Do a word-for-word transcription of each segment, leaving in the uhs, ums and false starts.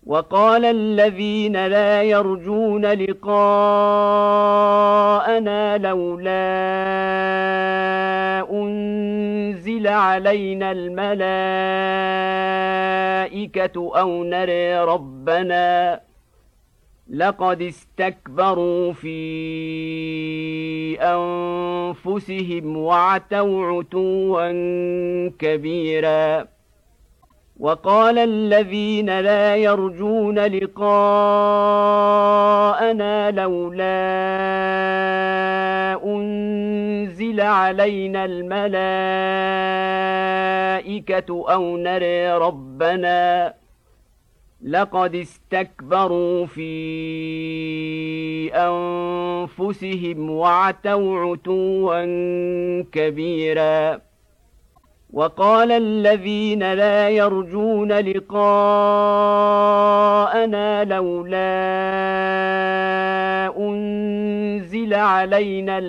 وقال الذين لا يرجون لقاءنا لولا أنزل علينا الملائكة أو نرى ربنا لقد استكبروا في أنفسهم وعتوا عتوا كبيرا. وقال الذين لا يرجون لقاءنا لولا أنزل علينا الملائكة أو نرى ربنا لقد استكبروا في أنفسهم وعتوا عتوا كبيرا. وقال الذين لا يرجون لقاءنا لولا أنزل علينا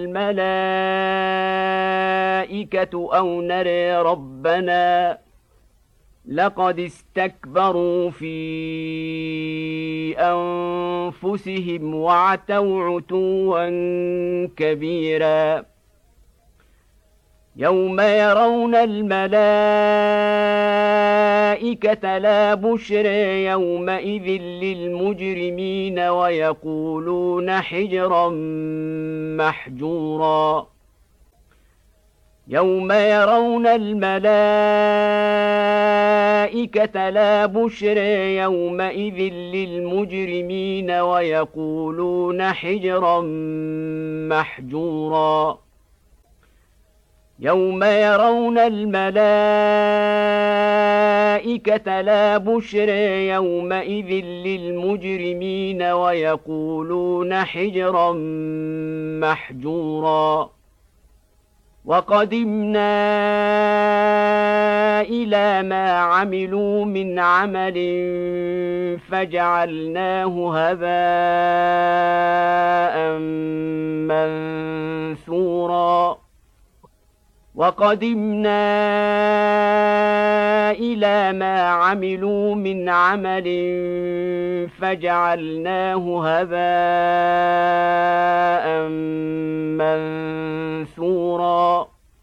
الملائكة أو نرى ربنا لقد استكبروا في أنفسهم وعتوا عتوا كبيرا. يوم يرون الملائكة لا بشرى يومئذ للمجرمين ويقولون حجرا محجورا. يوم يرون الملائكة لا بشرى يومئذ للمجرمين ويقولون حجرا محجورا. يوم يرون الملائكة لا بشرى يومئذ للمجرمين ويقولون حجرا محجورا. وقدمنا إلى ما عملوا من عمل فجعلناه هباء منثورا. وقدمنا إلى ما عملوا من عمل فجعلناه هباء منثورا.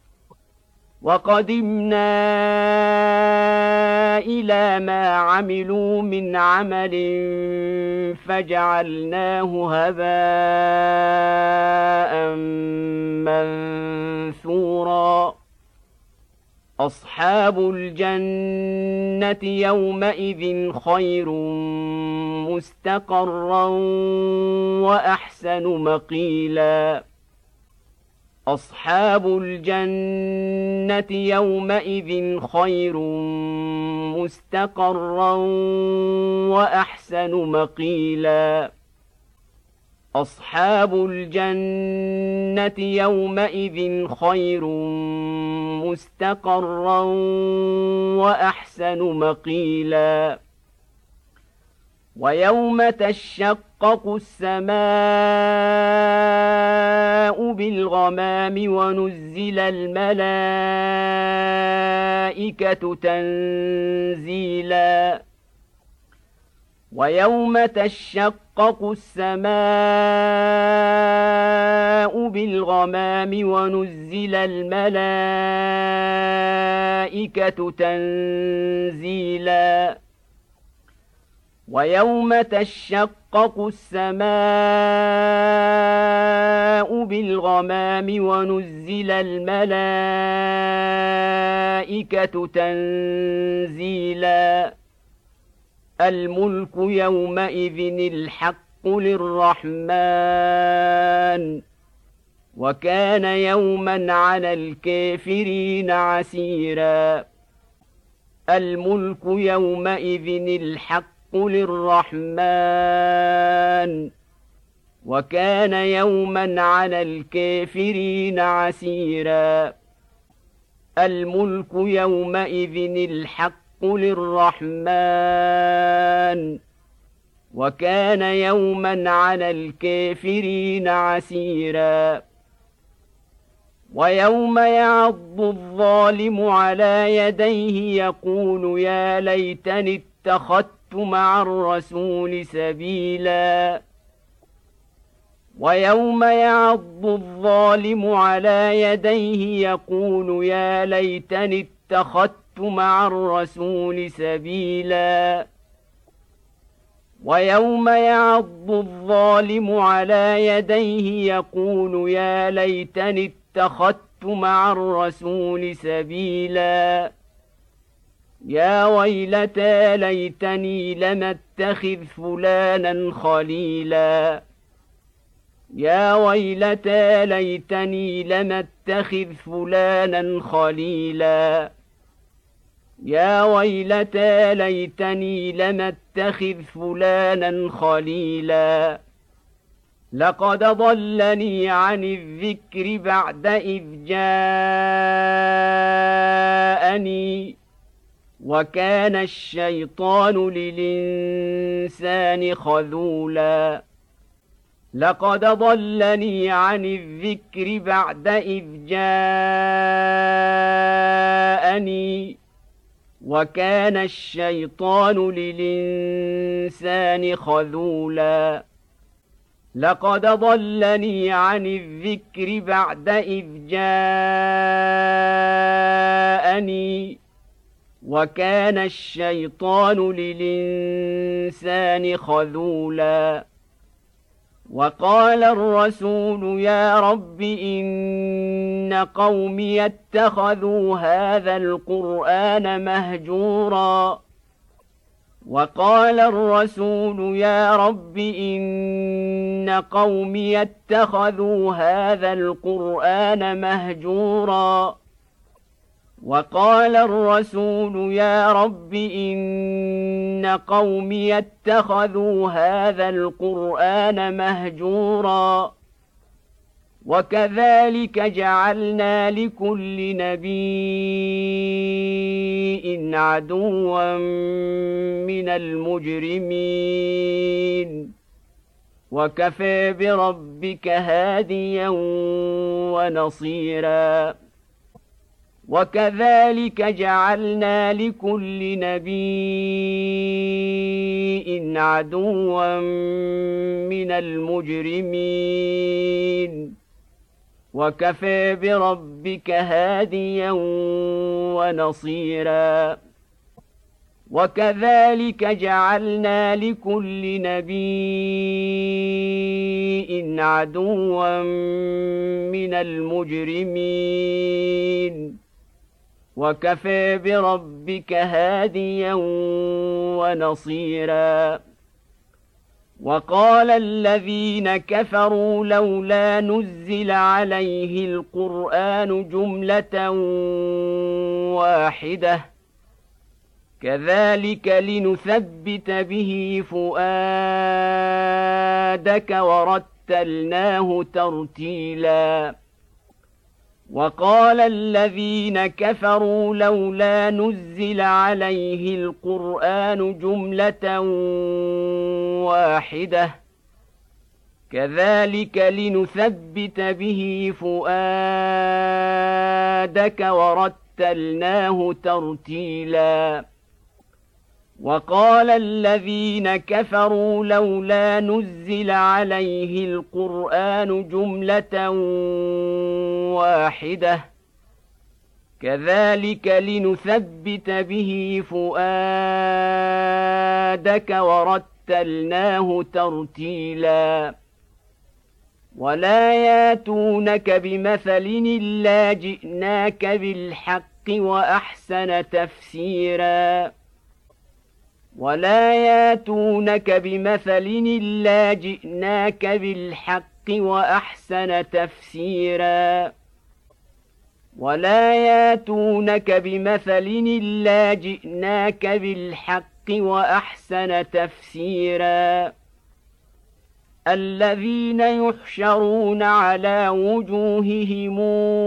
وقدمنا إلى ما عملوا من عمل فجعلناه هباء منثورا. أصحاب الجنة يومئذ خير مستقرا وأحسن مقيلا. أصحاب الجنة يومئذ خير مستقرا وأحسن مقيلا. أصحاب الجنة يومئذ خير مستقرا وأحسن مقيلا. ويوم تشقق السماء بالغمام ونزل الملائكة تنزيلا. ويوم تشقق السماء بالغمام ونزل الملائكة تنزيلا. ويوم تشقق السماء بالغمام ونزل الملائكة تنزيلا. الملك يومئذ الحق للرحمن وكان يوما على الكافرين عسيرا. الملك يومئذ الحق للرحمن وكان يوما على الكافرين عسيرا. الملك يومئذ الحق للرحمن وكان يوما على الكافرين عسيرا. ويوم يعض الظالم على يديه يقول يا ليتني اتخذت مع الرسول سبيلا ويوم يعض الظالم على يديه يقول يا ليتني اتخذت مع الرسول سبيلا ويوم يعض الظالم على يديه يقول يا ليتني اتخذت مع الرسول سبيلا يا ويلتى ليتني لم اتخذ فلانا خليلا يا ويلتى ليتني لم اتخذ فلانا خليلا يا ويلتى ليتني لم اتخذ فلانا خليلا لقد ضلني عن الذكر بعد إذ جاءني وكان الشيطان للإنسان خذولا لقد ضلني عن الذكر بعد إذ جاءني وكان الشيطان للإنسان خذولا لقد ضلني عن الذكر بعد إذ جاءني وكان الشيطان للإنسان خذولا وقال الرسول يا رب إن قومي اتخذوا هذا القرآن مهجورا وقال الرسول يا رب إن قومي اتخذوا هذا القرآن مهجورا وقال الرسول يا رب إن قومي اتخذوا هذا القرآن مهجورا وكذلك جعلنا لكل نبي عدوا من المجرمين وكفى بربك هاديا ونصيرا وكذلك جعلنا لكل نبي عدوا من المجرمين وكفى بربك هاديا ونصيرا وكذلك جعلنا لكل نبي عدوا من المجرمين وكفى بربك هاديا ونصيرا وقال الذين كفروا لولا نزل عليه القرآن جملة واحدة كذلك لنثبت به فؤادك ورتلناه ترتيلا وقال الذين كفروا لولا نزل عليه القرآن جملة واحدة كذلك لنثبت به فؤادك ورتلناه ترتيلا وقال الذين كفروا لولا نزل عليه القرآن جملة واحدة كذلك لنثبت به فؤادك ورتلناه ترتيلا ولا ياتونك بمثل إلا جئناك بالحق وأحسن تفسيرا ولا ياتونك بمثل إلا جئناك بالحق وأحسن تفسيرا ولا ياتونك بمثل إلا جئناك بالحق وأحسن تفسيرا الذين يحشرون على وجوههم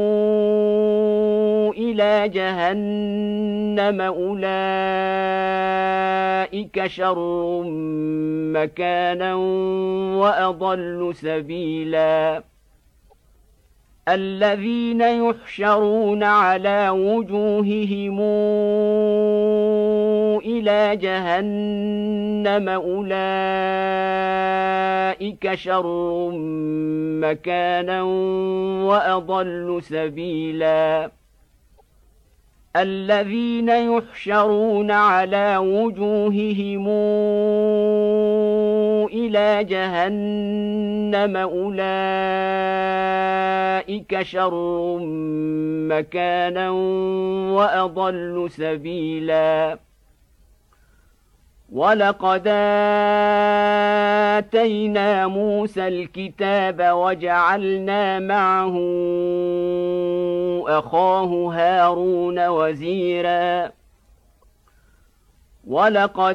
إلى جهنم أولئك شر مكانا وأضل سبيلا الذين يحشرون على وجوههم إلى جهنم أولئك شر مكانا وأضل سبيلا الذين يحشرون على وجوههم إلى جهنم أولئك شر مكانا وأضل سبيلا ولقد آتينا موسى الكتاب وجعلنا معه أخاه هارون وزيرا ولقد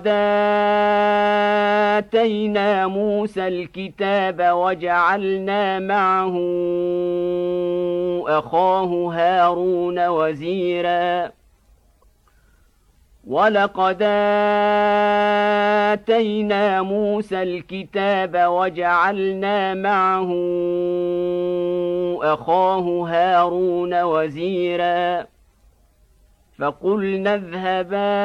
آتينا موسى الكتاب وجعلنا معه أخاه هارون وزيرا ولقد آتينا موسى الكتاب وجعلنا معه أخاه هارون وزيرا فقلنا اذهبا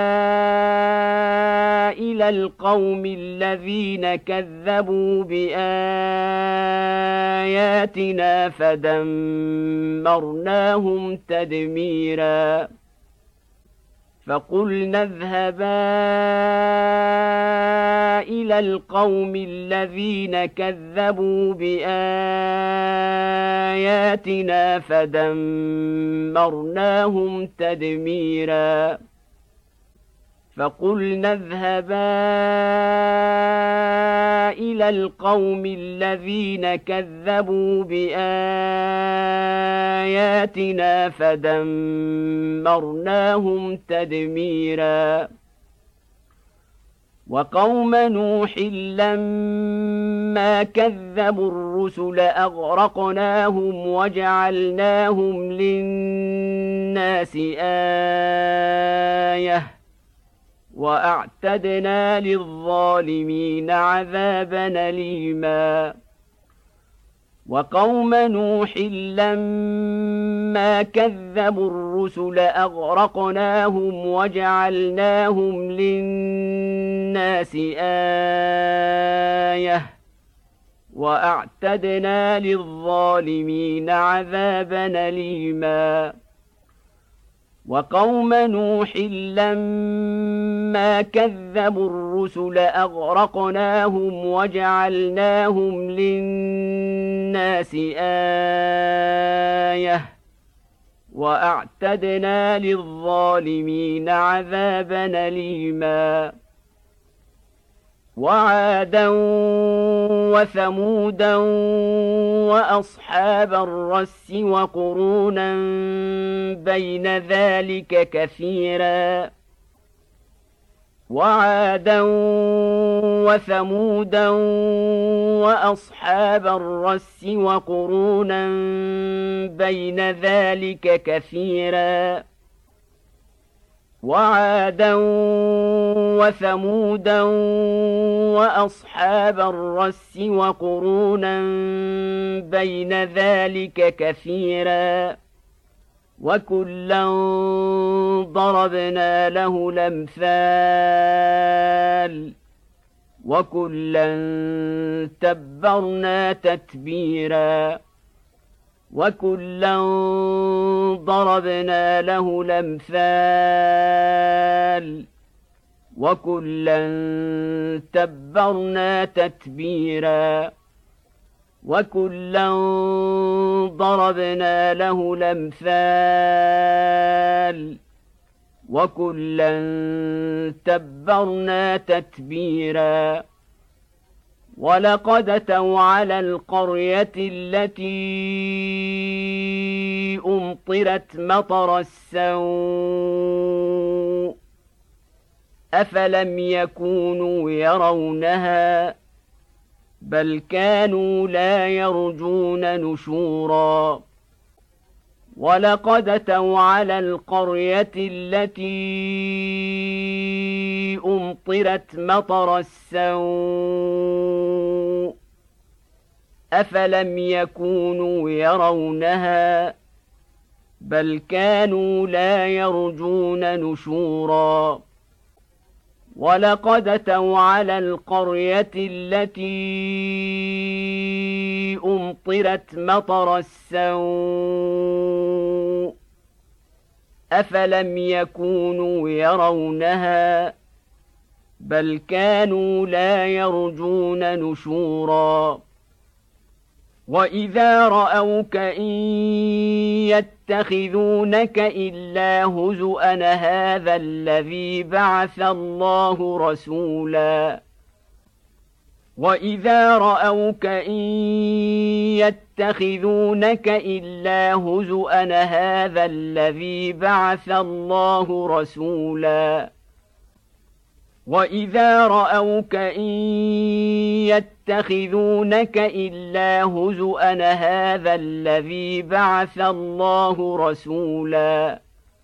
إلى القوم الذين كذبوا بآياتنا فدمرناهم تدميرا فقلنا اذهبا إلى القوم الذين كذبوا بآياتنا فدمرناهم تدميرا فقلنا اذهبا إلى القوم الذين كذبوا بآياتنا فدمرناهم تدميرا وقوم نوح لما كذبوا الرسل أغرقناهم وجعلناهم للناس آية وأعتدنا للظالمين عذابا أليما وقوم نوح لما كذبوا الرسل أغرقناهم وجعلناهم للناس آية وأعتدنا للظالمين عذابا أليما وقوم نوح لما كذبوا الرسل أغرقناهم وجعلناهم للناس آية وأعتدنا للظالمين عذابا أليما وعادا وثمودا وأصحاب الرس وقرونا بين ذلك كثيرا وعادا وثمودا وأصحاب الرس وقرونا بين ذلك كثيرا وعادا وثمودا وأصحاب الرس وقرونا بين ذلك كثيرا وكلا ضربنا له الأمثال وكلا تبرنا تتبيرا وكلا ضربنا له الأمثال وكلا تبرنا تتبيرا وكلا ضربنا له الأمثال وكلا تبرنا تتبيرا ولقد أتوا على القرية التي أمطرت مطر السوء أفلم يكونوا يرونها بل كانوا لا يرجون نشورا ولقد أتوا على القرية التي أمطرت مطر السوء أفلم يكونوا يرونها بل كانوا لا يرجون نشورا ولقد أتوا على القرية التي أمطرت مطر السوء أفلم يكونوا يرونها بل كانوا لا يرجون نشورا وإذا رأوك إن يتخذونك إلا هزؤا هذا الذي بعث الله رسولا وإذا رأوك إن يتخذونك إلا هزؤا هذا الذي بعث الله رسولا وإذا رأوك إن يتخذونك إلا هزؤا هذا الذي بعث الله رسولا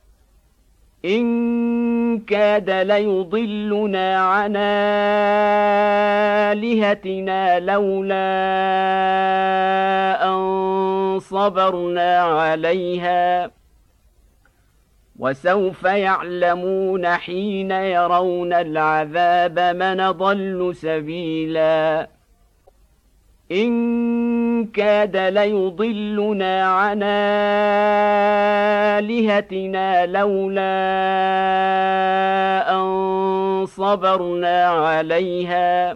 إن كاد ليضلنا عن آلهتنا لولا أن صبرنا عليها وسوف يعلمون حين يرون العذاب من ضل سبيلا إن كاد ليضلنا عن آلهتنا لولا أن صبرنا عليها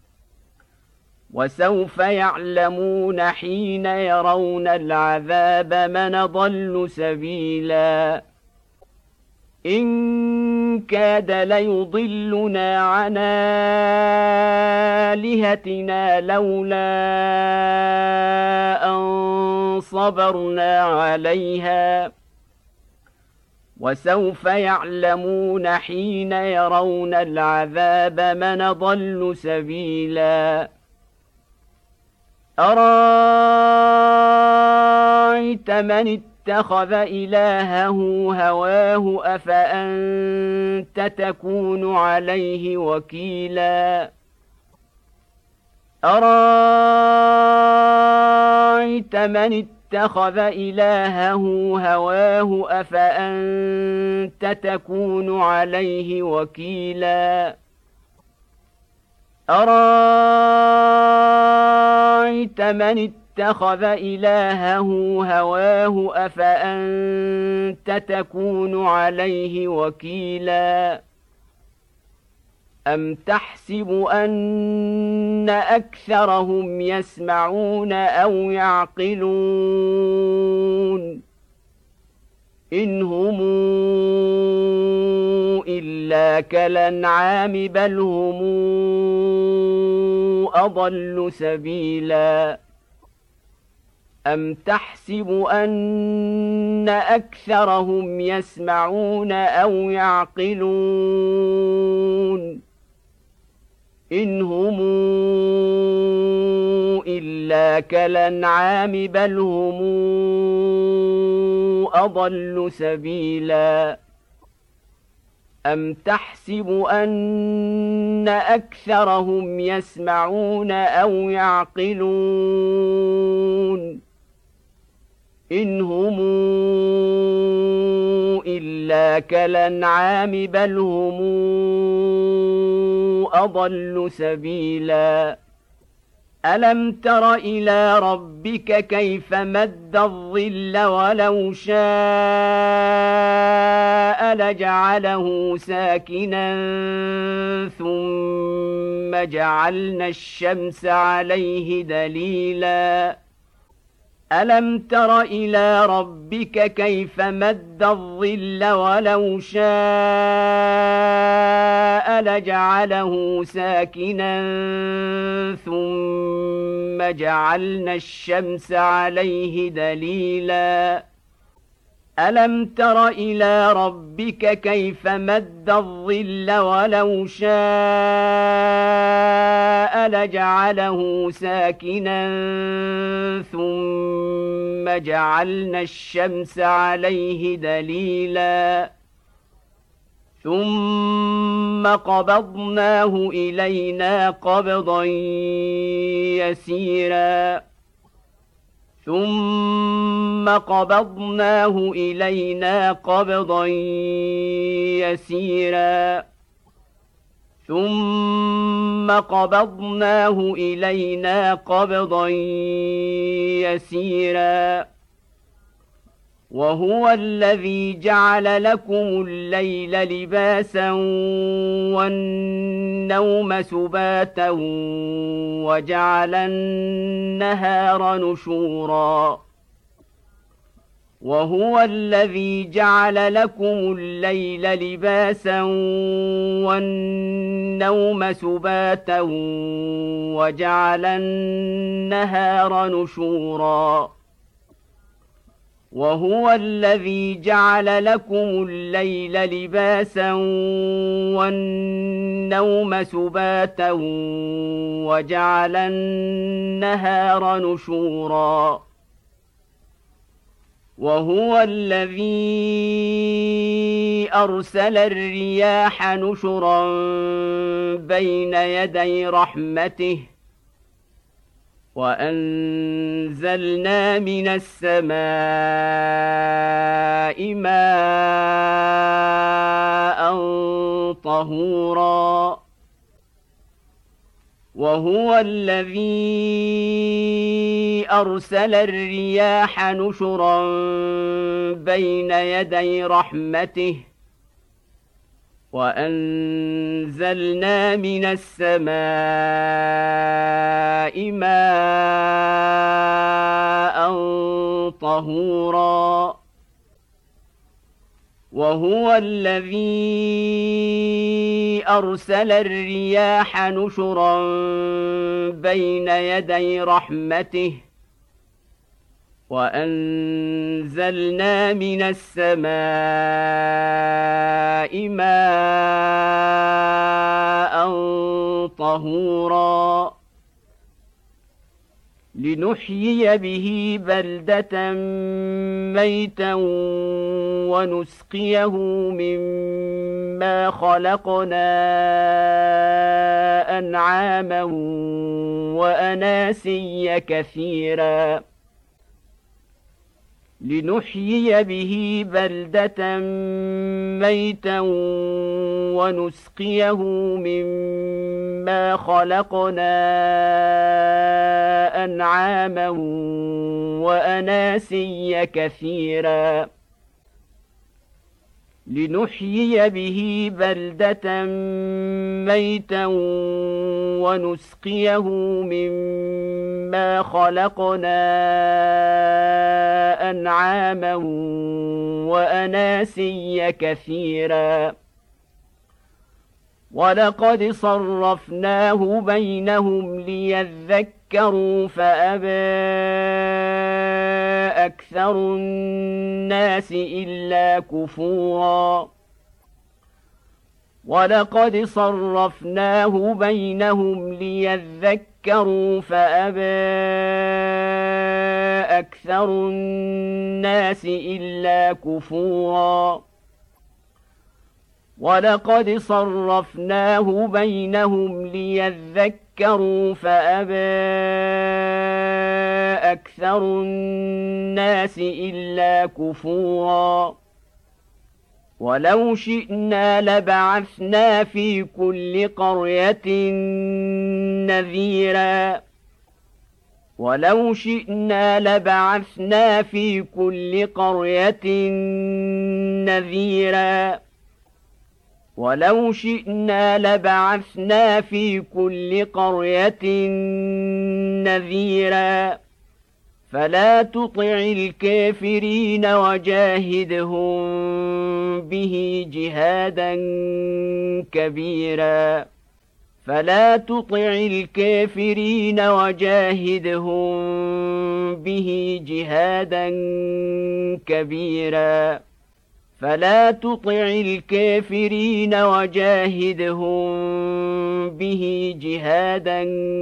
وسوف يعلمون حين يرون العذاب من ضل سبيلا إن كاد ليضلنا عن آلهتنا لولا أن صبرنا عليها وسوف يعلمون حين يرون العذاب من ضل سبيلا أرأيت من اتخذ إلهه هواه أفأنت تكون عليه وكيلا أرأيت من اتخذ إلهه هواه أفأنت تكون عليه وكيلا أرأيت من اتخذ إلهه هواه أفأنت تكون عليه وكيلا أم تحسب أن أكثرهم يسمعون أو يعقلون إن هم إلا كالأنعام بل هم أضل سبيلا أم تحسب أن أكثرهم يسمعون أو يعقلون إن هم إلا كالأنعام بل هم أضل سبيلا أم تحسب أن أكثرهم يسمعون أو يعقلون إن هم إلا كالأنعام بل هم أضل سبيلا ألم تر إلى ربك كيف مد الظل ولو شاء لجعله ساكنا ثم جعلنا الشمس عليه دليلا ألم تر إلى ربك كيف مد الظل ولو شاء لجعله ساكنا ثم جعلنا الشمس عليه دليلا ألم تر إلى ربك كيف مد الظل ولو شاء لجعله ساكنا ثم جعلنا الشمس عليه دليلا ثم قبضناه إلينا قبضا يسيرا ثم قبضناه إلينا قبضا يسيرا ثم قبضناه إلينا قبضا يسيرا وهو الذي جعل لكم الليل لباسا والنوم سباتا وجعل النهار نشورا وهو الذي جعل لكم الليل لباسا والنوم سباتا وجعل النهار نشورا وهو الذي جعل لكم الليل لباسا والنوم سباتا وجعل النهار نشورا وهو الذي أرسل الرياح نشرا بين يدي رحمته وأنزلنا من السماء ماء طهورا وهو الذي أرسل الرياح نشرا بين يدي رحمته وأنزلنا من السماء ماء طهورا وهو الذي أرسل الرياح نشرا بين يدي رحمته وأنزلنا من السماء ماء طهورا لنحيي به بلدة ميتا ونسقيه مما خلقنا أنعاما وأناسيا كثيرا لنحيي به بلدة ميتا ونسقيه مما خلقنا أنعاما وأناسيا كثيرا لنحيي به بلدة ميتا ونسقيه مما خلقنا أنعاما وأناسيا كثيرا ولقد صرفناه بينهم ليذكروا فأبى أكثر الناس إلا كفورا ولقد صرفناه بينهم ليذكروا فأبى أكثر الناس إلا كفورا ولقد صرفناه بينهم ليذكروا فأبى أكثر الناس إلا كفورا ولو شئنا لبعثنا في كل قرية نذيرا ولو شئنا لبعثنا في كل قرية نذيرا ولو شئنا لبعثنا في كل قرية نذيرا فلا تطع الكافرين وجاهدهم به جهادا كبيرا فلا تطع الكافرين وجاهدهم به جهادا كبيرا فلا تطع الكافرين وجاهدهم به جهادا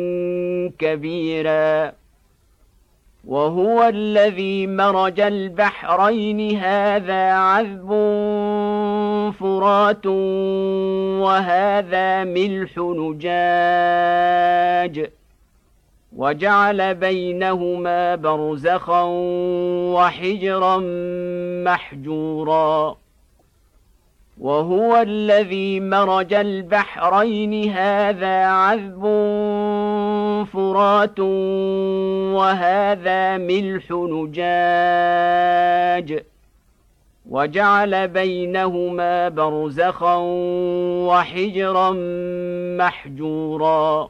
كبيرا وهو الذي مرج البحرين هذا عذب فرات وهذا ملح نجاج وجعل بينهما برزخا وحجرا محجورا وهو الذي مرج البحرين هذا عذب فرات وهذا ملح نجاج وجعل بينهما برزخا وحجرا محجورا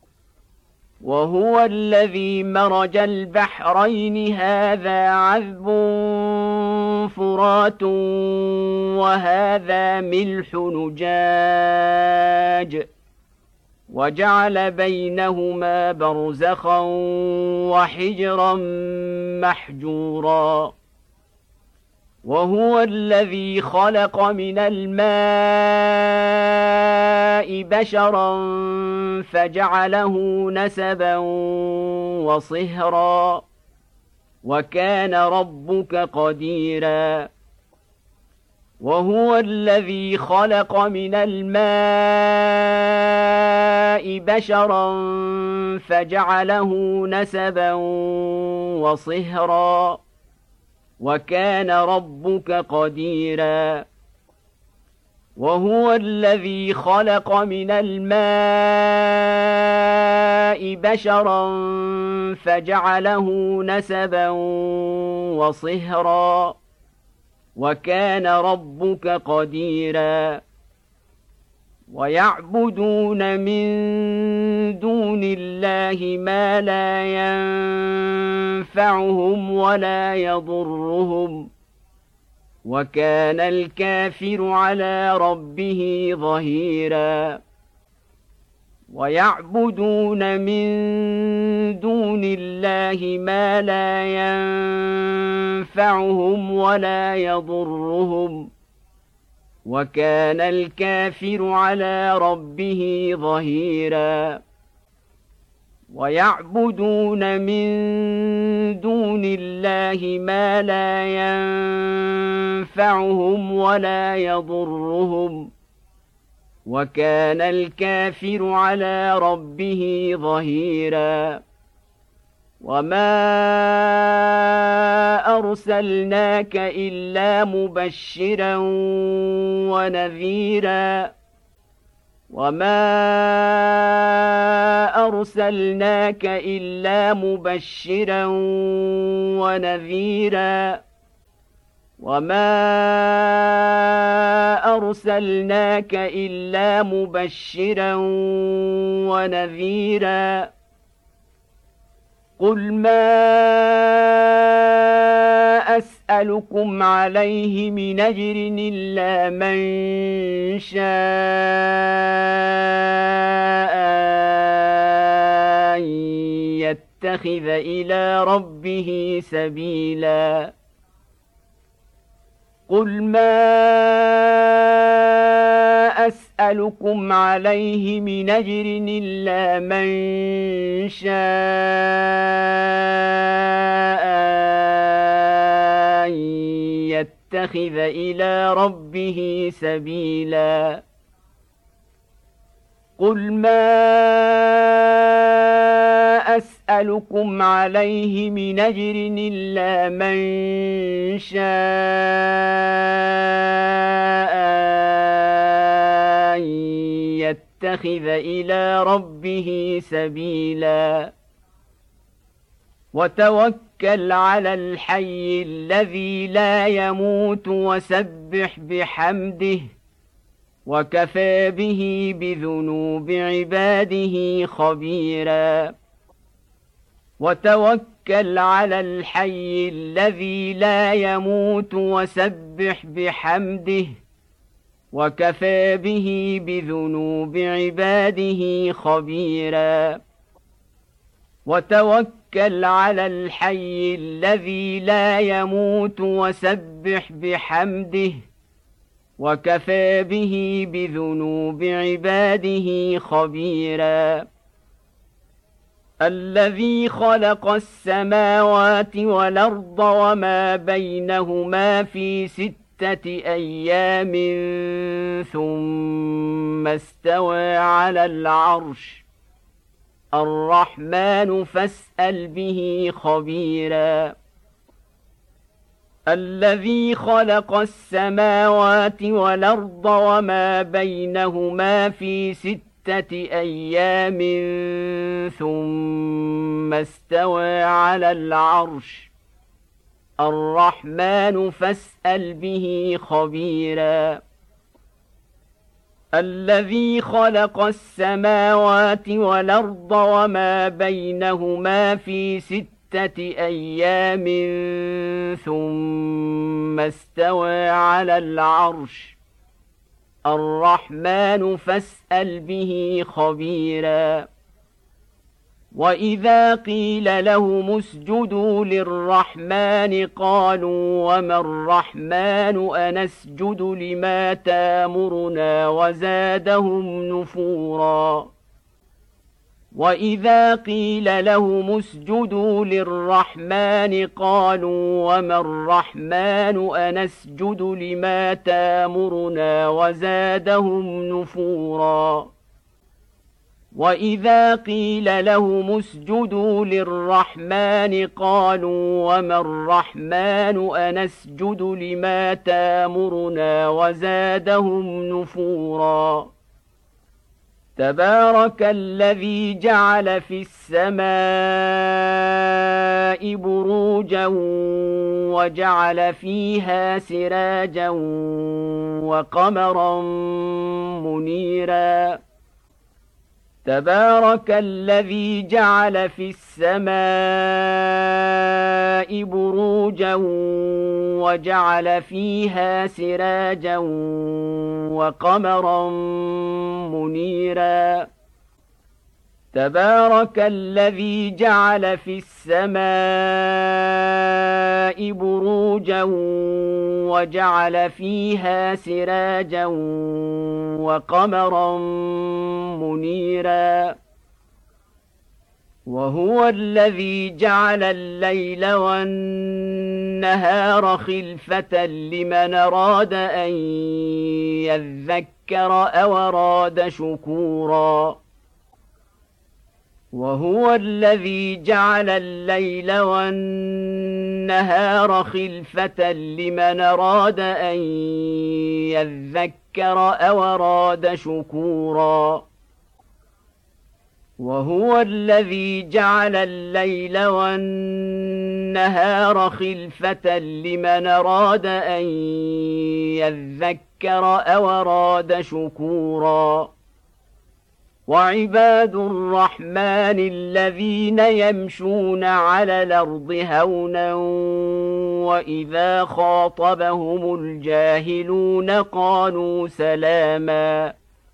وهو الذي مرج البحرين هذا عذب فرات وهذا ملح نجاج وجعل بينهما برزخا وحجرا محجورا وهو الذي خلق من الماء بشرا فجعله نسبا وصهرا وكان ربك قديرا وهو الذي خلق من الماء بشرا فجعله نسبا وصهرا وكان ربك قديرا وهو الذي خلق من الماء بشرا فجعله نسبا وصهرا وكان ربك قديرا ويعبدون من دون الله ما لا ينفعهم ولا يضرهم وكان الكافر على ربه ظهيرا ويعبدون من دون الله ما لا ينفعهم ولا يضرهم وكان الكافر على ربه ظهيرا ويعبدون من دون الله ما لا ينفعهم ولا يضرهم وكان الكافر على ربه ظهيرا وما أرسلناك إلا مبشرا ونذيرا وما أرسلناك إلا مبشرا ونذيرا وما أرسلناك إلا مبشرا ونذيرا قل ما أسألكم عليه من أجر إلا من شاء أن يتخذ إلى ربه سبيلا قل ما أسألكم عليه من أجر إلا من شاء أن يتخذ إلى ربه سبيلا قل ما أسألكم عليه من أجر إلا من شاء أن يتخذ إلى ربه سبيلا وتوكل على الحي الذي لا يموت وسبح بحمده وكفى به بذنوب عباده خبيرا وتوكل على الحي الذي لا يموت وسبح بحمده وكفى به بذنوب عباده خبيرا وتوكل على الحي الذي لا يموت وسبح بحمده وكفى به بذنوب عباده خبيرا الذي خلق السماوات والأرض وما بينهما في ستة أيام ثم استوى على العرش الرحمن فاسأل به خبيرا الذي خلق السماوات والأرض وما بينهما في ستة أيام ثم استوى على العرش الرحمن فاسأل به خبيرا الذي خلق السماوات والأرض وما بينهما في ستة أيام ثم استوى على العرش الرحمن فاسأل به خبيرا وإذا قيل لهم اسجدوا للرحمن قالوا وما الرحمن أنسجد لما تامرنا وزادهم نفورا وإذا قيل لهم اسجدوا للرحمن قالوا وما الرحمن أنسجد لما تامرنا وزادهم نفورا وإذا قيل لهم اسجدوا للرحمن قالوا وما الرحمن أنسجد لما تامرنا وزادهم نفورا تبارك الذي جعل في السماء بروجا وجعل فيها سراجا وقمرا منيرا تبارك الذي جعل في السماء بروجا وجعل فيها سراجا وقمرا منيرا تبارك الذي جعل في السماء بروجا وجعل فيها سراجا وقمرا منيرا وهو الذي جعل الليل والنهار خلفة لمن أراد أن يذكر أو أراد شكورا وهو الذي جعل الليل والنهار خلفة لمن أراد أن يذكر أو أراد شكورا وهو الذي جعل الليل والنهار خلفة لمن أراد أن يذكر أو أراد شكورا وعباد الرحمن الذين يمشون على الأرض هونا وإذا خاطبهم الجاهلون قالوا سلاما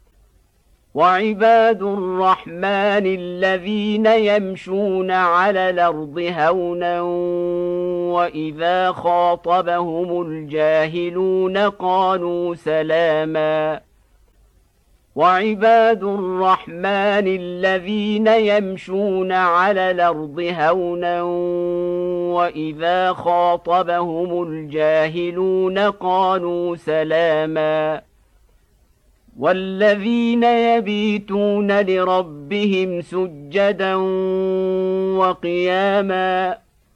وعباد الرحمن الذين يمشون على الأرض هونا وإذا خاطبهم الجاهلون قالوا سلاما وعباد الرحمن الذين يمشون على الأرض هونا وإذا خاطبهم الجاهلون قالوا سلاما والذين يبيتون لربهم سجدا وقياما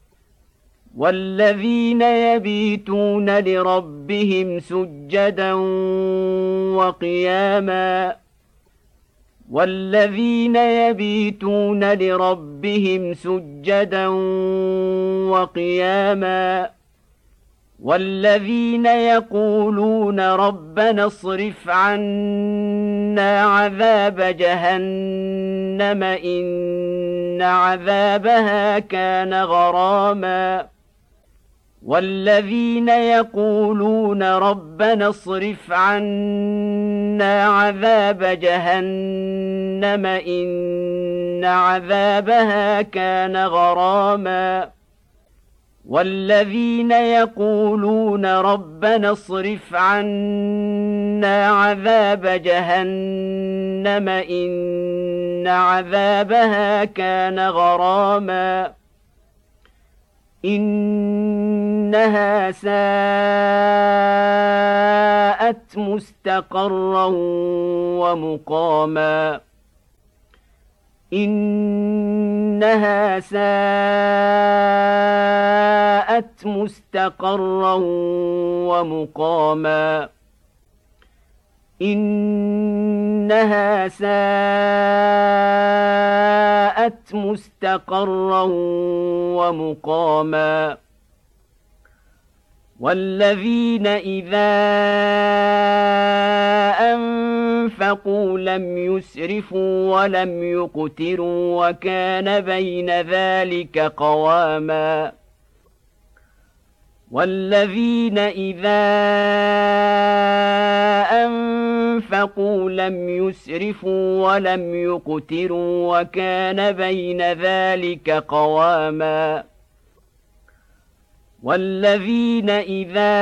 والذين يبيتون لربهم سجدا وقياما والذين يبيتون لربهم سجدا وقياما والذين يقولون ربنا اصرف عنا عذاب جهنم إن عذابها كان غراما والذين يقولون ربنا اصرف عنا عذاب جهنم إن عذابها كان غراما والذين يقولون ربنا اصرف عنا عذاب جهنم إن عذابها كان غراما إنها ساءت مستقرا ومقاما إن إنها ساءت مستقرا ومقاما إنها ساءت مستقرا ومقاما والذين إذا أنفقوا لم يسرفوا ولم يقتروا وكان بين ذلك قواما والذين إذا أنفقوا لم يسرفوا ولم يقتروا وكان بين ذلك قواما والذين إذا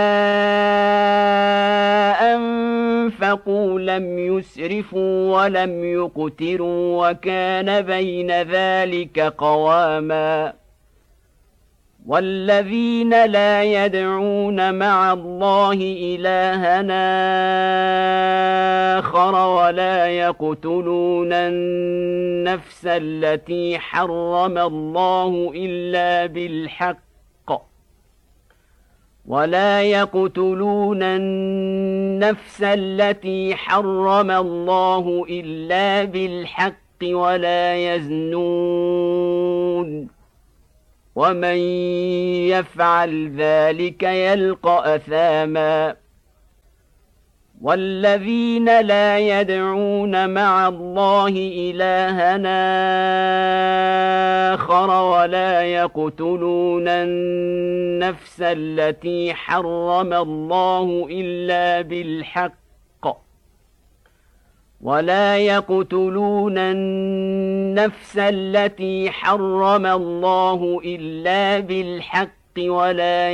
أنفقوا لم يسرفوا ولم يقتروا وكان بين ذلك قواما والذين لا يدعون مع الله إلهًا آخر ولا يقتلون النفس التي حرم الله إلا بالحق ولا يقتلون النفس التي حرم الله إلا بالحق ولا يزنون ومن يفعل ذلك يلقى أثاما والذين لا يدعون مع الله إلهًا آخر ولا يقتلون النفس التي حرم الله إلا بالحق ولا يقتلون النفس التي حرم الله إلا بالحق ولا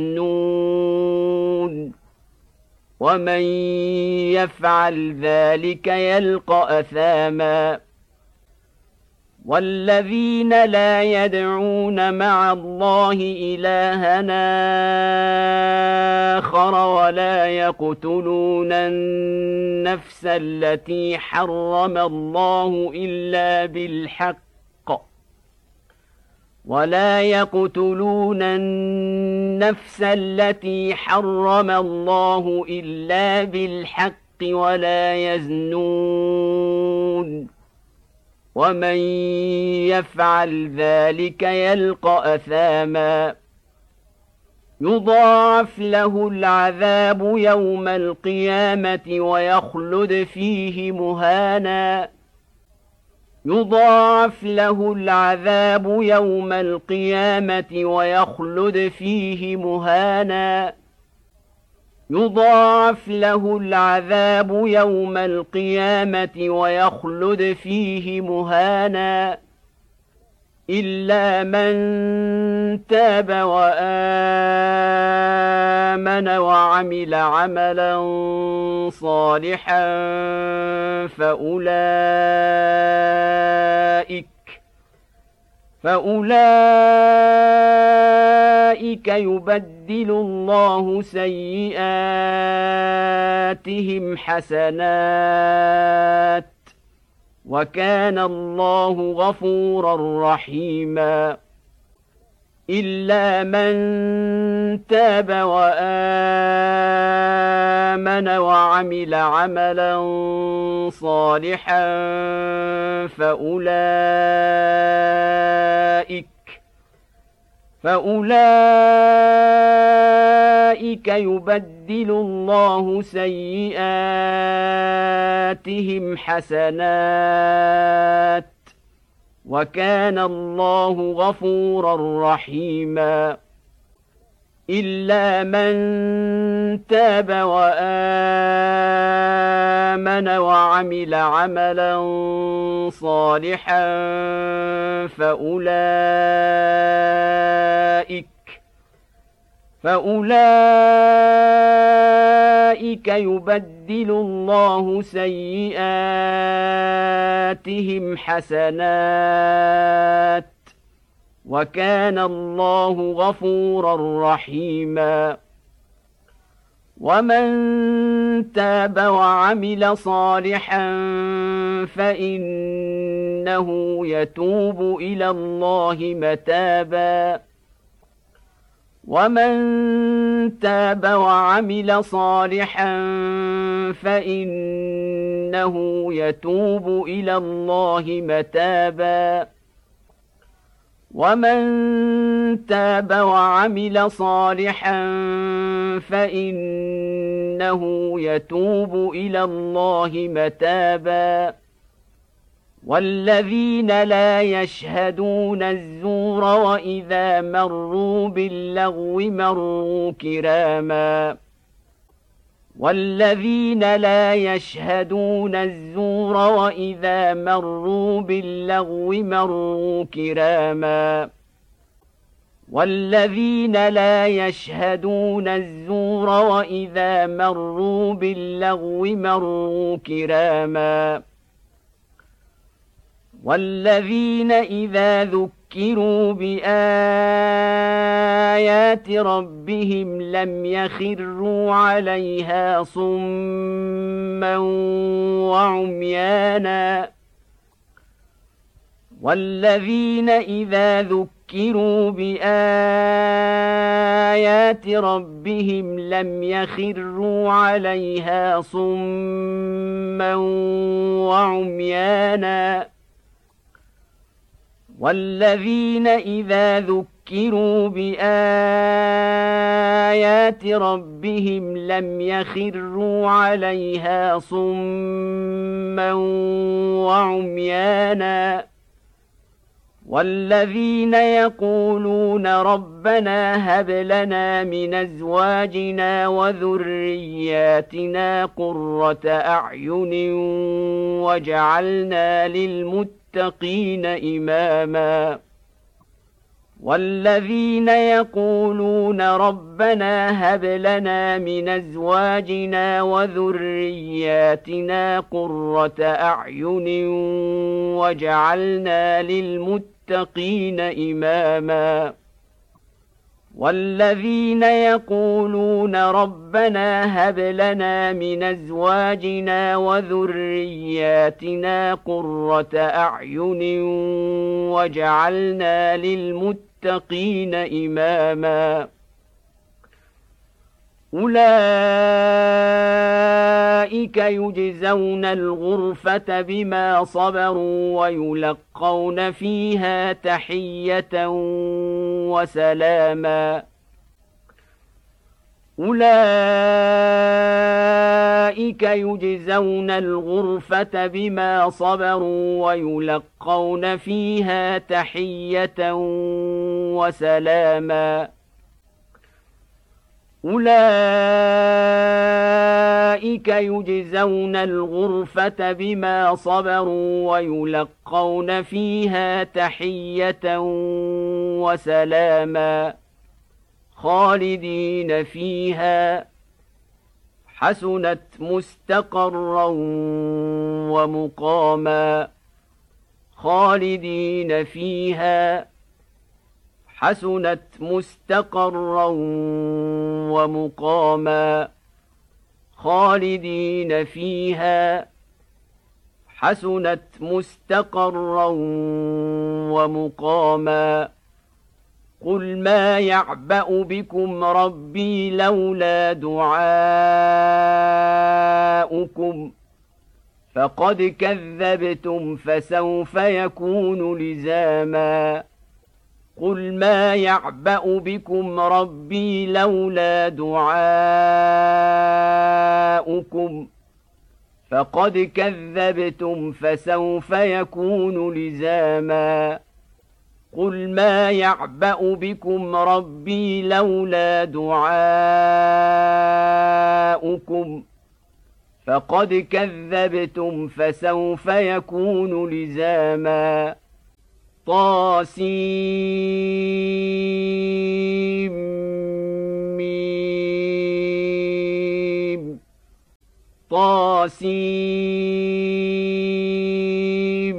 يزنون ومن يفعل ذلك يلقى أثاما والذين لا يدعون مع الله إلهًا آخر ولا يقتلون النفس التي حرم الله إلا بالحق ولا يقتلون النفس التي حرم الله إلا بالحق ولا يزنون ومن يفعل ذلك يلقى أثاما يضاعف له العذاب يوم القيامة ويخلد فيه مهانا يضاعف له العذاب يوم القيامة ويخلد فيه مهانا يضاعف له العذاب يوم القيامة ويخلد فيه مهانا إلا من تاب وآمن وعمل عملا صالحا فأولئك فأولئك يبدل الله سيئاتهم حسنات وكان الله غفورا رحيما إلا من تاب وآمن وعمل عملا صالحا فأولئك فأولئك يبدل الله سيئاتهم حسنات وكان الله غفورا رحيما إلا من تاب وآمن وعمل عملا صالحا فأولئك فأولئك يبدل الله سيئاتهم حسنات وكان الله غفورا رحيما ومن تاب وعمل صالحا فإن فإنه يتوب إلى الله متابا ومن تاب وعمل صالحا فإنه يتوب إلى الله متابا ومن تاب وعمل صالحا فإنه يتوب إلى الله متابا والذين لا يشهدون الزور وإذا مروا باللغو مروا كراما والذين لا يشهدون الزور وإذا مروا باللغو مروا كراما والذين لا يشهدون الزور وإذا مروا باللغو مروا كراما والذين إذا ذكروا بآيات ربهم لم يخروا عليها صما وعميانا والذين إذا ذكروا بآيات ربهم لم يخروا عليها صما وعميانا والذين إذا ذكروا بآيات ربهم لم يخروا عليها صما وعميانا والذين يقولون ربنا هب لنا من أزواجنا وذرياتنا قرة أعين واجعلنا للمتقين إماما والذين يقولون ربنا هب لنا من أزواجنا وذرياتنا قرة أعين واجعلنا للمتقين إماما والذين يقولون ربنا هب لنا من أزواجنا وذرياتنا قرة أعين واجعلنا للمتقين إماما أولئك يجزون الغرفة بما صبروا ويلقون فيها تحية وسلاما أولئك يجزون الغرفة بما صبروا ويلقون فيها تحية وسلاما أولئك يجزون الغرفة بما صبروا ويلقون فيها تحية وسلاما خالدين فيها حسنت مستقرا ومقاما خالدين فيها حسنت مستقرا ومقاما خالدين فيها حسنت مستقرا ومقاما قل ما يعبأ بكم ربي لولا دعاؤكم فقد كذبتم فسوف يكون لزاما قل ما يعبأ بكم ربي لولا دعاؤكم فقد كذبتم فسوف يكون لزاما قل ما يعبأ بكم ربي لولا دعاؤكم فقد كذبتم فسوف يكون لزاما طاسيم ميم طاسيم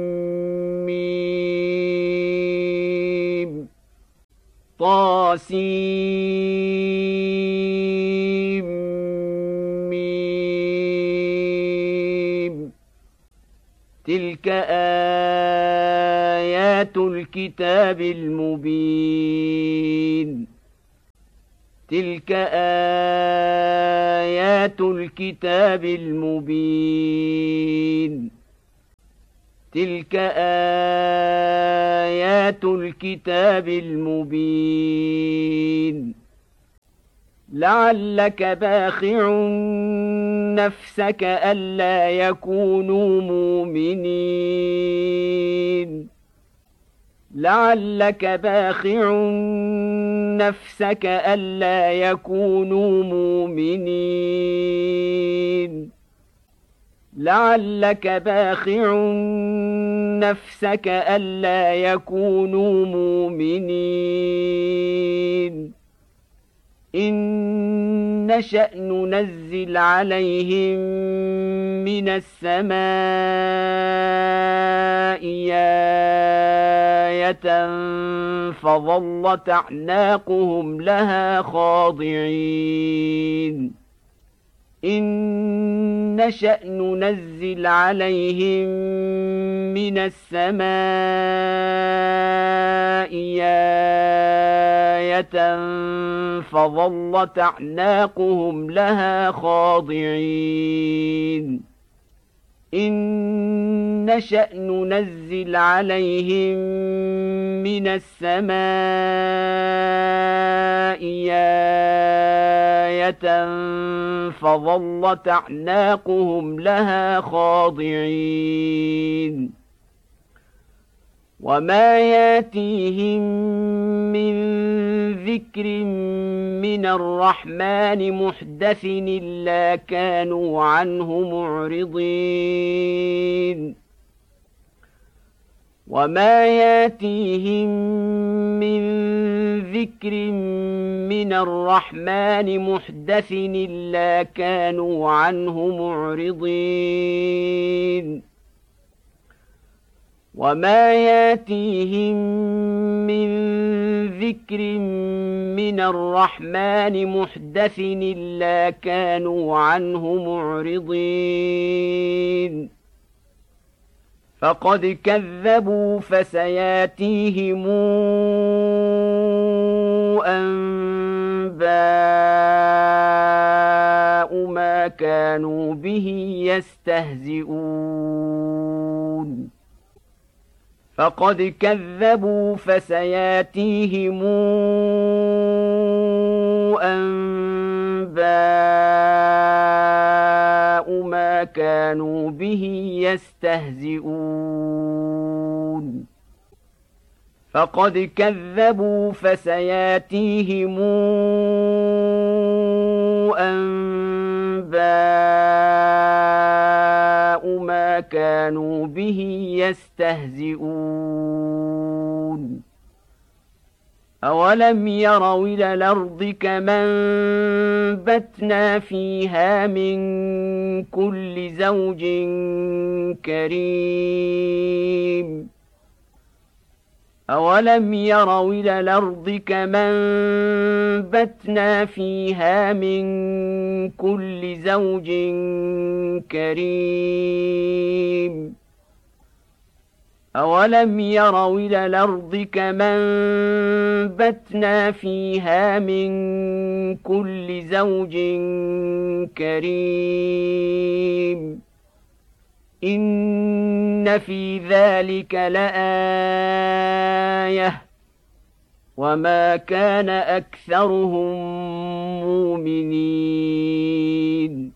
ميم طاسيم ميم تلك آيات آيات الكتاب المبين تلك آيات الكتاب المبين تلك آيات الكتاب المبين لعلك باخع نفسك ألا يكونوا مؤمنين لعلك باخع نفسك ألا يكونوا مؤمنين لعلك باخع نفسك ألا يكونوا مؤمنين إن نشأ ننزل عليهم من السماء آية فظلت أعناقهم لها خاضعين إن نشأ ننزل عليهم من السماء آية فظلت أعناقهم لها خاضعين إن نشأ ننزل عليهم من السماء آية فظلت أعناقهم لها خاضعين وما ياتيهم من ذكر من الرحمن محدث إلا كانوا عنه معرضين وما ياتيهم من ذكر من الرحمن محدث إلا كانوا عنه معرضين وما ياتيهم من ذكر من الرحمن محدث إلا كانوا عنه معرضين فقد كذبوا فسياتيهم أنباء ما كانوا به يستهزئون فقد كذبوا فسياتيهم أنباء ما كانوا به يستهزئون فقد كذبوا فسياتيهم أنباء ما كانوا به يستهزئون أولم يروا إلى الأرض كما أنبتنا فيها من كل زوج كريم أولم يروا إلى الأرض كما أنبتنا فيها من كل زوج كريم أولم يروا إلى الأرض كما أنبتنا فيها من كل زوج كريم إن في ذلك لآية وما كان أكثرهم مؤمنين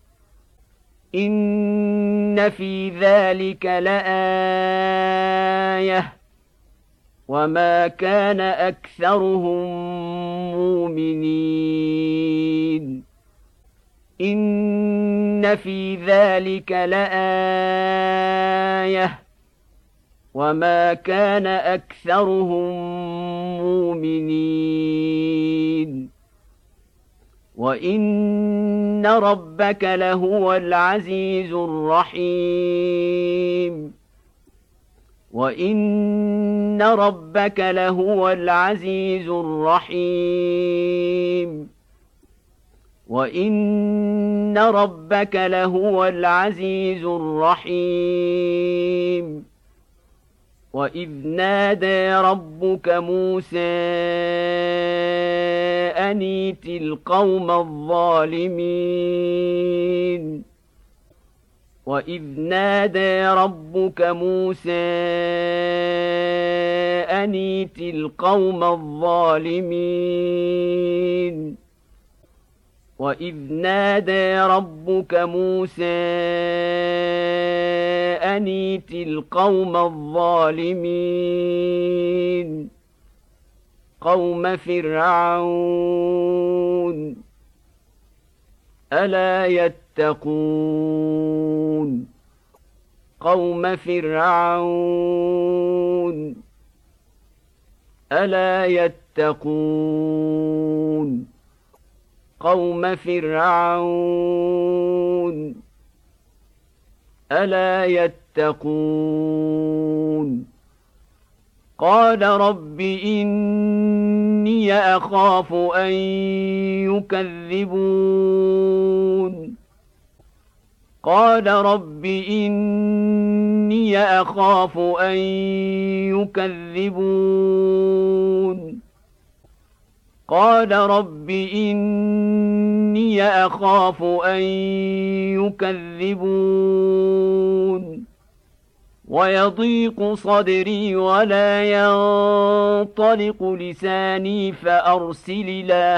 إن في ذلك لآية وما كان أكثرهم مؤمنين إن في ذلك لآية وما كان أكثرهم مؤمنين وإن ربك لهو العزيز الرحيم وإن ربك لهو العزيز الرحيم وإن ربك لهو العزيز الرحيم وإذ نادى ربك موسى أن ائت القوم الظالمين وإذ نادى ربك موسى أن ائت القوم الظالمين وإذ نادى ربك موسى أن ائت القوم الظالمين قوم فرعون ألا يتقون قوم فرعون ألا يتقون قوم فرعون ألا يتقون قال رب إني أخاف أن يكذبون قال رب إني أخاف أن يكذبون قال رب إني أخاف أن يكذبون ويضيق صدري ولا ينطلق لساني فأرسل إلى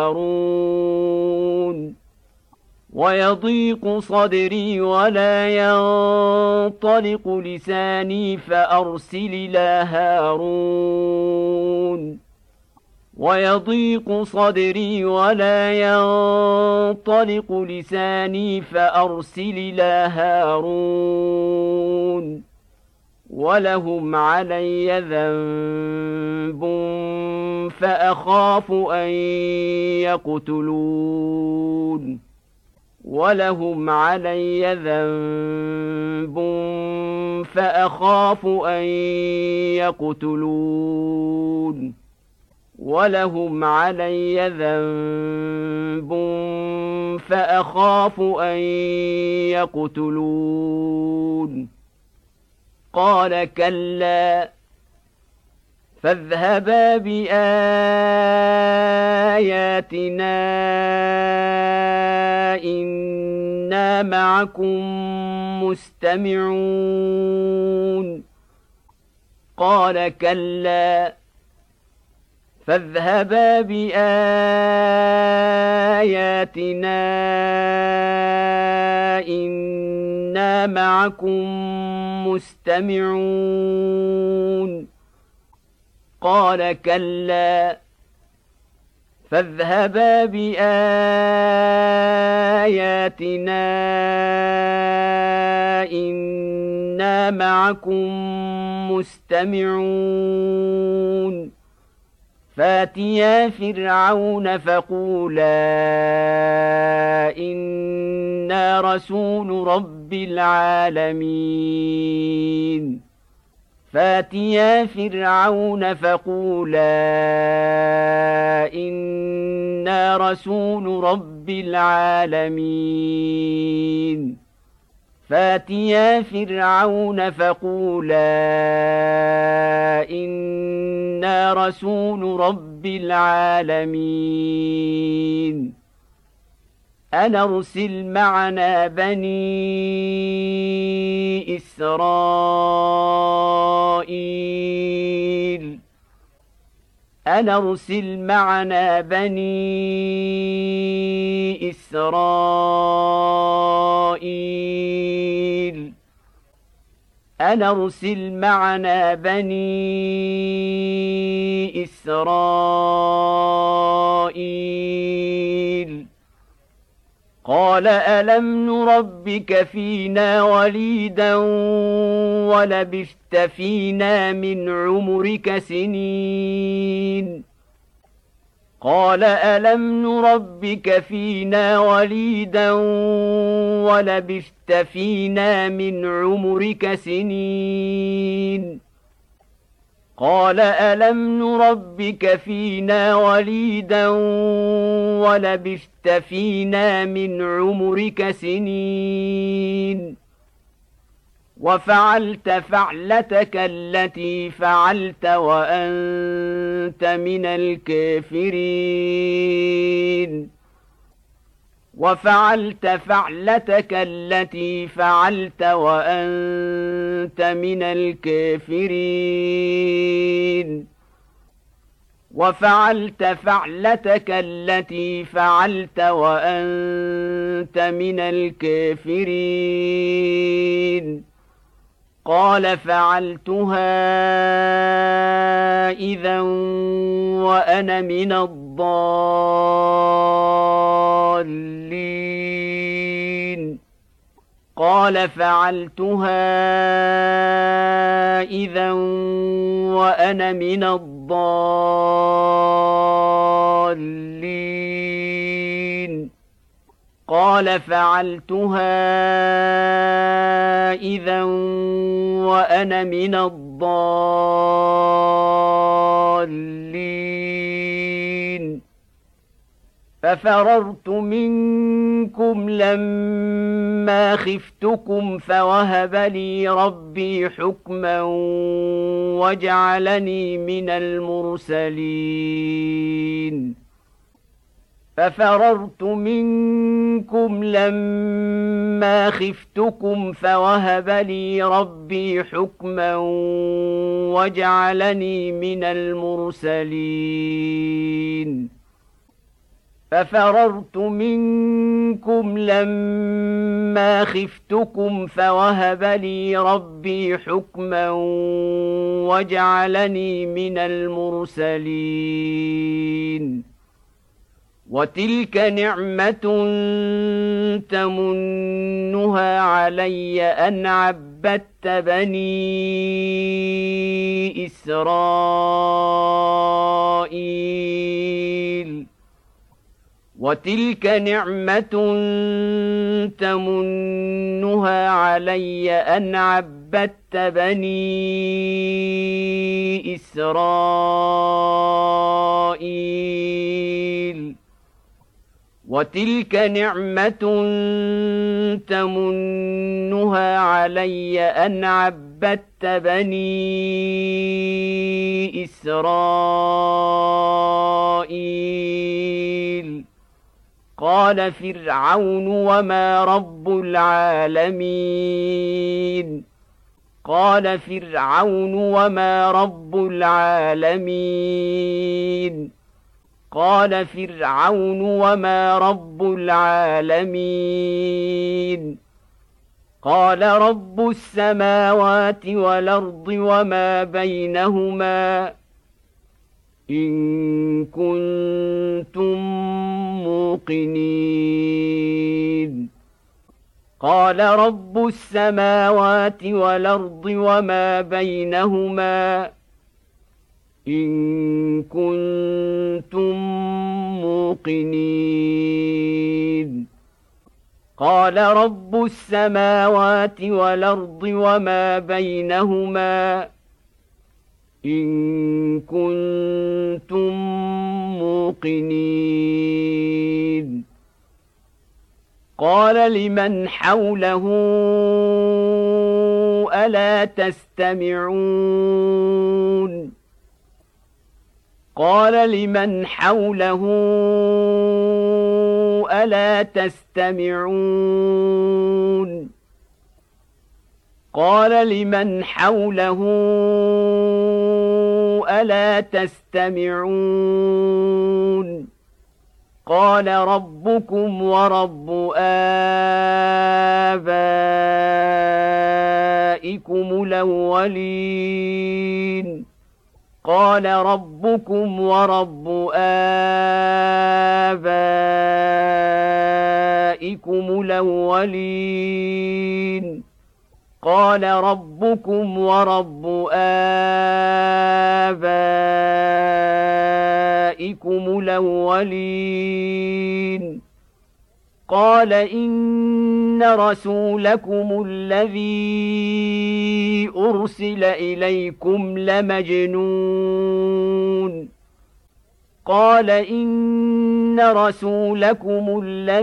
هارون ويضيق صدري ولا ينطلق لساني فأرسل إلى هارون ويضيق صدري ولا ينطلق لساني فأرسل إلى هارون ولهم علي ذنب فأخاف أن يقتلون ولهم علي ذنب فأخاف أن يقتلون ولهم علي ذنب فأخاف أن يقتلون قال كلا فاذهبا بآياتنا إنا معكم مستمعون قال كلا فاذهبا بآياتنا إنا معكم مستمعون قال كلا فاذهبا بآياتنا إنا معكم مستمعون فاتيا فرعون فقولا إنا رسول رب العالمين فاتيا فرعون فقولا إنا رسول رب العالمين فاتيا فرعون فقولا إنا رسول رب العالمين أن أرسل معنا بني إسرائيل أن أرسل معنا بني إسرائيل أن أرسل معنا بني إسرائيل قال ألم نربك فينا وليدا ولبثت فينا من عمرك سنين قال ألم نربك فينا وليدا ولبثت فينا من عمرك سنين قال ألم نربك فينا وليدا ولبثت فينا من عمرك سنين وفعلت فعلتك التي فعلت وأنت من الكافرين وفعلت فعلتك التي فعلت وأنت من الكافرين وفعلت فعلتك التي فعلت وأنت من الكافرين قال فعلتها إذا وأنا من الضالين قال فعلتها إذا وأنا من الضالين قال فعلتها إذا وأنا من الضالين ففررت منكم لما خفتكم فوهب لي ربي حكما وجعلني من المرسلين ففررت منكم لما خفتكم فوهب لي ربي حكما وجعلني من المرسلين ففررت منكم لما خفتكم فوهب لي ربي حكما وجعلني من المرسلين وتلك نعمة تمنها علي أن عبدت بني إسرائيل وتلك نعمة تمنها علي أن عبدت بني إسرائيل وتلك نعمة تمنها علي أن عبدت بني إسرائيل قال فرعون وما رب العالمين قال فرعون وما رب العالمين قال فرعون وما رب العالمين قال رب السماوات والأرض وما بينهما إن كنتم موقنين قال رب السماوات والأرض وما بينهما إن كنتم موقنين قال رب السماوات والأرض وما بينهما إن كنتم موقنين قال لمن حوله ألا تستمعون قال لمن حوله ألا تستمعون قال لمن حوله ألا تستمعون قال ربكم ورب آبائكم الأولين قال ربكم ورب آبائكم الأولين قال ربكم ورب آبائكم الأولين قال إن رسولكم الذي أرسل إليكم لمجنون قال إن رسولكم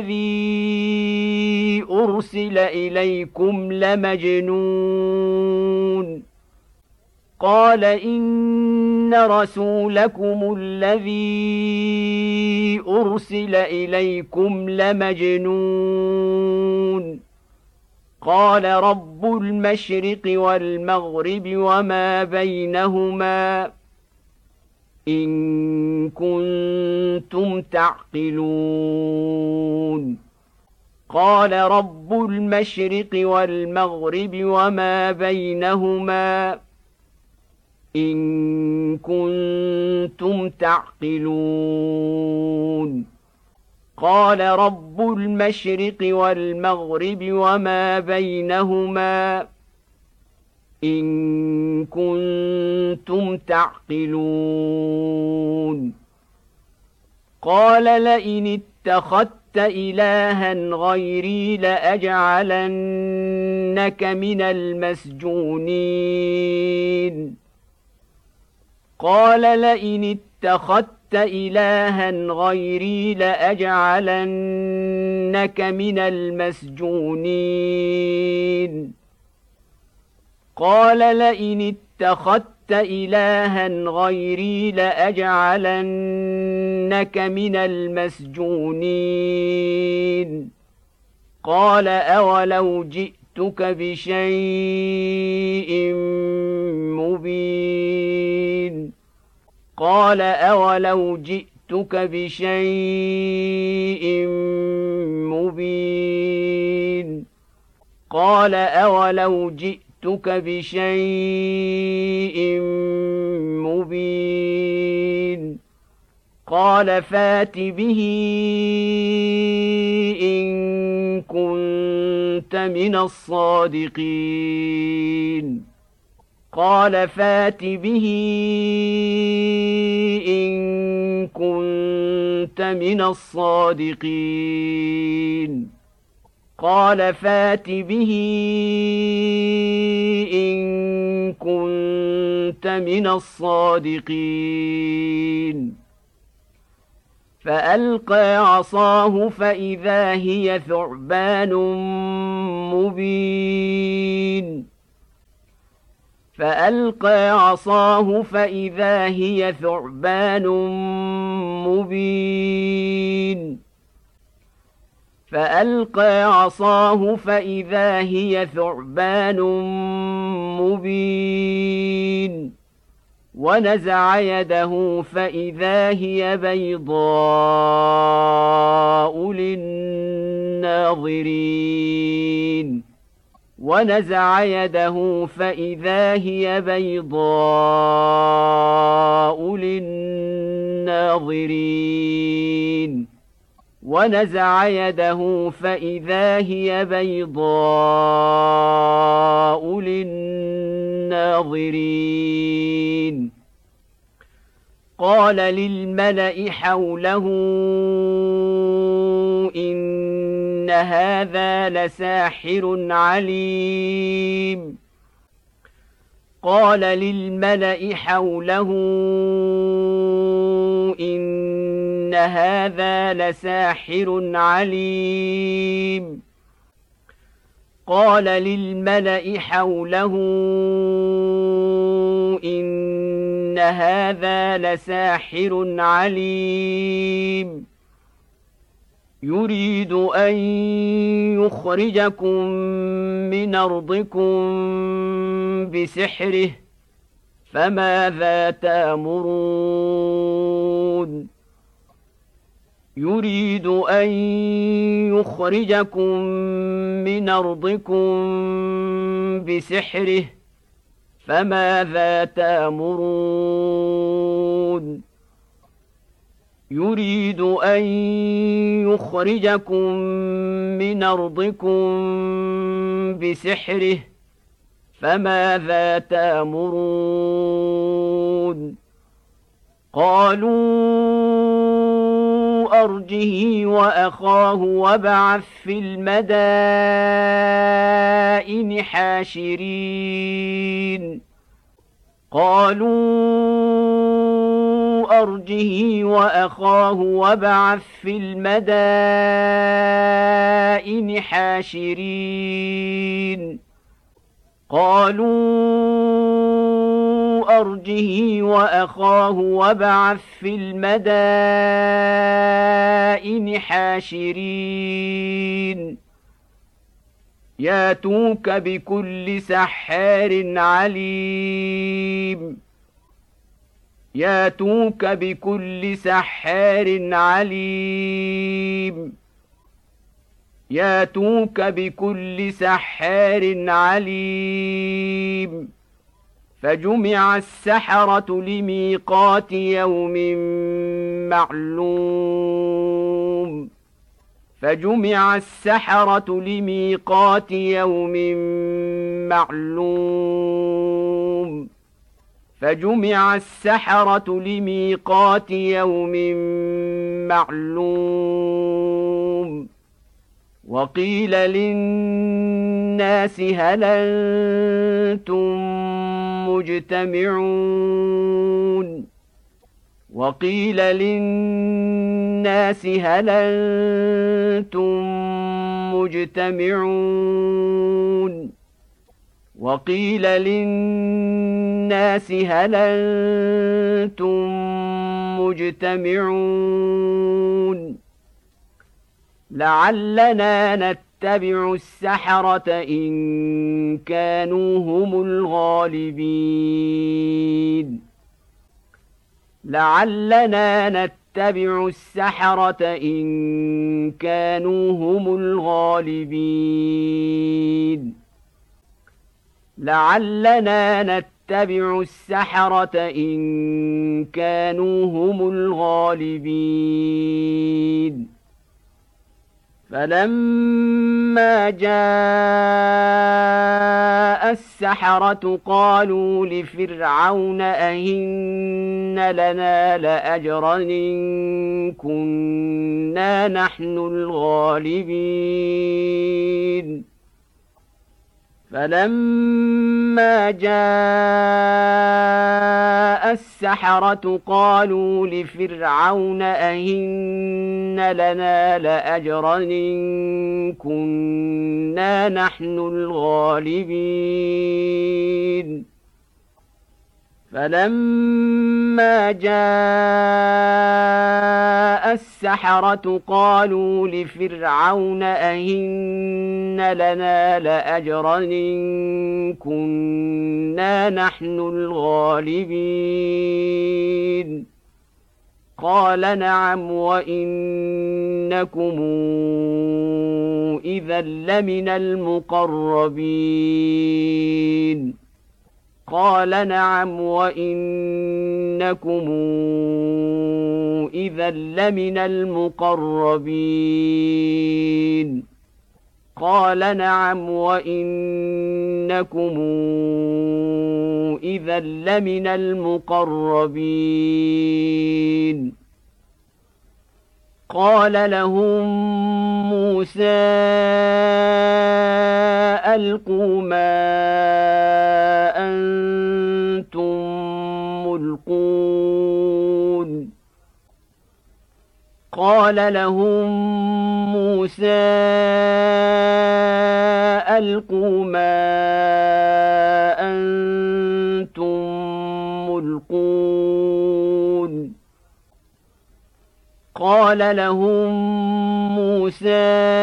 الذي أرسل إليكم لمجنون قال إن رسولكم الذي أرسل إليكم لمجنون قال رب المشرق والمغرب وما بينهما إن كنتم تعقلون قال رب المشرق والمغرب وما بينهما إن كنتم تعقلون قال رب المشرق والمغرب وما بينهما إن كنتم تعقلون قال لئن اتخذت إلها غيري لأجعلنك من المسجونين قال لئن اتخذت إلها غيري لأجعلنك من المسجونين قال لئن اتخذت إلها غيري لأجعلنك من المسجونين قال أولو جئتك بشيء مبين قال أولو جئتك بشيء مبين قال أولو جئتك بشيء مبين قال فات به إن كنت من الصادقين قال فات به إن كنت من الصادقين قال فات به إن كنت من الصادقين فألقى عصاه فإذا هي ثعبان مبين فألقى عصاه فإذا هي ثعبان مبين فألقى عصاه فإذا هي ثعبان مبين ونزع يده فإذا هي بيضاء للناظرين ونزع يده فإذا هي بيضاء للناظرين ونزع يده فإذا هي بيضاء للناظرين قال للملأ حوله إن هذا لساحر عليم قال للملأ حوله إن هذا لساحر عليم قال للملأ حوله إن هذا لساحر عليم يريد أن يخرجكم من أرضكم بسحره فماذا تأمرون يريد أن يخرجكم من أرضكم بسحره فماذا تأمرون يريد أن يخرجكم من أرضكم بسحره فماذا تأمرون قالوا أرجه وأخاه وابعث في المدائن حاشرين قالوا أرجه وأخاه وابعث في المدائن حاشرين قالوا أرجه وأخاه وابعث في المدائن حاشرين ياتوك بكل سحار عليم ياتوك بكل سحار عليم ياتوك بكل سحار عليم فجمع السحرة لميقات يوم معلوم فجمع السحرة لميقات يوم معلوم فجمع السحرة لميقات يوم معلوم وقيل للناس هل أنتم مجتمعون وقيل للناس هل أنتم مجتمعون وقيل للناس هل أنتم مجتمعون لعلنا نتبع السحرة إن كانوا هم الغالبين لعلنا نتبع السحرة إن كانوا هم الغالبين لعلنا نتبع السحرة إن كانوا هم الغالبين فلما جاء السحرة قالوا لفرعون أئن لنا لأجرا إن كنا نحن الغالبين فلما جاء السحرة قالوا لفرعون أئن لنا لأجرا إن كنا نحن الغالبين فلما جاء السحرة قالوا لفرعون أئن لنا لأجرا إن كنا نحن الغالبين قال نعم وإنكم إذا لمن المقربين قال نعم وإنكم إذا لمن المقربين قال نعم وإنكم إذا لمن المقربين قال لهم موسى ألقوا ما أنتم ملقون قال لهم موسى ألقوا ما أنتم ملقون قال لهم موسى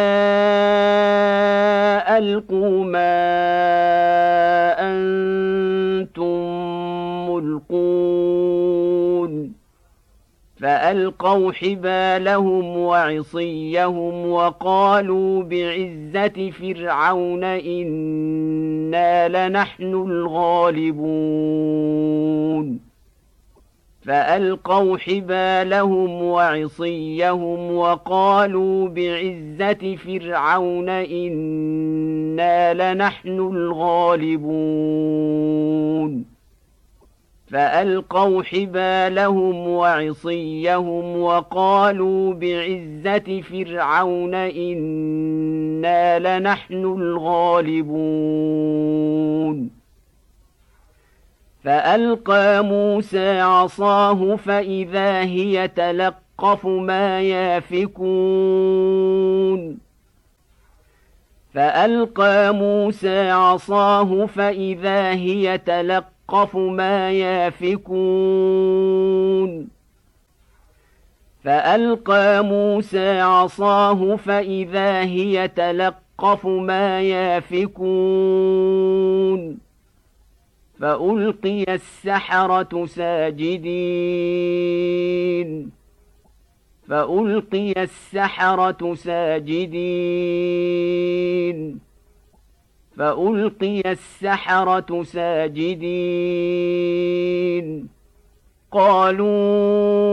ألقوا ما أنتم ملقون فألقوا حبالهم وعصيهم وقالوا بعزة فرعون إنا لنحن الغالبون فألقوا حبالهم وعصيهم وقالوا بعزة فرعون إنا لنحن الغالبون فألقوا حبالهم وعصيهم وقالوا بعزة فرعون إنا لنحن الغالبون فألقى موسى عصاه فإذا هي تلقف ما يافكون فألقى موسى عصاه فإذا هي تلقف ما يافكون فألقى موسى عصاه فإذا هي تلقف ما يافكون فألقي السحرة ساجدين فألقي السحرة ساجدين فألقي السحرة ساجدين قالوا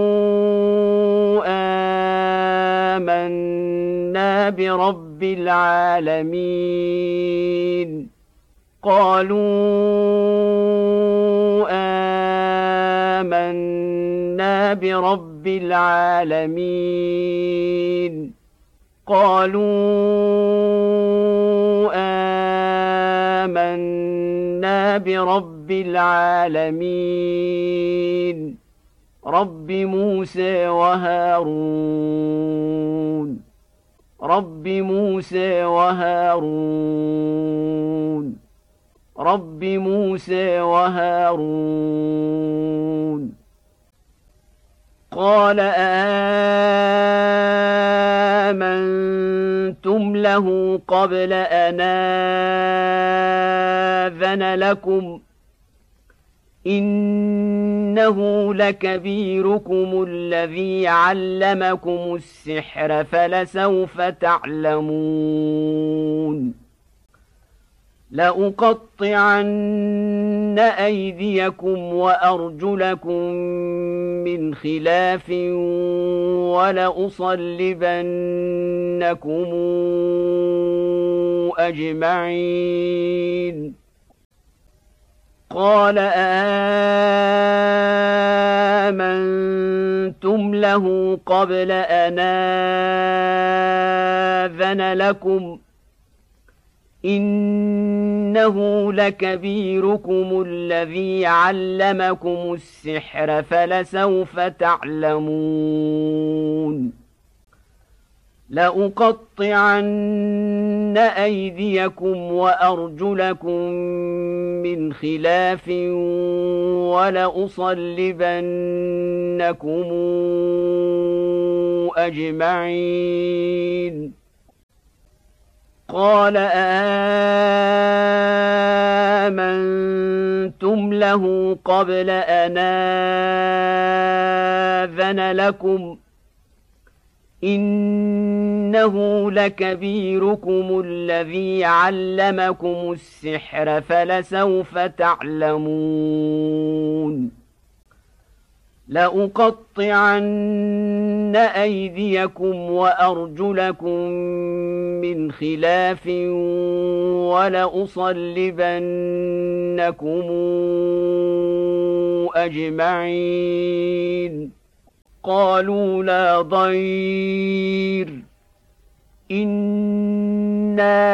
آمنا برب العالمين قالوا آمنا برب العالمين قالوا آمنا برب العالمين رب موسى وهارون رب موسى وهارون رب موسى وهارون قال آمنتم له قبل أن آذن لكم إنه لكبيركم الذي علمكم السحر فلسوف تعلمون لأقطعن أيديكم وأرجلكم من خلاف ولأصلبنكم أجمعين قال آمنتم له قبل أن آذن لكم إنه لكبيركم الذي علمكم السحر فلسوف تعلمون لأقطعن أيديكم وأرجلكم من خلاف ولأصلبنكم أجمعين قال آمنتم له قبل أن آذن لكم إنه لكبيركم الذي علمكم السحر فلسوف تعلمون لأقطعن أيديكم وأرجلكم من خلاف ولأصلبنكم أجمعين قالوا لا ضير إنا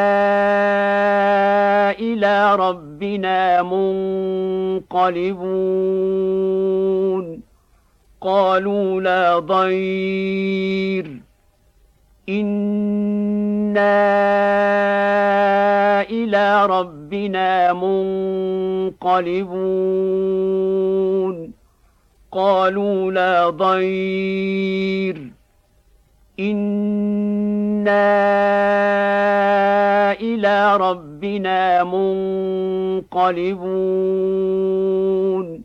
إلى ربنا منقلبون قالوا لا ضير إنا إلى ربنا منقلبون قالوا لا ضير إنا إلى ربنا منقلبون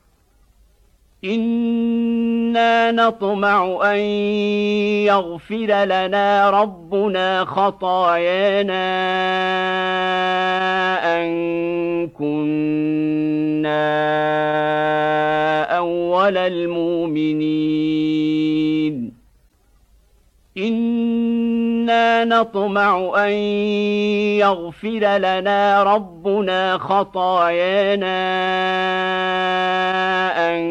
إنا نطمع أن يغفر لنا ربنا خطايانا أن كنا أول المؤمنين إنا نطمع أن يغفر لنا ربنا خطايانا أن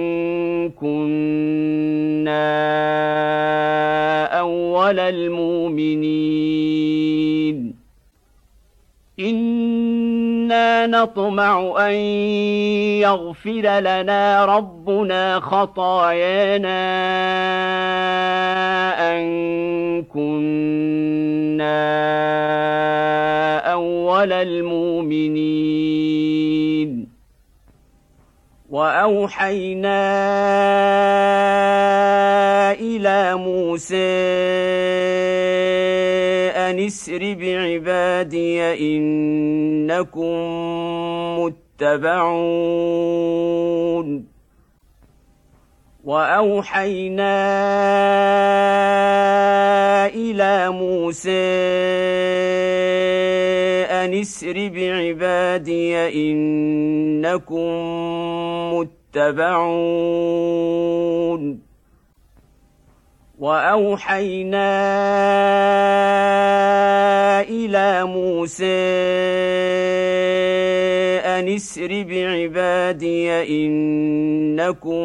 كنا أول المؤمنين إنا نطمع أن يغفر لنا ربنا خطايانا أن كنا أول المؤمنين وأوحينا إلى موسى أن اسر بعبادي إنكم متبعون وأوحينا إلى موسى أن اسر بعبادي إنكم متبعون وأوحينا إلى موسى أن اسر بعبادي إنكم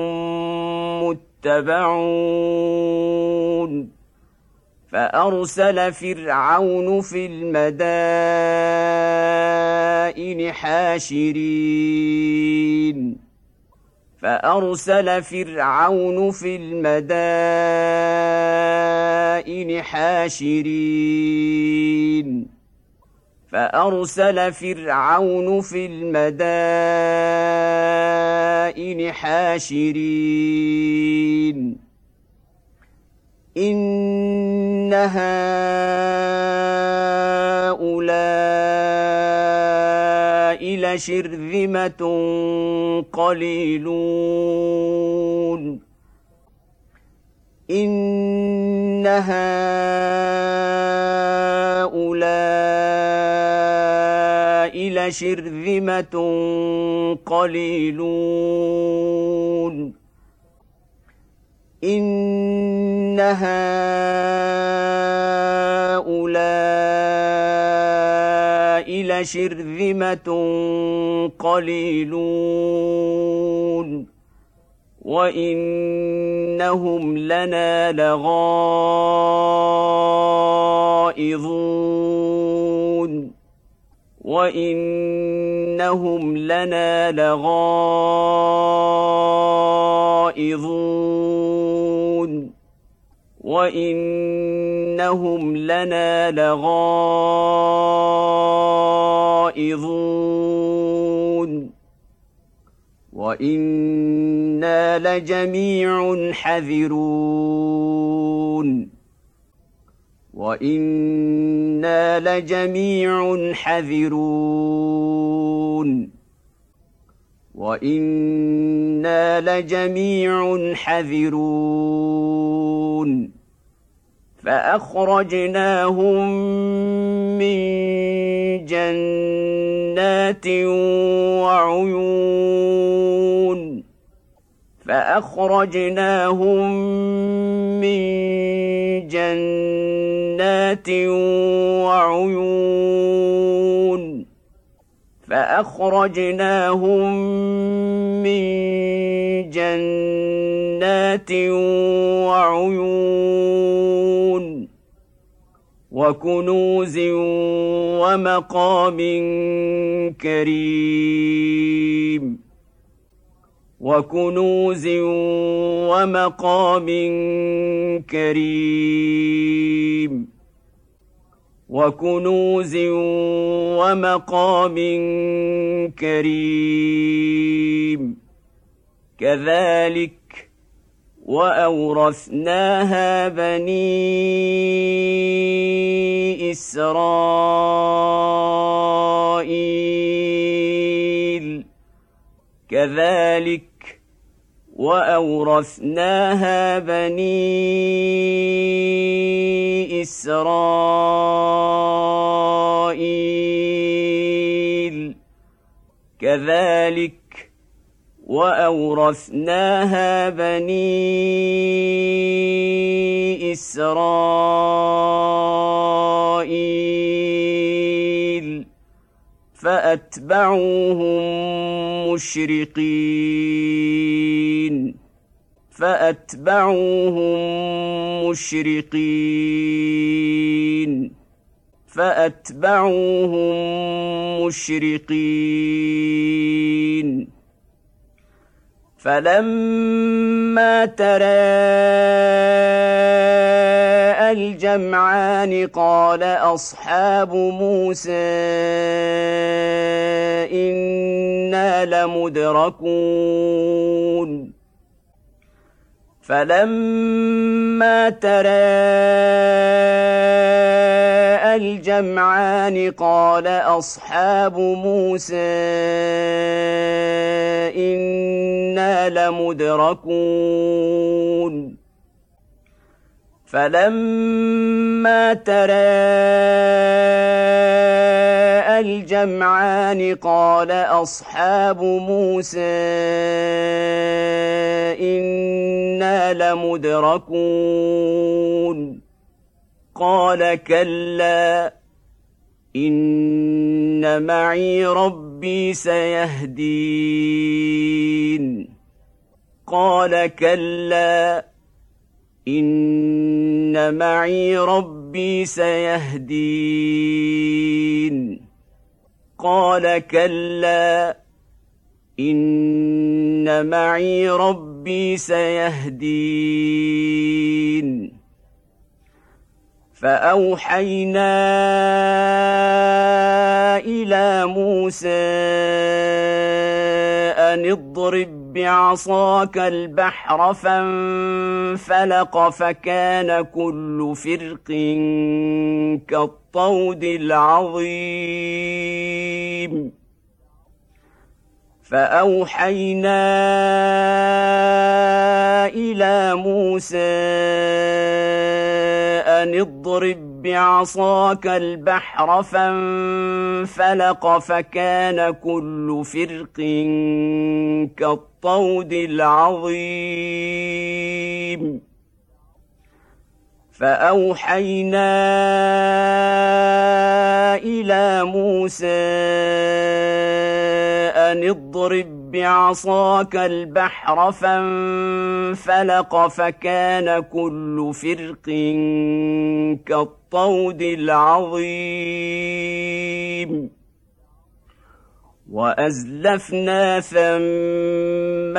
متبعون فأرسل فرعون في المدائن حاشرين فأرسل فرعون في المدائن حاشرين فأرسل فرعون في المدائن حاشرين إن هؤلاء لشرذمة قليلون إن هؤلاء لشرذمة قليلون إن هؤلاء لشرذمة قليلون وإنهم لنا لغائظون وإنهم لنا لغائظون وإنهم لنا لغائظون وإنا لجميع حذرون وإنا لجميع حذرون وإنا لجميع حذرون فأخرجناهم من جنات وعيون فأخرجناهم من جنات وعيون فأخرجناهم من جنات وعيون وكنوز ومقام كريم وكنوز ومقام كريم وكنوز ومقام كريم كذلك وأورثناها بني إسرائيل كذلك وأورثناها بني إسرائيل كذلك وأورثناها بني إسرائيل فأتبعوهم مشرقين فأتبعوهم مشرقين فأتبعوهم مشرقين فلما تراءى الجمعان قال أصحاب موسى إنا لمدركون فلما تراءى الجمعان قال أصحاب موسى إنا لمدركون فلما تراءى الجمعان قال أصحاب موسى إنا لمدركون قال كلا إن معي ربي سيهدين قال كلا إن معي ربي سيهدين قال كلا إن معي ربي سيهدين فأوحينا إلى موسى أن اضرب بعصاك البحر فانفلق فكان كل فرق كالطود العظيم فأوحينا إلى موسى أن اضرب بعصاك البحر فانفلق فكان كل فرق كالطود العظيم فأوحينا إلى موسى أن اضرب بعصاك البحر فانفلق فكان كل فرق كالطود العظيم وأزلفنا ثم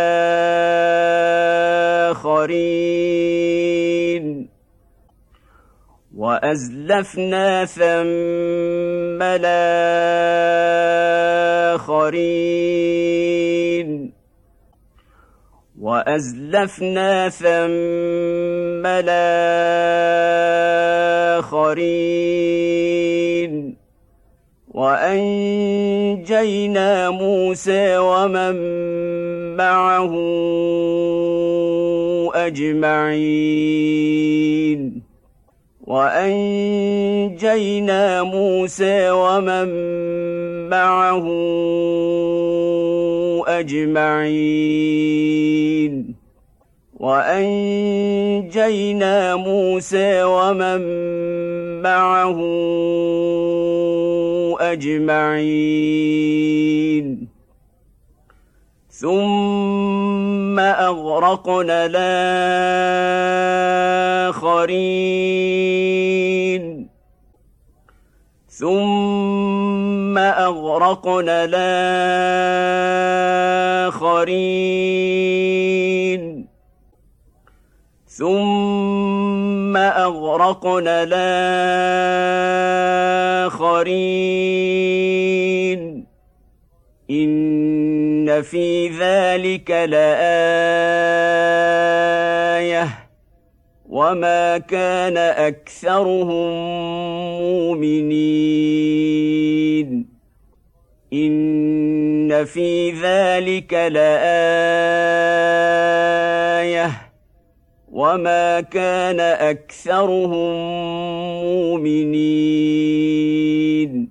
الآخرين وأزلفنا ثم الآخرين وأزلفنا ثم الآخرين وأنجينا موسى ومن معه أجمعين وأنجينا موسى ومن معه أجمعين وأنجينا موسى ومن معه أجمعين ثم أغرقنا الآخرين ثم أغرقنا الآخرين ثم أغرقنا الآخرين إن في ذلك لآية وما كان أكثرهم مؤمنين إن في ذلك لآية وما كان أكثرهم مؤمنين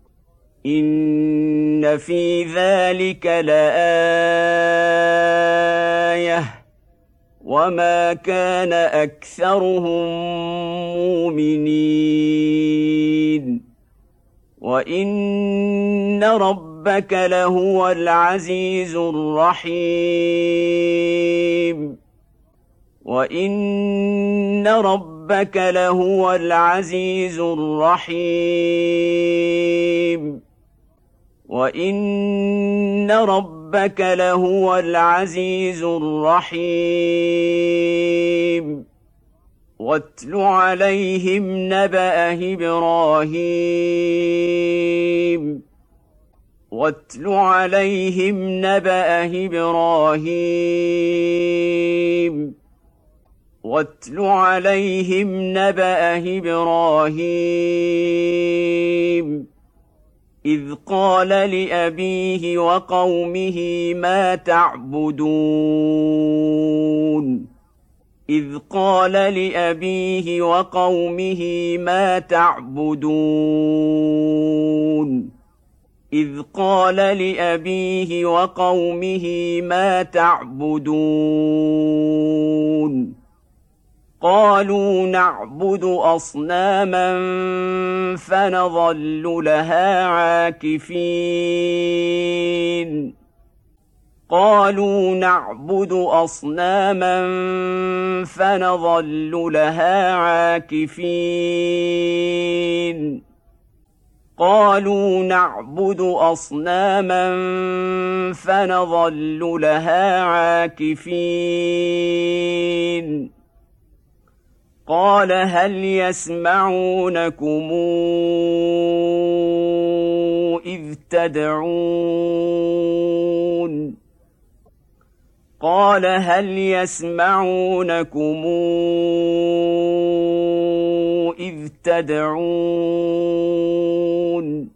إن في ذلك لآية وما كان أكثرهم مؤمنين وإن ربك لهو العزيز الرحيم وإن ربك ربك لهو العزيز الرحيم وإن ربك لهو العزيز الرحيم واتل عليهم نبأ إبراهيم واتل عليهم نبأ إبراهيم واتل عليهم نبأ إبراهيم إذ قال لأبيه وقومه ما تعبدون إذ قال لأبيه وقومه ما تعبدون إذ قال لأبيه وقومه ما تعبدون قالوا نعبد أصناما فنظل لها عاكفين قالوا نعبد أصناما فنظل لها عاكفين قالوا نعبد أصناما فنظل لها عاكفين قال هل يسمعونكم إذ تدعون قال هل يسمعونكم إذ تدعون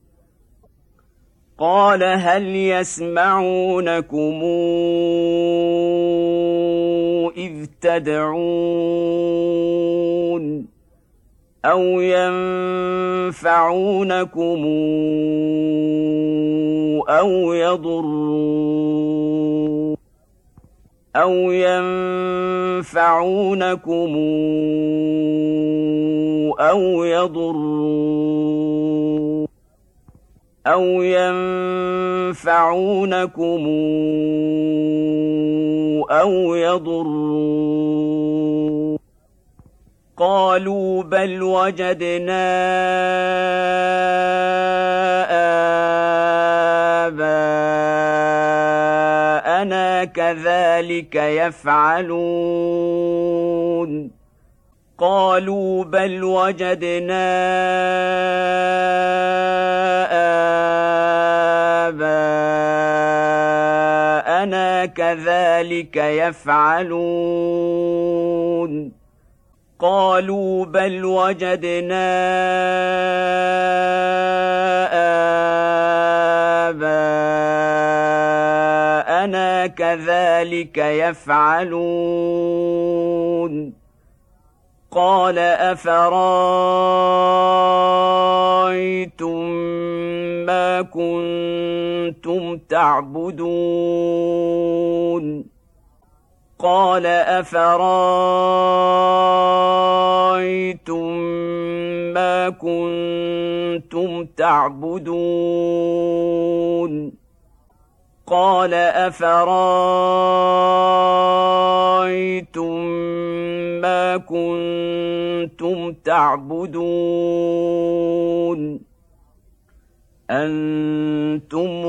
قال هل يسمعونكم إذ تدعون أو ينفعونكم أو يضرون أو ينفعونكم أو يضرون أو ينفعونكم أو يضرون قالوا بل وجدنا آباءنا كذلك يفعلون قالوا بل وجدنا آباءنا كذلك يفعلون قالوا بل وجدنا آباءنا كذلك يفعلون قال أفرأيتم ما كنتم تعبدون قال أفرأيتم ما كنتم تعبدون قال أفرأيتم ما كنتم تعبدون أنتم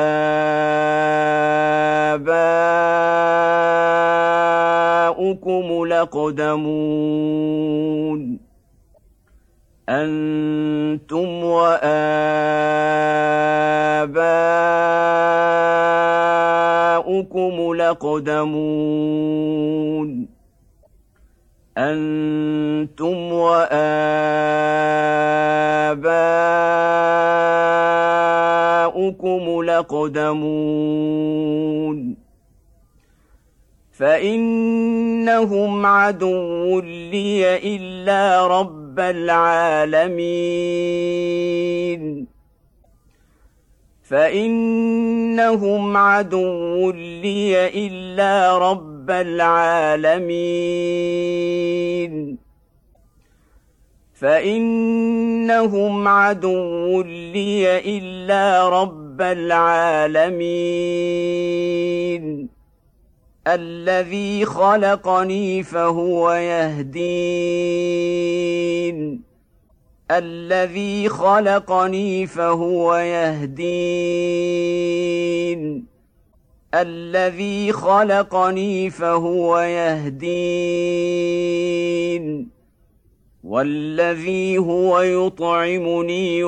وآباؤكم الأقدمون أنتم وآباؤكم الأقدمون أنتم وآباؤكم الأقدمون فإنهم عدو لي إلا رب العالمين فإنهم عدو لي إلا رب العالمين فإنهم عدو لي إلا رب العالمين الذي خلقني فهو يهدين الذي خلقني فهو يهدين الذي خلقني فهو يهدين والذي هو يطعمني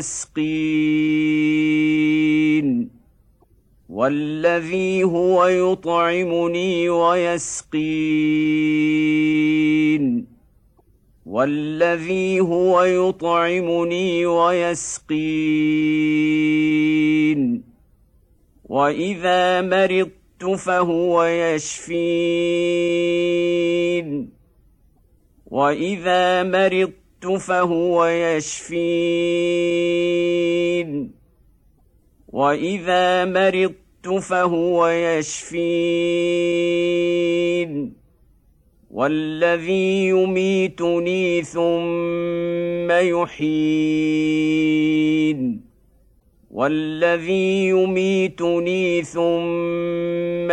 ويسقين والذي هو يطعمني ويسقين والذي هو يطعمني ويسقين وإذا مرضت فهو يشفين وإذا مرضت فهو يشفين وإذا مرضت فهو يشفين والذي يميتني ثم يحيين والذي يميتني ثم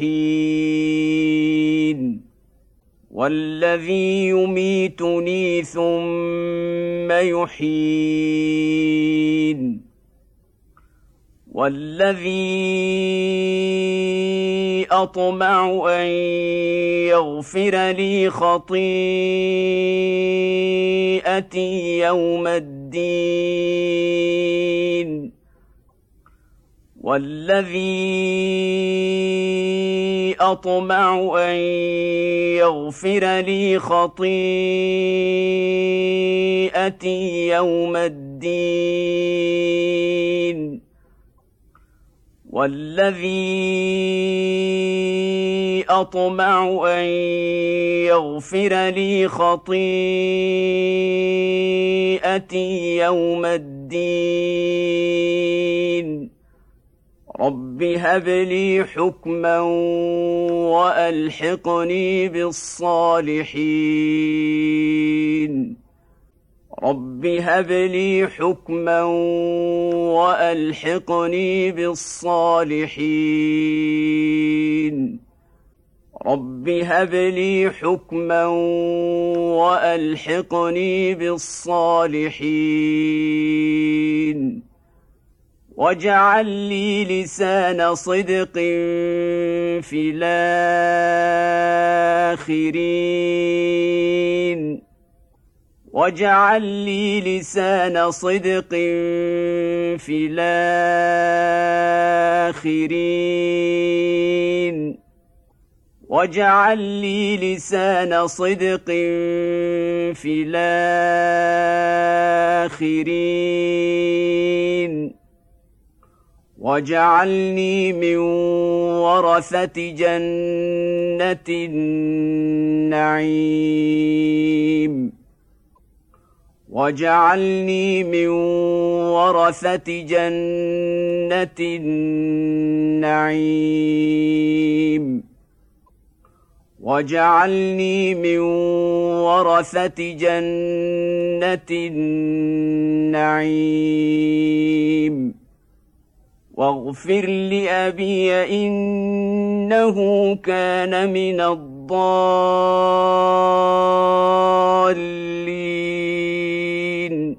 يحيين والذي يميتني ثم يحيين والذي أطمع أن يغفر لي خطيئتي يوم الدين والذي أطمع أن يغفر لي خطيئتي يوم الدين والذي أطمع أن يغفر لي خطيئتي يوم الدين رب هب لي حكما وألحقني بالصالحين رب هب لي حكما وألحقني بالصالحين رب هب لي حكما وألحقني بالصالحين واجعل لي لسان صدق في الآخرين واجعل لي لسان صدق في الآخرين واجعل لي لسان صدق في الآخرين واجعلني من ورثة جنة النعيم واجعلني من ورثة جنة النعيم واجعلني من ورثة جنة النعيم واغفر لأبي إنه كان من الضالين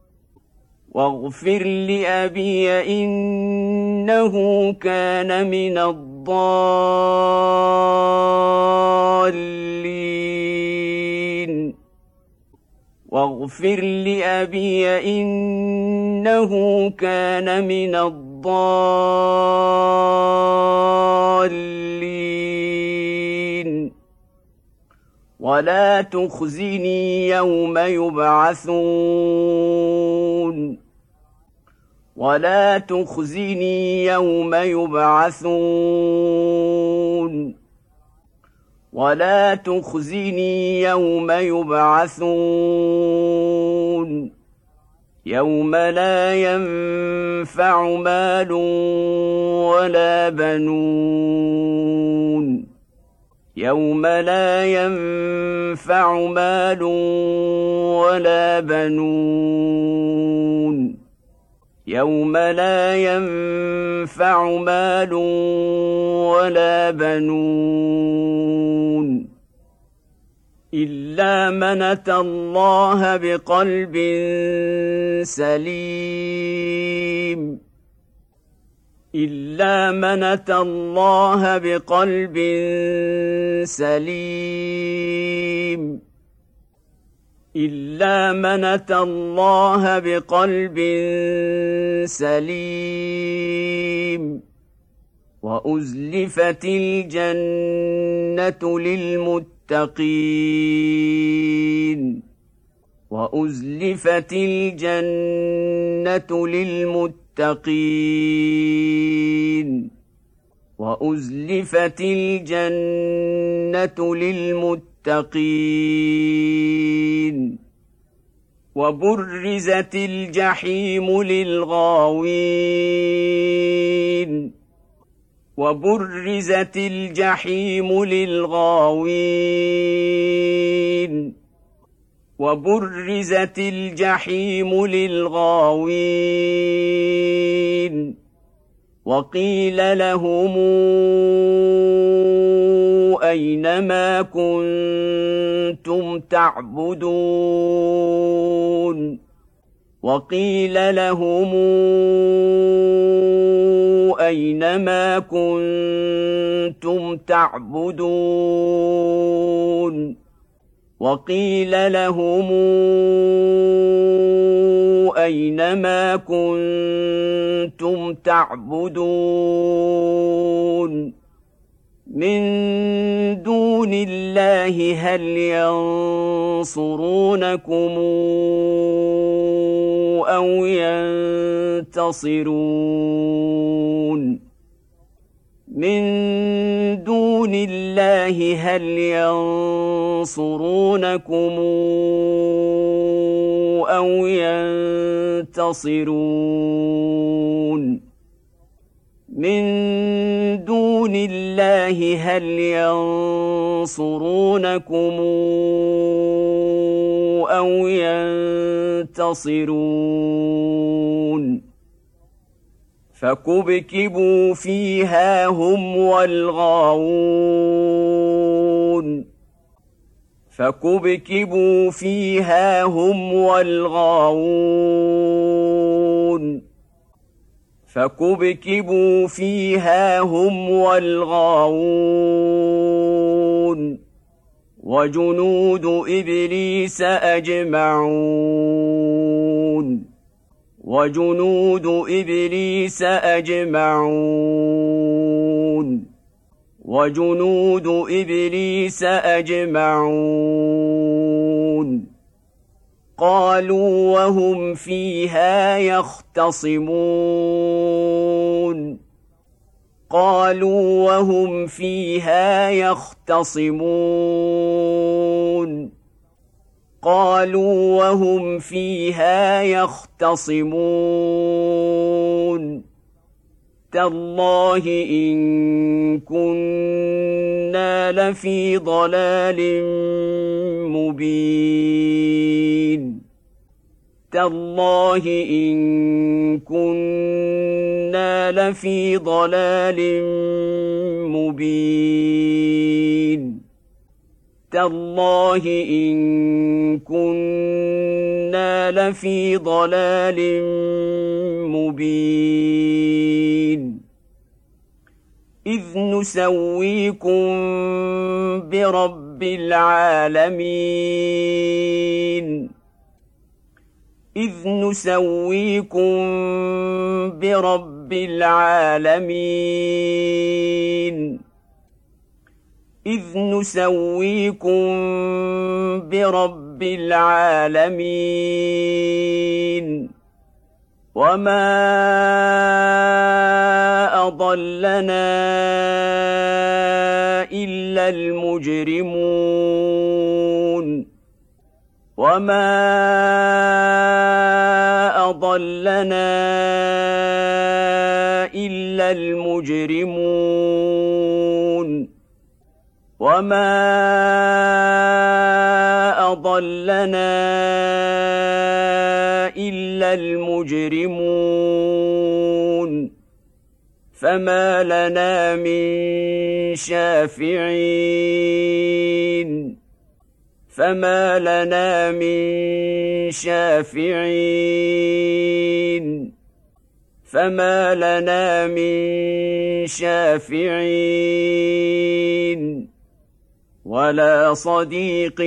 واغفر لأبي إنه كان من الضالين واغفر لأبي إنه كان من الضالين ولا تخزني يوم يبعثون ولا تخزني يوم يبعثون ولا تخزني يوم يبعثون يوم لا ينفع مال ولا بنون يوم لا ينفع مال ولا بنون يوم لا ينفع مال ولا بنون إلا من أتى الله بقلب سليم إلا من أتى الله بقلب سليم إلا من أتى الله بقلب سليم وأزلفت الجنة للمتقين وأزلفت الجنة للمتقين وأزلفت الجنة للمتقين وبرزت الجحيم للغاوين وبرزت الجحيم للغاوين وبرزت الجحيم للغاوين وقيل لهم أين ما كنتم تعبدون وقيل لهم أين ما كنتم تعبدون وقيل لهم أين ما كنتم تعبدون من دون الله هل ينصرونكم أو ينتصرون من دون الله هل ينصرونكم أو ينتصرون من دون الله هل ينصرونكم أو ينتصرون فكبكبوا فيها هم والغاوون فكبكبوا فيها هم والغاوون فكبكبوا فيها هم والغاوون وجنود إبليس أجمعون وجنود إبليس أجمعون وجنود إبليس أجمعون قالوا وهم فيها يختصمون قالوا وهم فيها يختصمون قالوا وهم فيها يختصمون تالله إن كنا لفي ضلال مبين تالله إن كنا لفي ضلال مبين تالله إن كنا لفي ضلال مبين إذ نسويكم برب العالمين إذ نسويكم برب العالمين إذ نسويكم برب العالمين وما أضلنا إلا المجرمون وما أضلنا إلا المجرمون وما أضلنا إلا المجرمون فما لنا من شافعين فما لنا من شافعين فما لنا من شافعين ولا صديق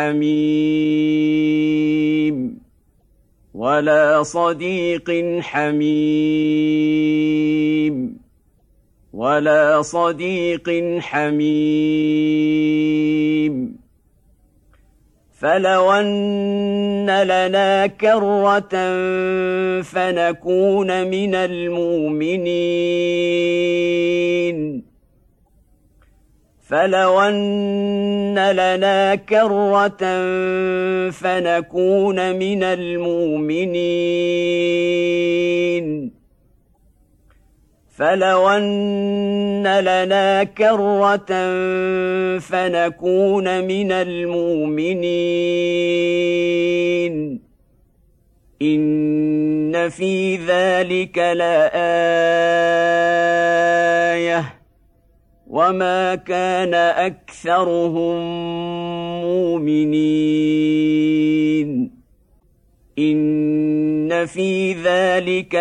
حميم ولا صديق حميم ولا صديق حميم فلو أن لنا كرة فنكون من المؤمنين فلو أن لنا كرة فنكون من المؤمنين فلو أن لنا كرة فنكون من المؤمنين إن في ذلك لآية وما كان أكثرهم مؤمنين إن في ذلك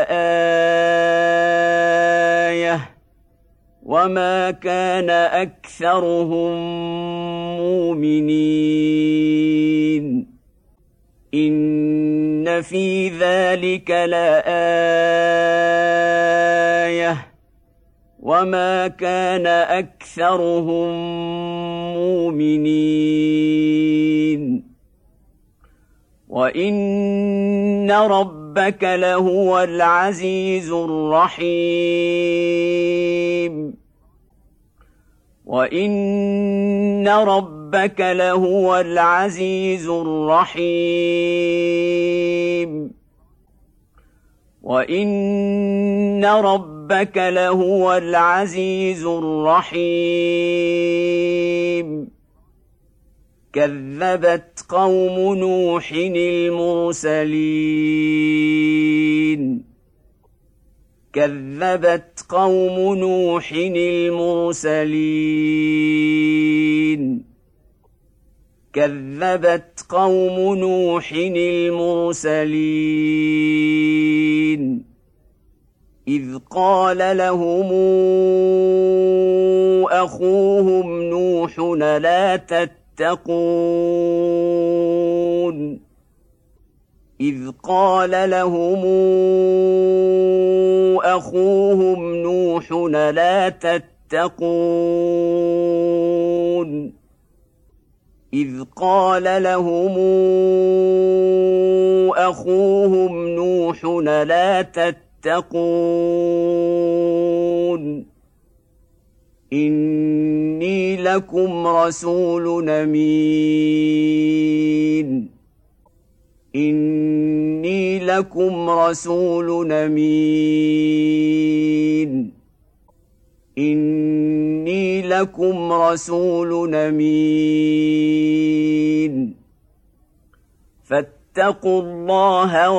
لآية وما كان أكثرهم مؤمنين إن في ذلك لآية وما كان أكثرهم مؤمنين وإن ربك لهو العزيز الرحيم وإن ربك لهو العزيز الرحيم وإن ربك لهو العزيز الرحيم كذبت قوم نوح المرسلين كذبت قوم نوح المرسلين كذبت قوم نوح المرسلين إذ قال لهم أخوهم نوح لا تتقون إذ قال لهم أخوهم نوح لا تتقون إذ قال لهم أخوهم نوح لا تتقون إني لكم رسول أمين إني لكم رسول أمين إني لكم رسول أمين فاتقوا الله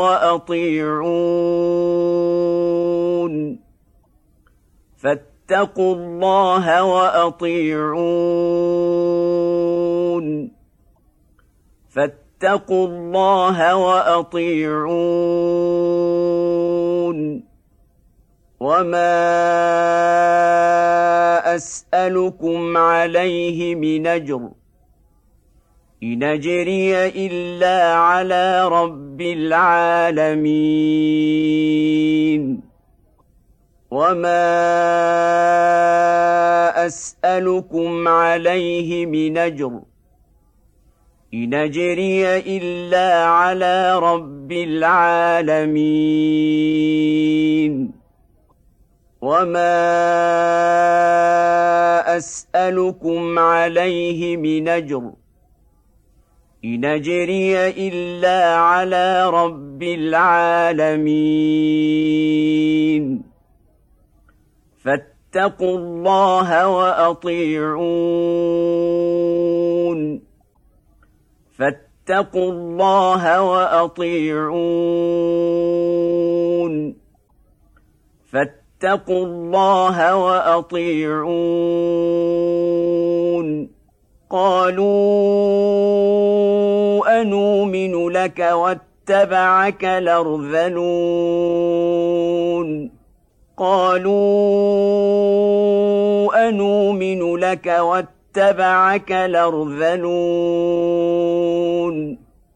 وأطيعون فاتقوا الله وأطيعون فاتقوا الله وأطيعون وما أسألكم عليه من أجر إن أجري إلا على رب العالمين وما أسألكم عليه من أجر إن أجري إلا على رب العالمين وما أسألكم عليه من أجر إن أجري إلا على رب العالمين فاتقوا الله وأطيعون فاتقوا الله وأطيعون فاتقوا الله وأطيعون قالوا أنؤمن لك واتبعك الأرذلون قالوا أنؤمن لك واتبعك الأرذلون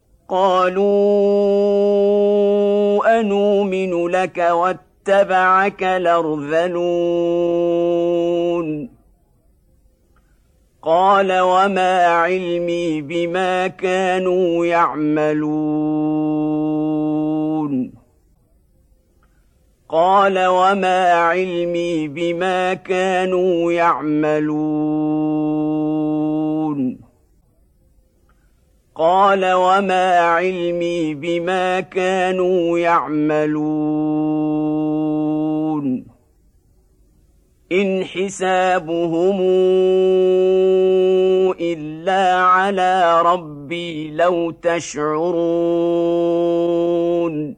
قالوا أنؤمن لك واتبعك الأرذلون قال وما علمي بما كانوا يعملون قال وما علمي بما كانوا يعملون قال وما علمي بما كانوا يعملون إن حسابهم إلا على ربي لو تشعرون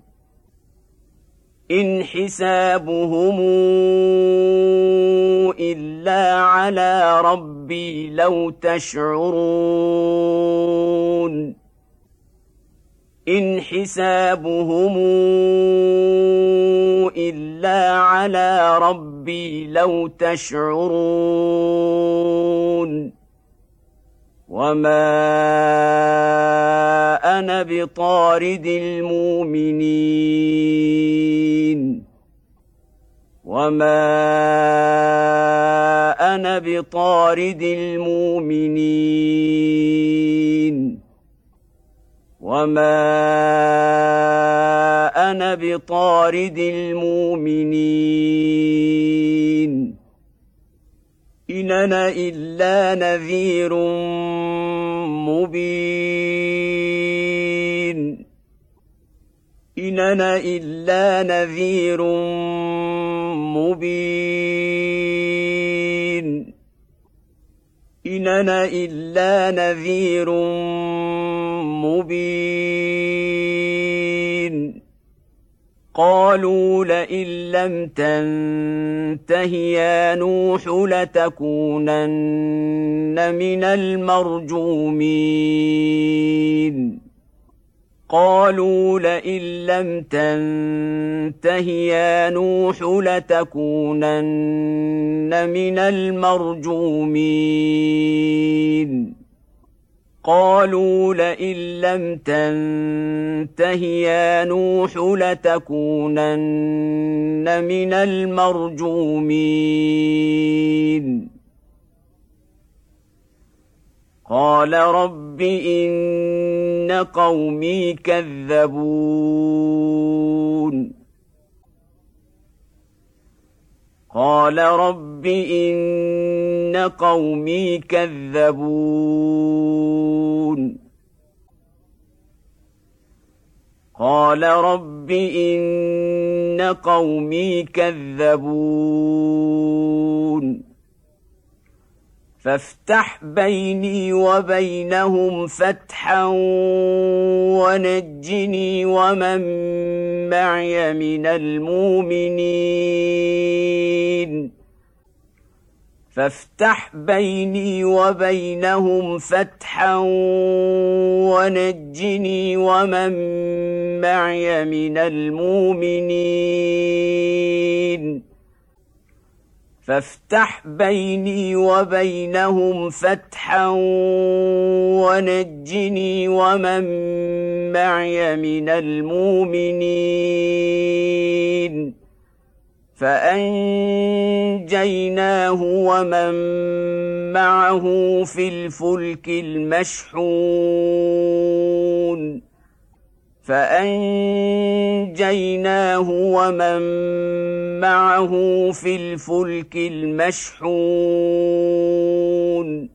إن حسابهم إلا على ربي لو تشعرون إن حسابهم إلا على ربي لو تشعرون وما أنا بطارد المؤمنين وما أنا بطارد المؤمنين وما أنا بطارد المؤمنين إن أنا إلا نذير مبين إن أنا إلا نذير مبين إن أنا إلا نذير مبين قالوا لئن لم تنته يا نوح لتكونن من المرجومين قالوا لئن لم تنته يا نوح لتكونن من المرجومين قالوا لئن لم تنته يا نوح لتكونن من المرجومين قال رب إن قومي كذبون قال رب إن قومي كذبون قال رب إن قومي كذبون فافتح بيني وبينهم فتحا ونجني ومن معي من المؤمنين فافتح بيني وبينهم فتحا ونجني ومن معي من المؤمنين فافتح بيني وبينهم فتحا ونجني ومن معي من المؤمنين فأنجيناه ومن معه في الفلك المشحون فأنجيناه ومن معه في الفلك المشحون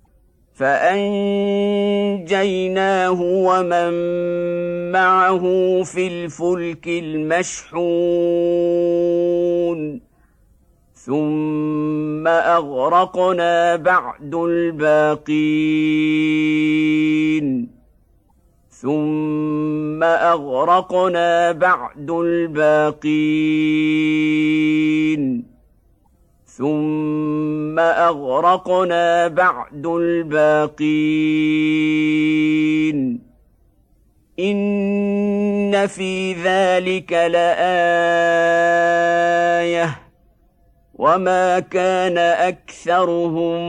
فأنجيناه ومن معه في الفلك المشحون ثم أغرقنا بعد الباقين ثم ثم أغرقنا بعد الباقين ثم أغرقنا بعد الباقين إن في ذلك لآية وما كان أكثرهم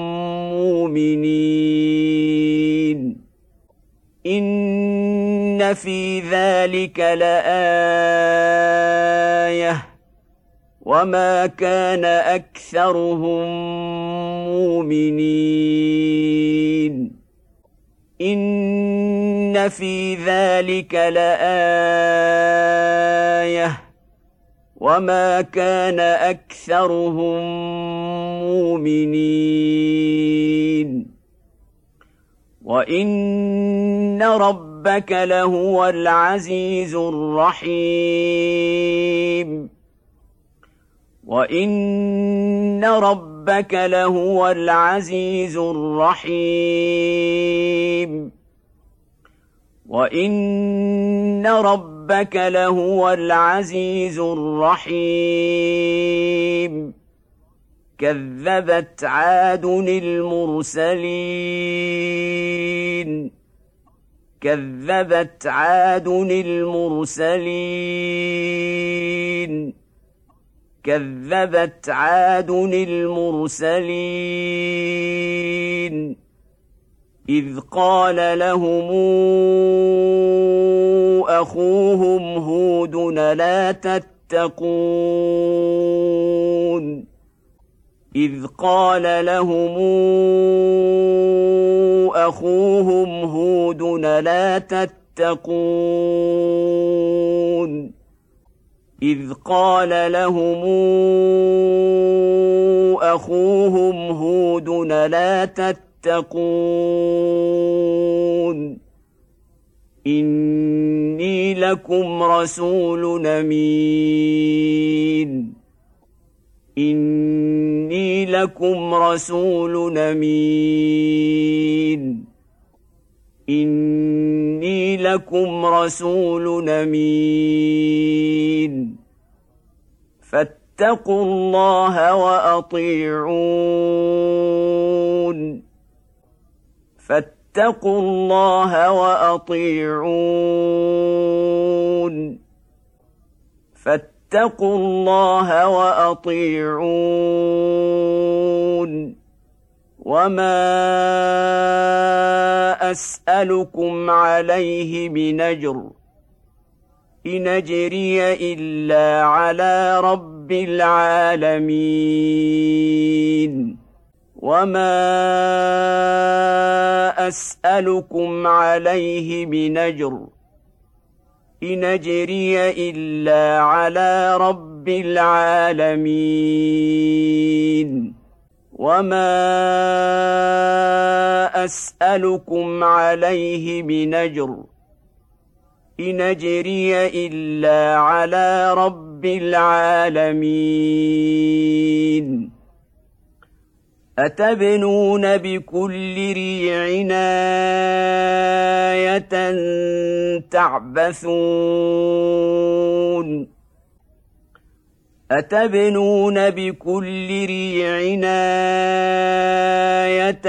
مؤمنين إن في ذلك لآية وما كان أكثرهم مؤمنين إن في ذلك لآية وما كان أكثرهم مؤمنين وإن ربك لهو العزيز الرحيم وإن ربك لهو العزيز الرحيم وإن ربك لهو العزيز الرحيم كذبت عاد المرسلين كذبت عاد المرسلين كذبت عاد المرسلين إذ قال لهم أخوهم هود لا تتقون إذ قال لهم أخوهم هود لا تتقون إذ قال لهم أخوهم هود لا تتقون إني لكم رسول أمين إني لكم رسول أمين إني لكم رسول أمين فاتقوا الله وأطيعون فاتقوا الله وأطيعون فاتقوا الله وأطيعون وما أسألكم عليه من أجر إن أجري إلا على رب العالمين وما أسألكم عليه من أجر إن أجري إلا على رب العالمين وما أسألكم عليه من أجر إن أجري إلا على رب العالمين أتبنون بكل ريع آية تعبثون أتبنون بكل ريع آية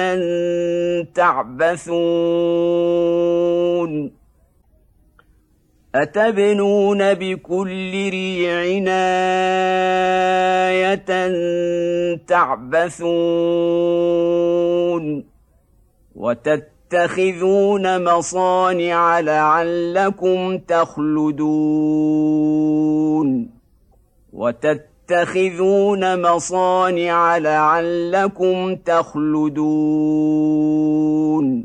تعبثون أتبنون بكل ريع آية تعبثون وتتخذون مصانع لعلكم تخلدون وتتخذون مصانع لعلكم تخلدون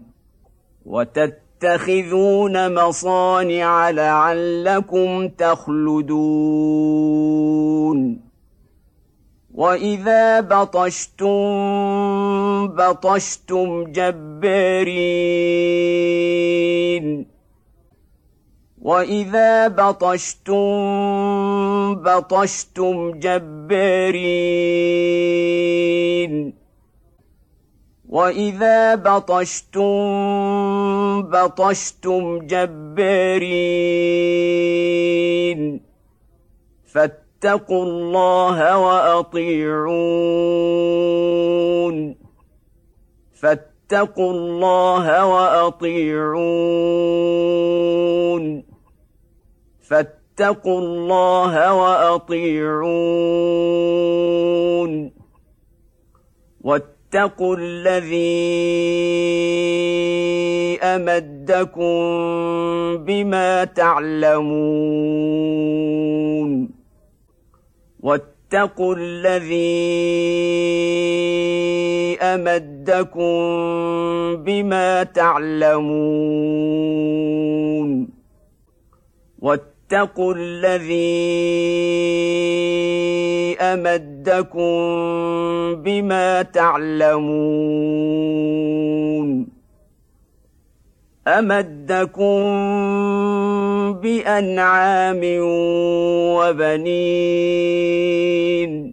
وتتخذون مصانع لعلكم تخلدون وإذا بطشتم بطشتم جبارين وإذا بطشتم بطشتم جبارين وإذا بطشتم بطشتم جبارين فاتقوا الله وأطيعون فاتقوا الله وأطيعون فاتقوا الله وأطيعون واتقوا الذي أمدكم بما تعلمون واتقوا الذي أمدكم بما تعلمون واتقوا الذي أمدكم بما تعلمون أمدكم بأنعام وبنين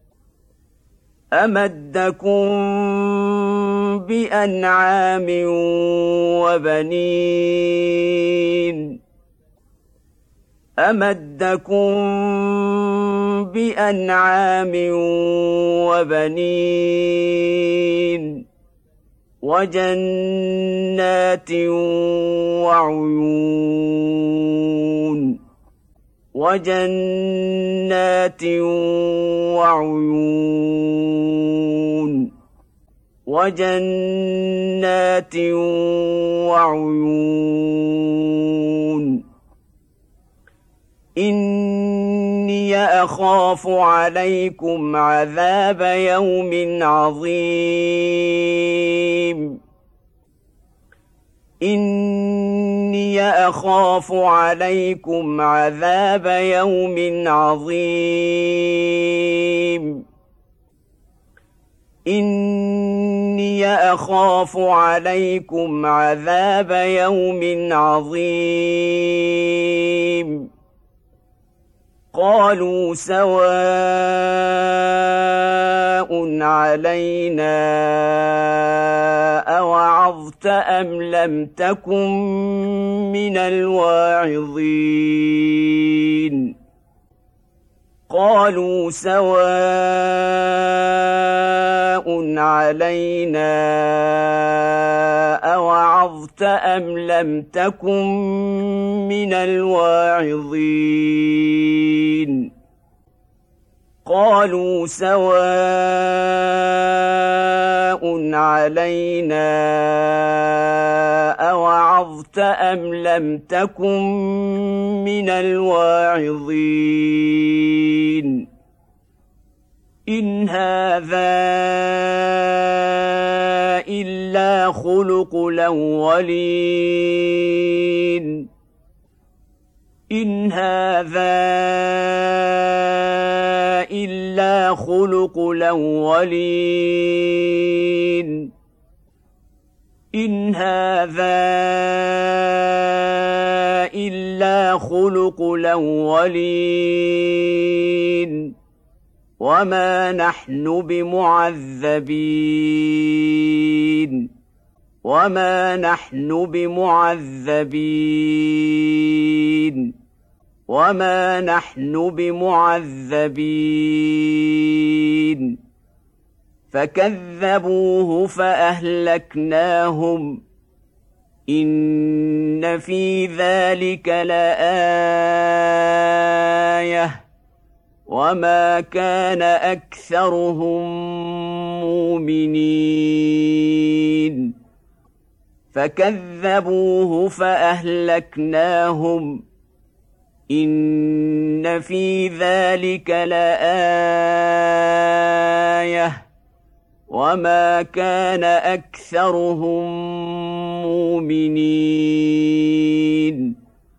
أمدكم بأنعام وبنين أمدكم بأنعام وبنين وجنات وعيون وجنات وعيون وجنات وعيون إني أخاف عليكم عذاب يوم عظيم إني أخاف عليكم عذاب يوم عظيم إني أخاف عليكم عذاب يوم عظيم قالوا سواء علينا أوعظت أم لم تكن من الواعظين قالوا سواء علينا أوعظت أم لم تكن من الواعظين قالوا سواء علينا أوعظت أم لم تكن من الواعظين إن هذا إلا خلق الأولين إن هذا إلا خلق الأولين إن هذا إلا خلق الأولين وما نحن بمعذبين وما نحن بمعذبين وما نحن بمعذبين فكذبوه فأهلكناهم إن في ذلك لآية وما كان أكثرهم مؤمنين فكذبوه فأهلكناهم إن في ذلك لآية وما كان أكثرهم مؤمنين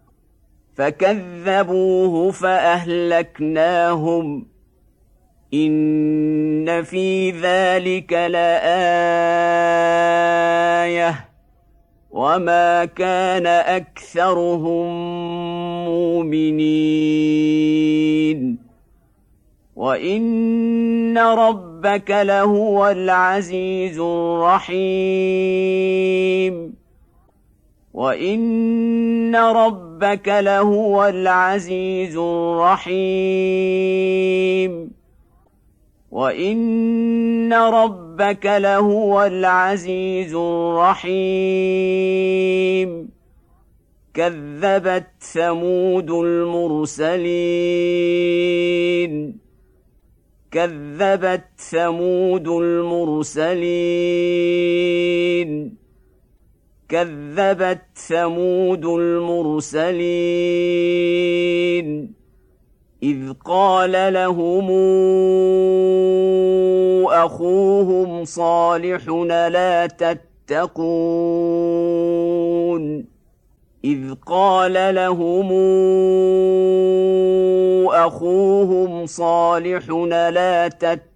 فكذبوه فأهلكناهم إن في ذلك لآية وما كان أكثرهم مؤمنين وإن ربك لهو العزيز الرحيم وإن ربك لهو العزيز الرحيم وإن ربك لهو العزيز الرحيم كذبت ثمود المرسلين كذبت ثمود المرسلين كذبت ثمود المرسلين إذ قال لهم أخوهم صالح لا تتقون إذ قال لهم أخوهم صالح لا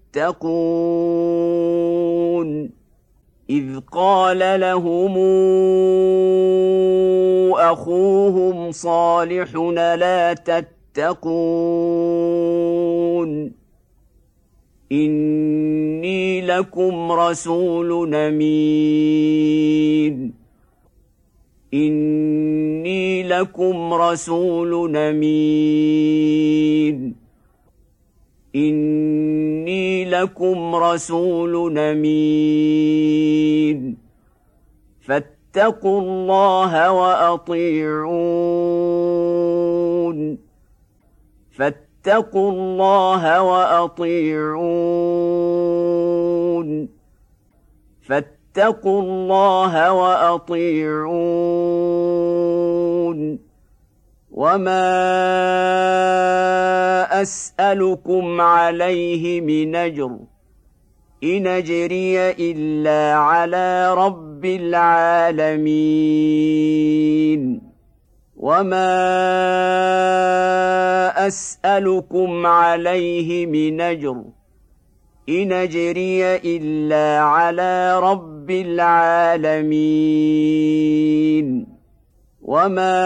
تتقون إذ قال لهم أخوهم صالح لا تتقون إني لكم رسول أمين إني لكم رسول أمين إني لكم رسول أمين فاتقوا الله وأطيعون فاتقوا الله وأطيعون فاتقوا الله وأطيعون وما أسألكم عليه من أجر إن أجري إلا على رب العالمين وما أسألكم عليه من أجر إن أجري إلا على رب العالمين وما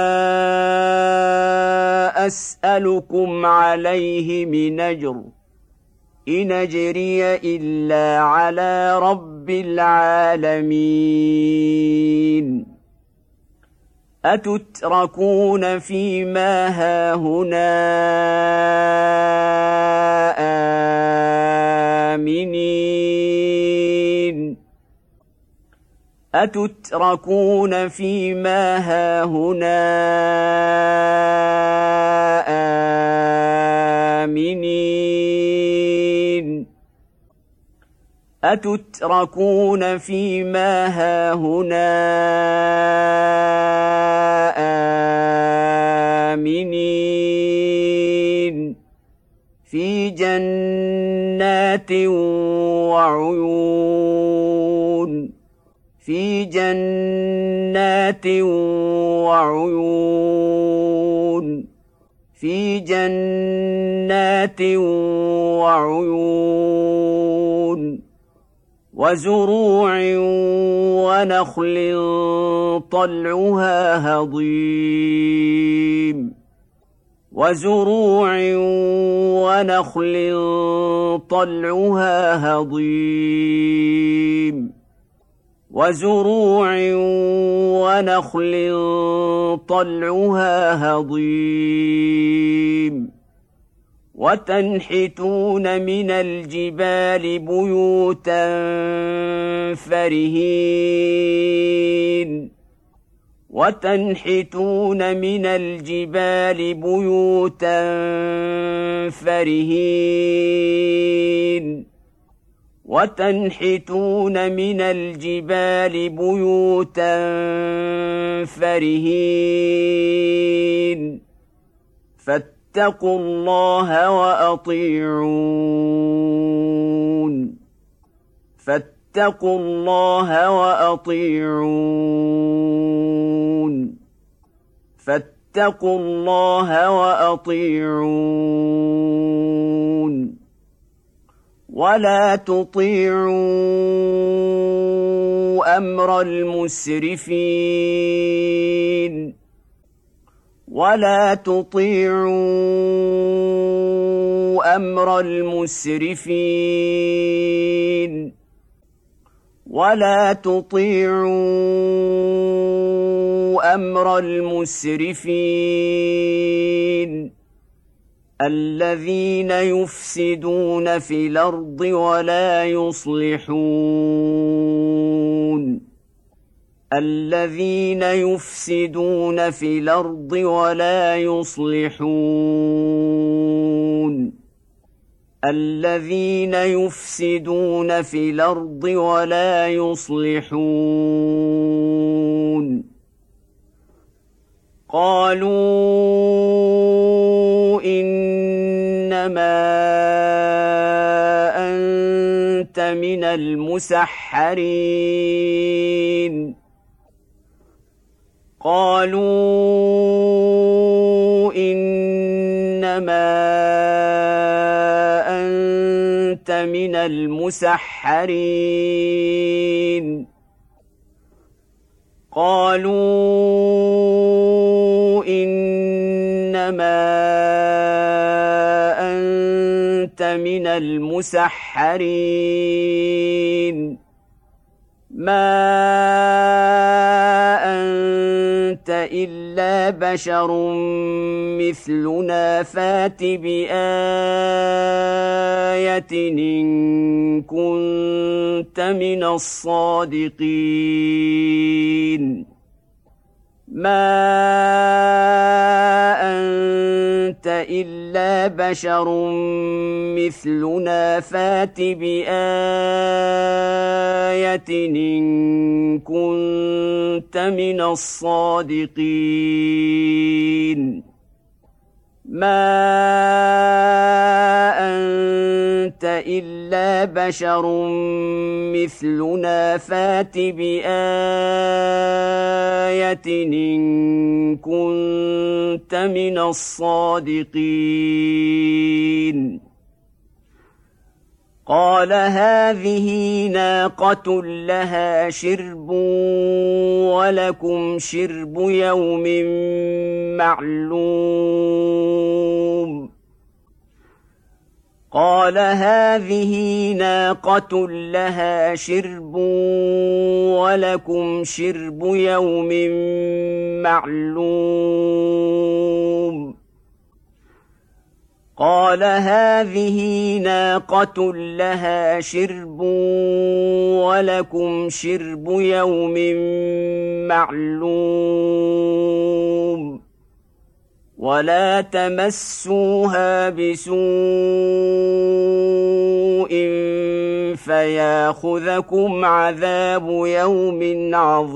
أسألكم عليه من أجر إن أجري إلا على رب العالمين أتتركون فيما هاهنا آمنين أتتركون فيما هاهنا آمنين أتتركون فيما هاهنا آمنين في جنات وعيون في جنات وعيون في جنات وعيون وزروع ونخل طلعها هضيم وزروع ونخل طلعها هضيم وزروع ونخل طلعها هضيم وتنحتون من الجبال بيوتا فرهين وتنحتون من الجبال بيوتا فرهين وتنحتون من الجبال بيوتا فرهين فاتقوا الله وأطيعون فاتقوا الله وأطيعون فاتقوا الله وأطيعون ولا تطيعوا أمر المسرفين ولا تطيعوا أمر المسرفين ولا تطيعوا أمر المسرفين الذين يفسدون في الأرض ولا يصلحون الذين يفسدون في الأرض ولا يصلحون الذين يفسدون في الأرض ولا يصلحون قالوا إنما أنت من المسحرين قالوا إنما أنت من المسحرين قالوا إنما أنت من المسحرين ما أنت إلا بشر مثلنا فات بآية إن كنت من الصادقين ما أنت إلا بشر مثلنا فات بآية إن كنت من الصادقين ما أنت إلا بشر مثلنا فات بآية إن كنت من الصادقين قال هذه ناقة لها شرب ولكم شرب يوم معلوم قال هذه ناقة لها شرب ولكم شرب يوم معلوم قال هذه ناقة لها شرب ولكم شرب يوم معلوم ولا تمسوها بسوء فياخذكم عذاب يوم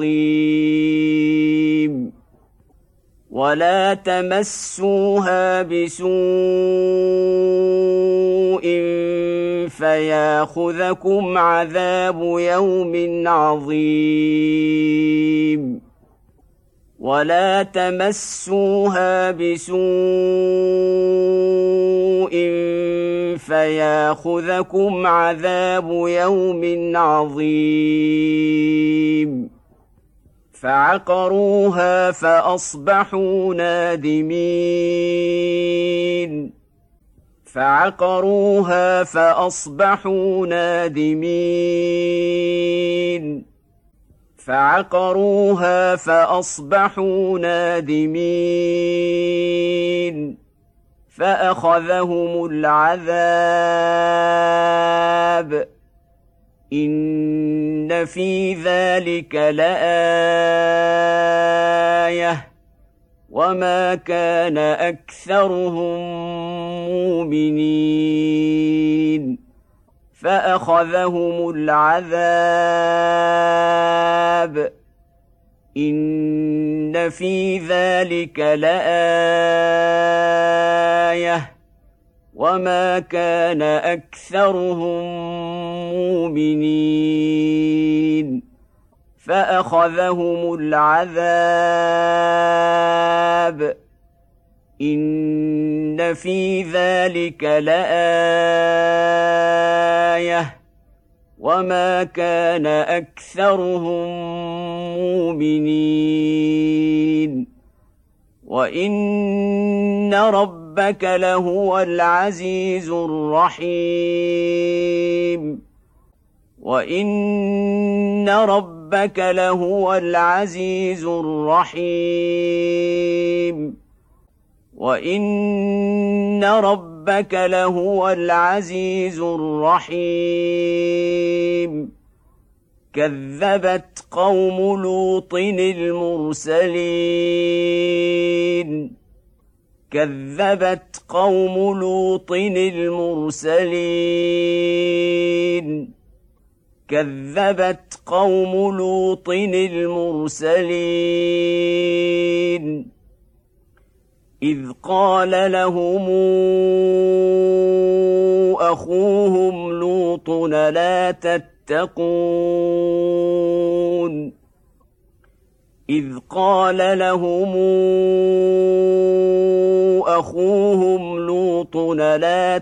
عظيم ولا تمسوها بسوء فياخذكم عذاب يوم عظيم ولا تمسوها بسوء فياخذكم عذاب يوم عظيم فعقروها فأصبحوا نادمين فعقروها فأصبحوا نادمين فعقروها فأصبحوا نادمين فأخذهم العذاب إن في ذلك لآية وما كان أكثرهم مؤمنين فأخذهم العذاب إن في ذلك لآية وما كان أكثرهم مؤمنين فأخذهم العذاب إن في ذلك لآية وما كان أكثرهم مؤمنين وإن ربك ربك لهو العزيز الرحيم وإن ربك لهو العزيز الرحيم وإن ربك لهو العزيز الرحيم كذبت قوم لوط المرسلين كذبت قوم لوط المرسلين كذبت قوم لوط المرسلين إذ قال لهم أخوهم لوط لا تتقون إذ قال لهم أخوهم لوط لا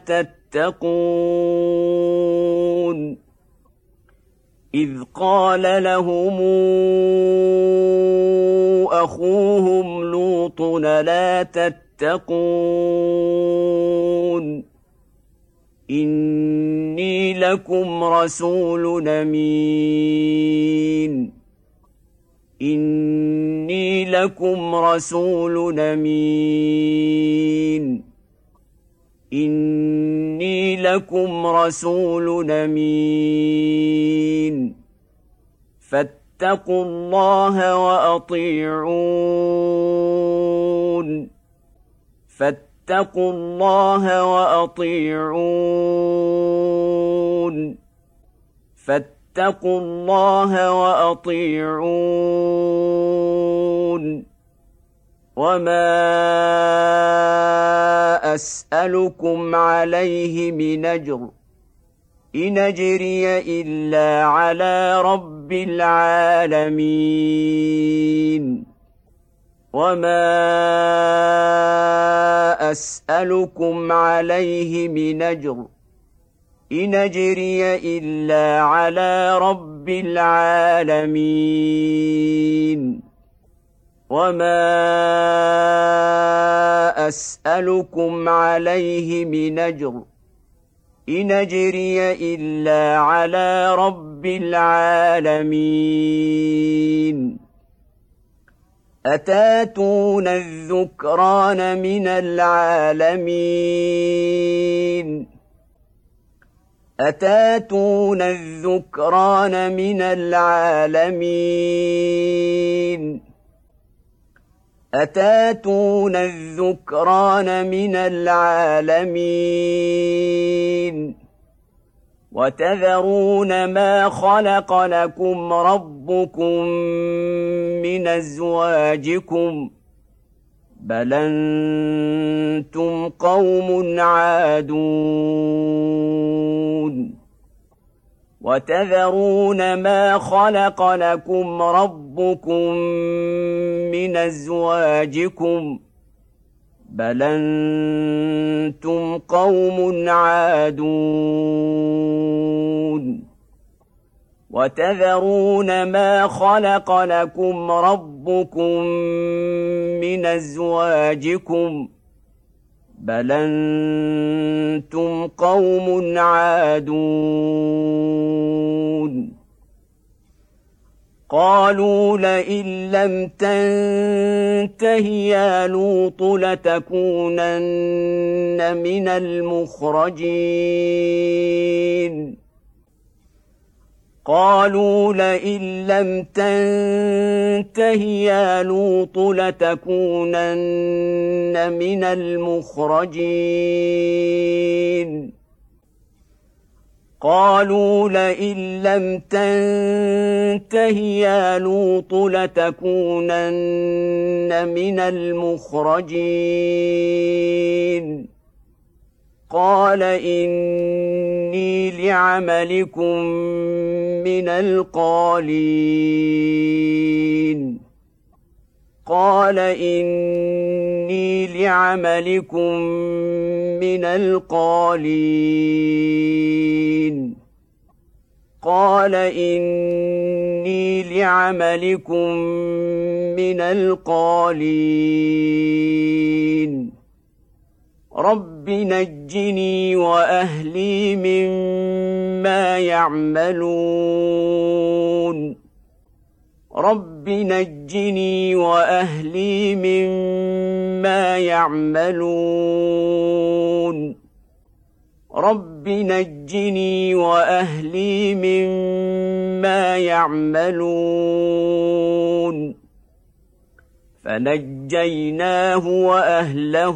تتقون إذ قال لهم أخوهم لوط لا تتقون إني لكم رسول أمين إني لكم رسول أمين إني لكم رسول أمين فاتقوا الله وأطيعون فاتقوا الله وأطيعون فاتقوا الله وأطيعون وما أسألكم عليه من أجر إن أجري إلا على رب العالمين وما أسألكم عليه من أجر إن أجري إلا على رب العالمين وما أسألكم عليه من أجر إن أجري إلا على رب العالمين أتاتون الذكران من العالمين أتاتون الذكران من العالمين أتاتون الذكران من العالمين وتذرون ما خلق لكم ربكم من أزواجكم بل أنتم قوم عادون وتذرون ما خلق لكم ربكم من أزواجكم بل أنتم قوم عادون وتذرون ما خلق لكم ربكم من أزواجكم بل أنتم قوم عادون قالوا لئن لم تنته يا لوط لتكونن من المخرجين قالوا لئن لم تنته يا لوط لتكونن من المخرجين قالوا لئن لم تنته يا لوط لتكونن من المخرجين قال إني لعملكم من القالين قال إني لعملكم من القالين قال إني لعملكم من القالين رب نجني وأهلي مما يعملون رب نجني وأهلي مما يعملون رب نجني وأهلي مما يعملون فنجيناه وأهله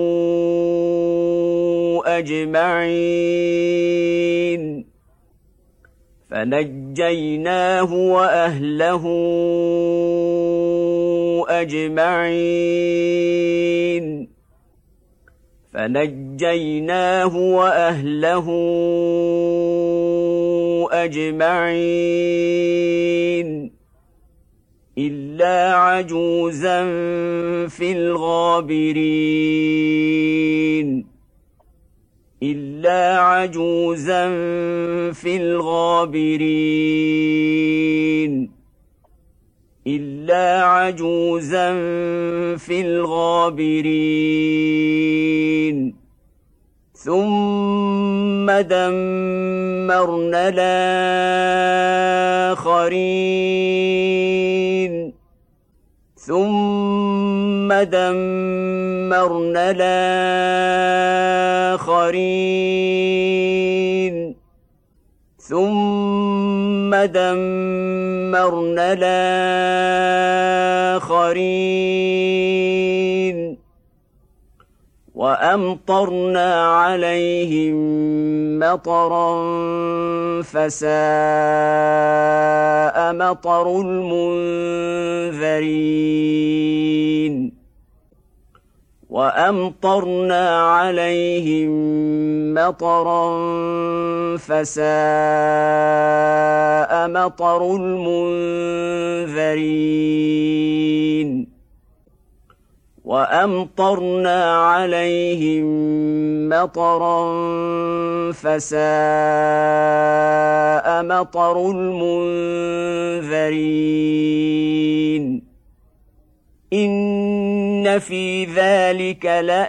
أجمعين فنجيناه وأهله أجمعين فنجيناه وأهله أجمعين إلا عجوزا في الغابرين إلا عجوزا في الغابرين إلا عجوزا في الغابرين ثم دمرنا الآخرين ثم دمرنا الآخرين ثم دمرنا الآخرين وأمطرنا عليهم مطرا فساء مطر المنذرين وأمطرنا عليهم مطرا فساء مطر المنذرين وأمطرنا عليهم مطرا فساء مطر المنذرين إن في ذلك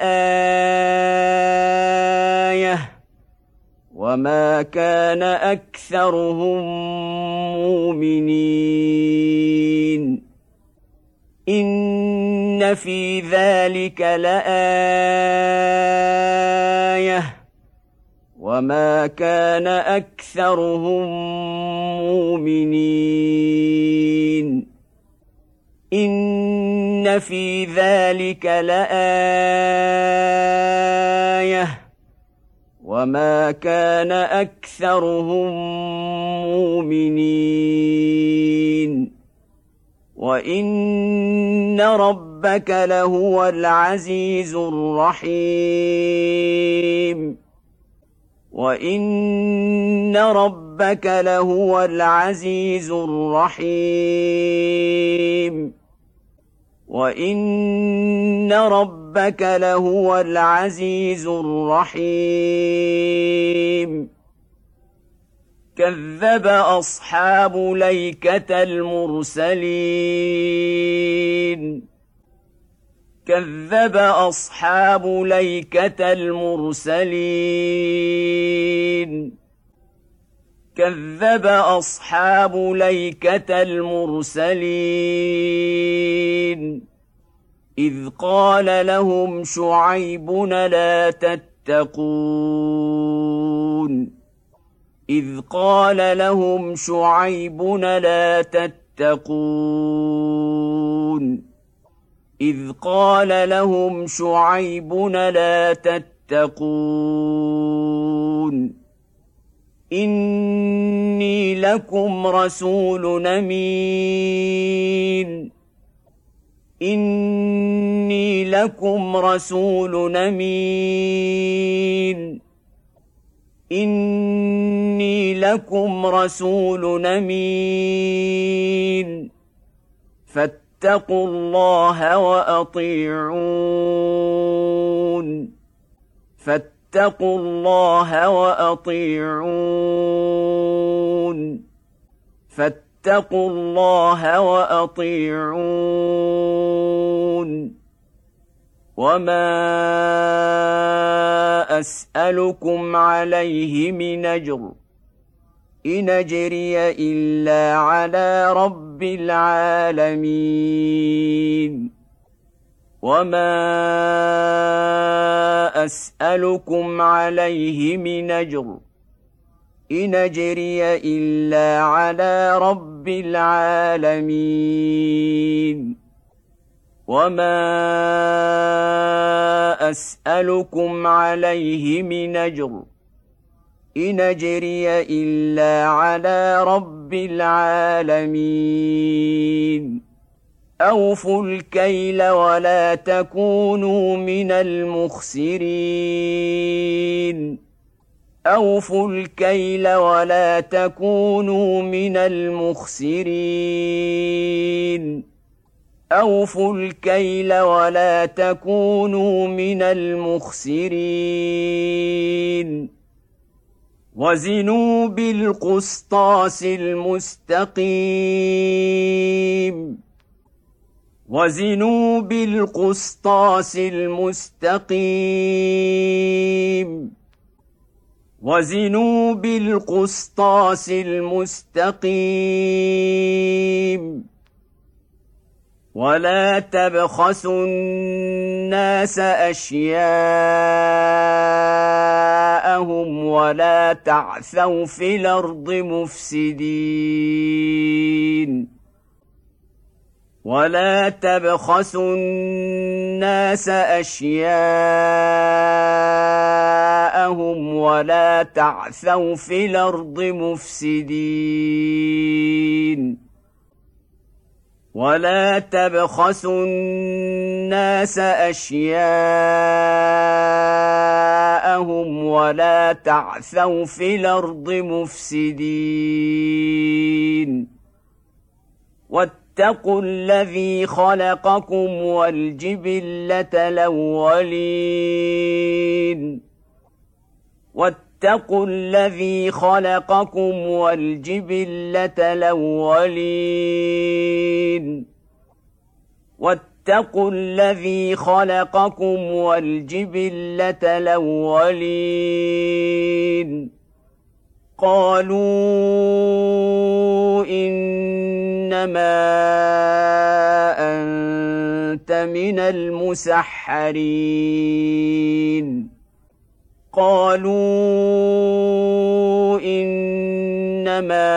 لآية وما كان أكثرهم مؤمنين إن في ذلك لآية وما كان أكثرهم مؤمنين إن في ذلك لآية وما كان أكثرهم مؤمنين وإن ربك لهو العزيز الرحيم وإن ربك لهو العزيز الرحيم وإن ربك لهو العزيز الرحيم كذب أصحاب ليكة المرسلين كذب أصحاب ليكة المرسلين كذب أصحاب ليكة المرسلين إذ قال لهم شعيب لا تتقون إذ قال لهم شعيب لا تتقون إذ قال لهم شعيب لا تتقون إني لكم رسول أمين إني لكم رسول أمين إني لكم رسول أمين فاتقوا الله وأطيعون فاتقوا الله وأطيعون فاتقوا الله وأطيعون وما أسألكم عليه من أجر إن أجري إلا على رب العالمين وما أسألكم عليه من أجر إن أجري إلا على رب العالمين وما أسألكم عليه من أجر إن أجري إلا على رب العالمين أوفوا الكيل ولا تكونوا من المخسرين أوفوا الكيل ولا تكونوا من المخسرين أوفوا الكيل ولا تكونوا من المخسرين وزنوا بالقسطاس المستقيم وزنوا بالقسطاس المستقيم وزنوا بالقسطاس المستقيم ولا تبخسوا الناس أشياءهم ولا تعثوا في الأرض مفسدين ولا تبخسوا الناس أشياءهم ولا تعثوا في الأرض مفسدين ولا تبخسوا الناس أشياءهم ولا تعثوا في الأرض مفسدين واتقوا الذي خلقكم والجبلة الأولين واتقوا الذي خلقكم والجبلة الأولين واتقوا الذي خلقكم والجبلة الأولين قالوا إنما أنت من المسحرين قالوا إنما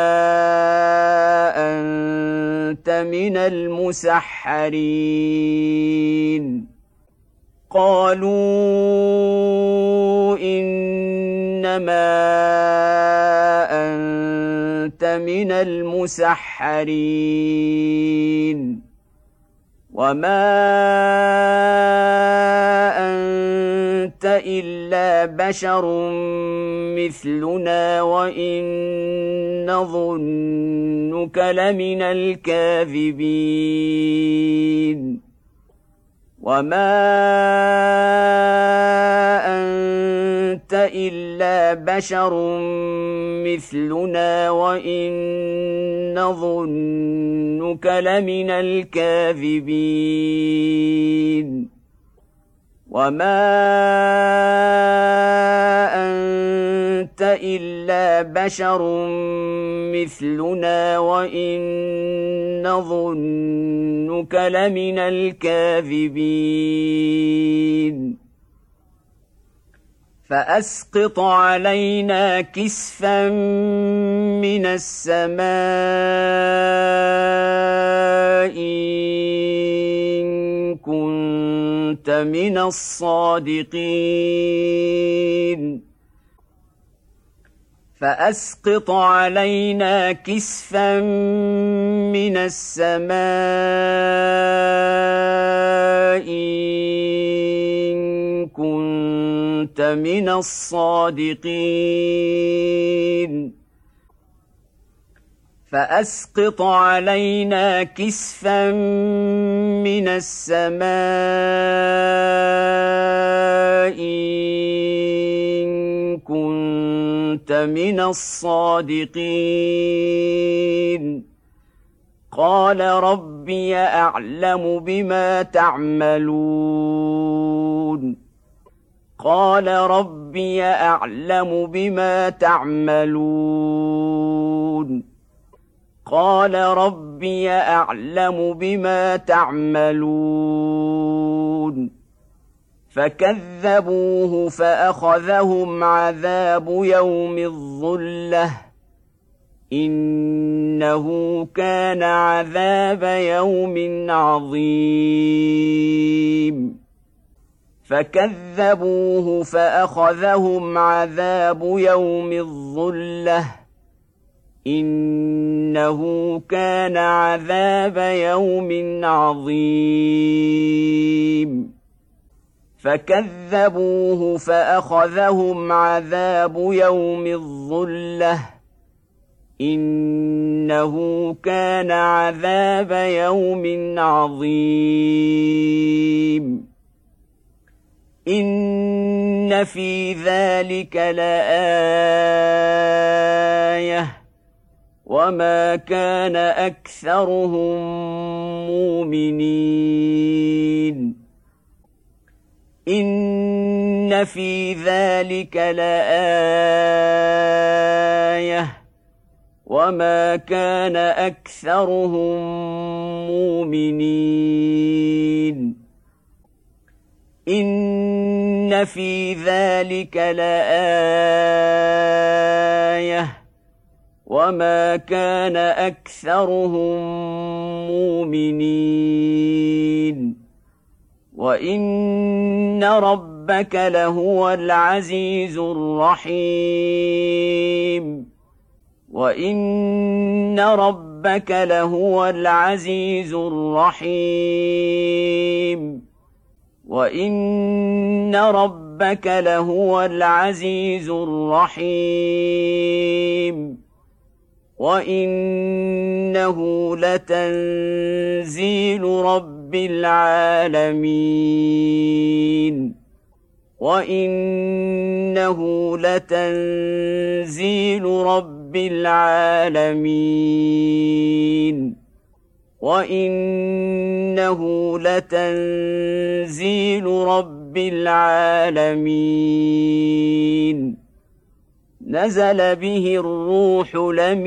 أنت من المسحرين قالوا إنما أنت من المسحرين وما أنت إلا بشر مثلنا وإن نظنك لمن الكاذبين وما أنت إلا بشر مثلنا وإن نظنك لمن الكاذبين وما أنت إلا بشر مثلنا وإن نظنك لمن الكاذبين فأسقط علينا كسفا من السماء إن كنت من الصادقين فأسقط علينا كسفا من السماء إن كنت من الصادقين فأسقط علينا كسفا من السماء إن كنت من الصادقين قال ربي أعلم بما تعملون تعملون قال ربي أعلم بما تعملون قال ربي أعلم بما تعملون فكذبوه فأخذهم عذاب يوم الظلة إنه كان عذاب يوم عظيم فكذبوه فأخذهم عذاب يوم الظلة إنه كان عذاب يوم عظيم فكذبوه فأخذهم عذاب يوم الظلة إنه كان عذاب يوم عظيم إن في ذلك لآية وما كان أكثرهم مؤمنين إن في ذلك لآية وما كان أكثرهم مؤمنين إن في ذلك لآية وما كان أكثرهم مؤمنين وإن ربك لهو العزيز الرحيم وإن ربك لهو العزيز الرحيم وإن ربك لهو العزيز الرحيم وإنه لتنزيل رب العالمين وإنه لتنزيل رب العالمين وإنه لتنزيل رب العالمين نزل به الروح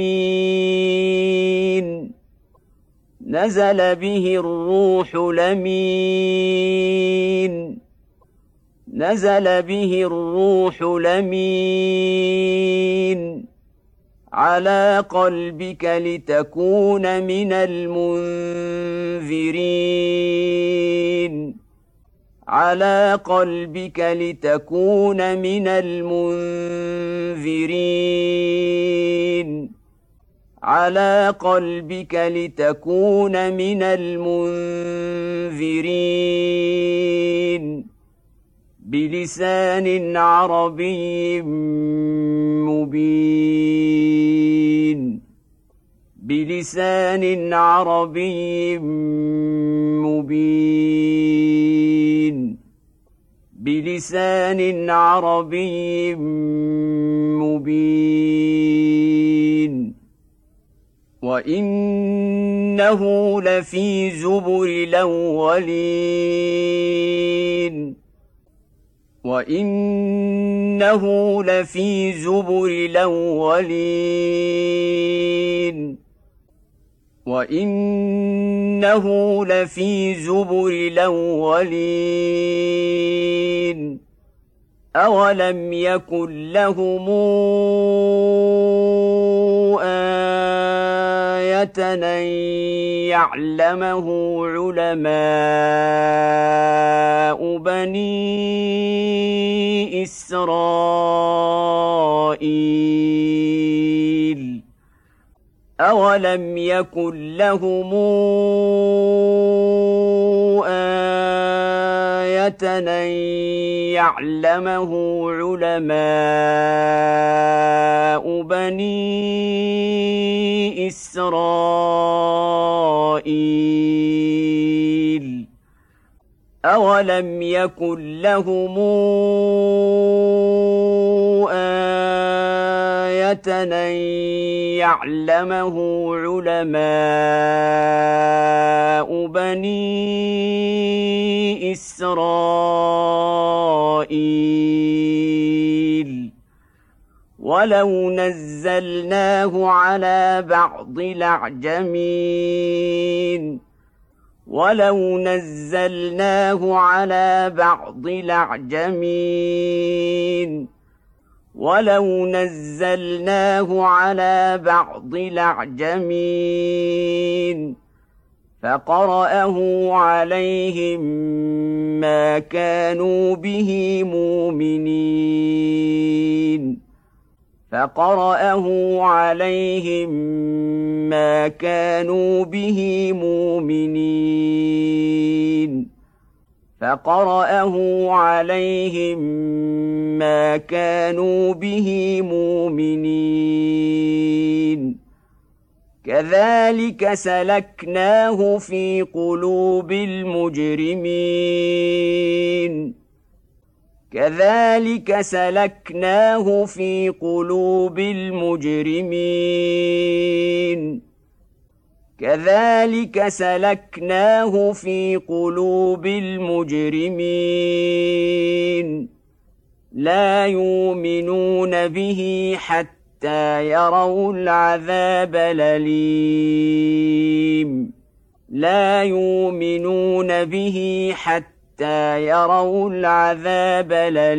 الأمين نزل به الروح الأمين نزل به الروح الأمين على قلبك لتكون من المنذرين على قلبك لتكون من المنذرين على قلبك لتكون من المنذرين بلسان عربي مبين بلسان عربي مبين بلسان عربي مبين وإنه لفي زبر الأولين وإنه لفي زبر الأولين وإنه لفي زبر الأولين أولم يكن لهم آية أن يعلمه علماء بني إسرائيل أولم يكن لهم آية أن يعلمه علماء بني إسرائيل أولم يكن لهم آية أن يعلمه علماء بني إسرائيل ولو نزلناه على بعض الأعجمين ولو نزلناه على بعض الأعجمين ولو نزلناه على بعض الأعجمين فقرأه عليهم ما كانوا به مؤمنين فقرأه عليهم ما كانوا به مؤمنين فقرأه عليهم ما كانوا به مؤمنين كذلك سلكناه في قلوب المجرمين كذلك سلكناه في قلوب المجرمين كذلك سلكناه في قلوب المجرمين لا يؤمنون به حتى يروا العذاب الأليم لا يؤمنون به حتى حتى يروا العذاب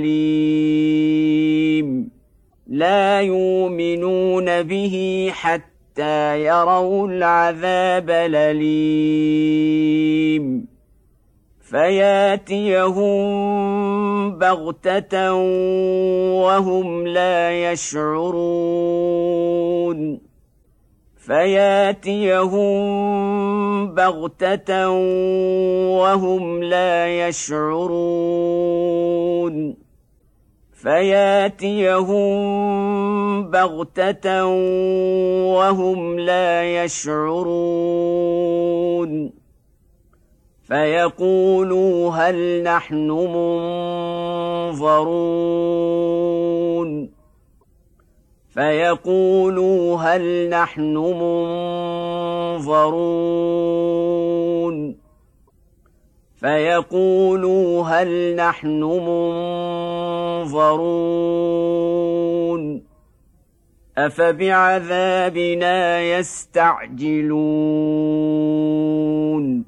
الأليم لا يؤمنون به حتى يروا العذاب الأليم فياتيهم بغتة وهم لا يشعرون فياتيهم بغتة وهم لا يشعرون فياتيهم بغتة وهم لا يشعرون فيقولوا هل نحن منظرون فيقولوا هل نحن منظرون فيقولوا هل نحن منظرون أفبعذابنا يستعجلون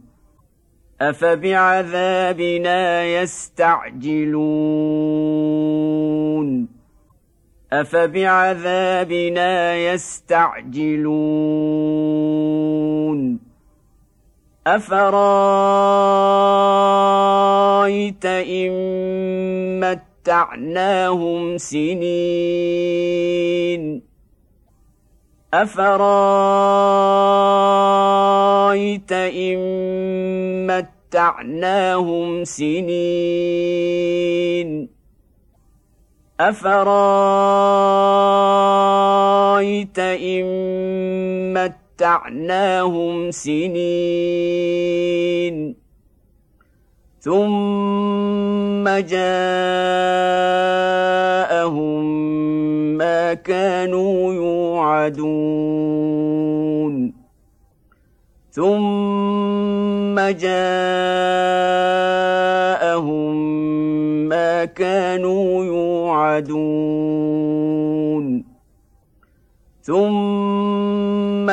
أفبعذابنا يستعجلون أفبعذابنا يستعجلون أفرأيت إن متعناهم سنين أفرأيت إن متعناهم سنين أفرأيت إن متعناهم سنين ثم جاءهم ما كانوا يوعدون ثم جاءهم ما كانوا يوعدون ثم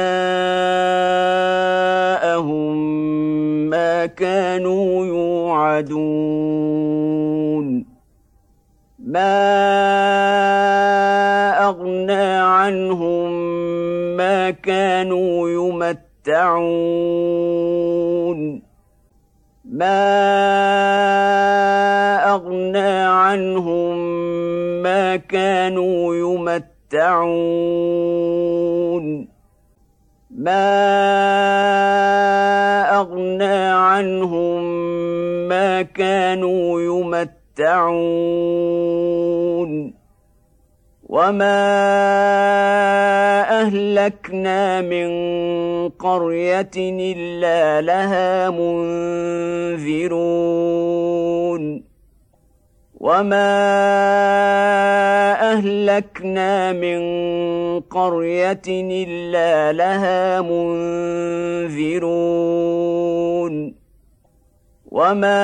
جاءهم ما كانوا يوعدون ما أغنى عنهم ما كانوا يمتعون ما أغنى عنهم ما كانوا يمتعون ما أغنى عنهم ما كانوا يمتعون وما أهلكنا من قرية إلا لها منذرون وما أهلكنا من قرية إلا لها منذرون وما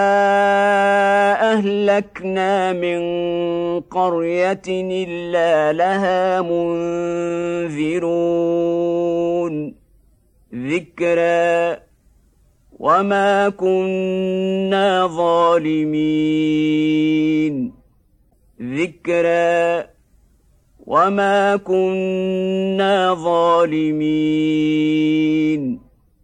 أهلكنا من قرية إلا لها منذرون ذكرى وما كنا ظالمين ذكرى وما كنا ظالمين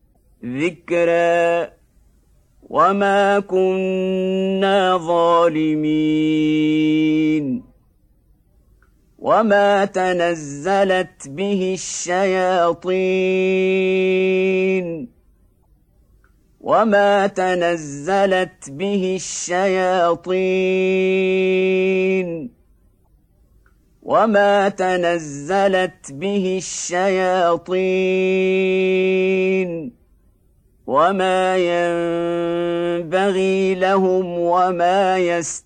ذكرى وما كنا ظالمين وما تنزلت به الشياطين وما تنزلت به الشياطين وما تنزلت به الشياطين وما ينبغي لهم وما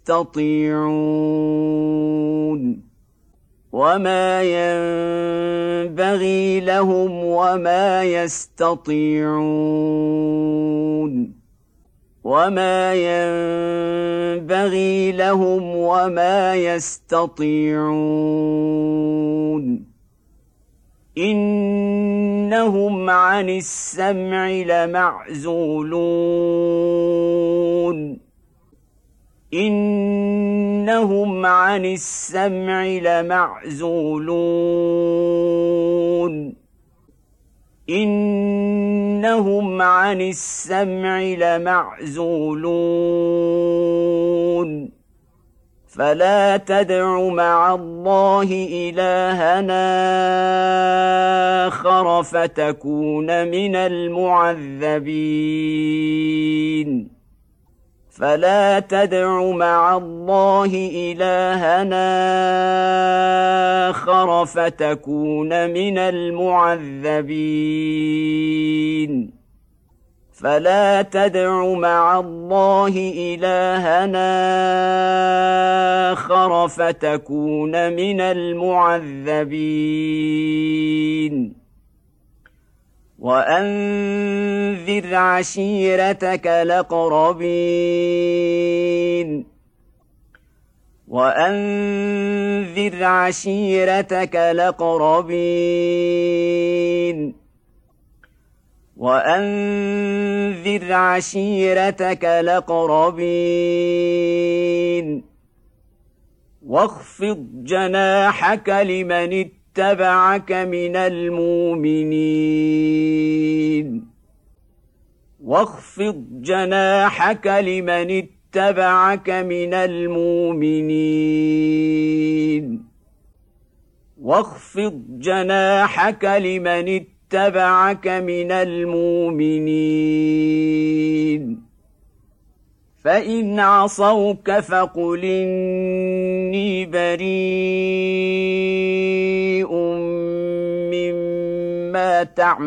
يستطيعون وما ينبغي لهم وما يستطيعون وما ينبغي لهم وما يستطيعون إنهم عن السمع لمعزولون إنهم عن السمع لمعزولون إنهم عن السمع لمعزولون فلا تدع مع الله إلهنا آخر فتكون من المعذبين فلا تدع مع الله إلهنا آخر فتكون من المعذبين فلا تدع مع الله إلهنا آخر فتكون من المعذبين وأنذر عشيرتك الأقربين وأنذر عشيرتك الأقربين وأنذر عشيرتك الأقربين واخفض جناحك لمن اتبعك من المؤمنين واخفض جناحك لمن اتبعك من المؤمنين واخفض جناحك لمن اتبعك من المؤمنين فإن عصوك فقل إني بريء مما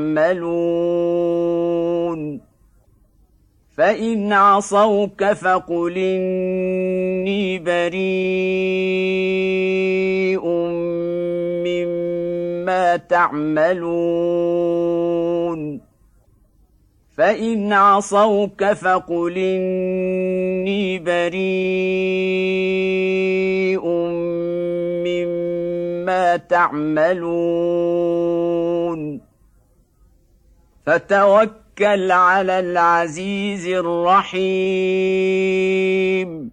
تعملون فإن عصوك فقل إني بريء مما تعملون فإن عصوك فقل إني بريء مما تعملون فتوكل على العزيز الرحيم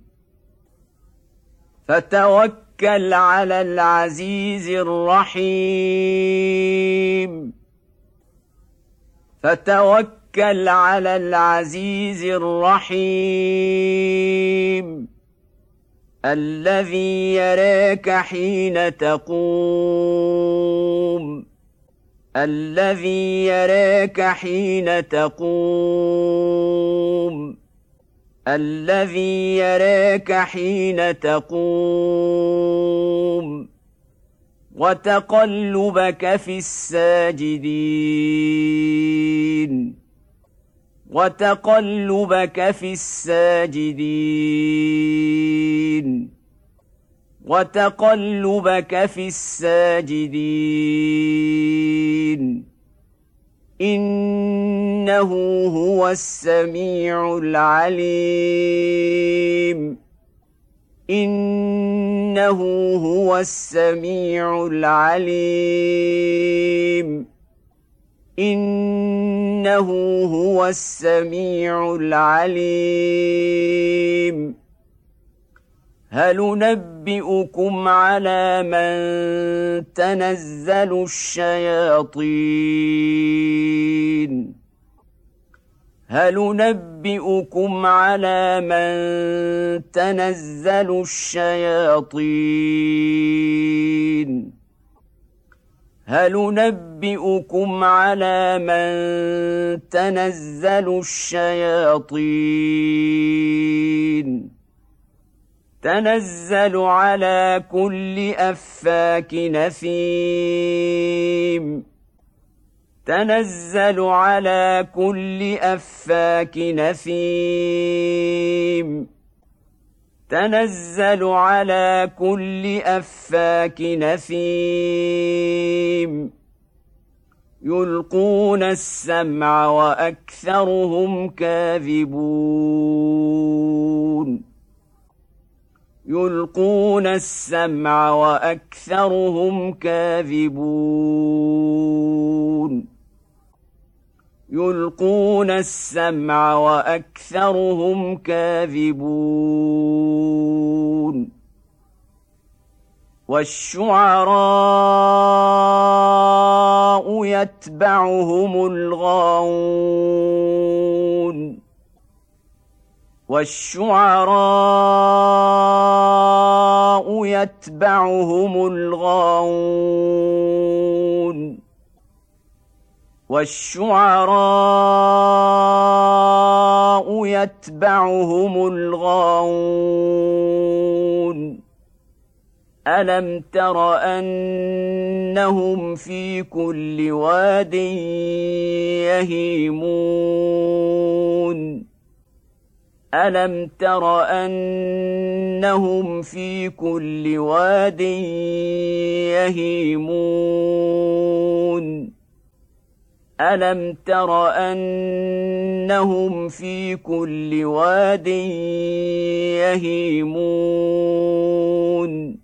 فتوكل على العزيز الرحيم فتوكل على العزيز الرحيم الذي يراك حين تقوم الذي يراك حين تقوم الذي يراك حين تقوم وتقلبك في الساجدين وتقلبك في الساجدين وتقلبك في الساجدين إنه هو السميع العليم إنه هو السميع العليم إنه هو السميع العليم هل ننبئكم على من تنزل الشياطين هل ننبئكم على من تنزل الشياطين هل ننبئكم على من تنزل الشياطين تنزل على كل أفاك نثيم تنزل على كل أفاك نثيم تنزل على كل أفاك نثيم يلقون السمع وأكثرهم كاذبون يلقون السمع وأكثرهم كاذبون يلقون السمع وأكثرهم كاذبون والشعراء يتبعهم الغاوون والشعراء يتبعهم الغاوون والشعراء يتبعهم الغاوون ألم تر أنهم في كل واد يهيمون ألم تر أنهم في كل واد يهيمون ألم تر أنهم في كل واد يهيمون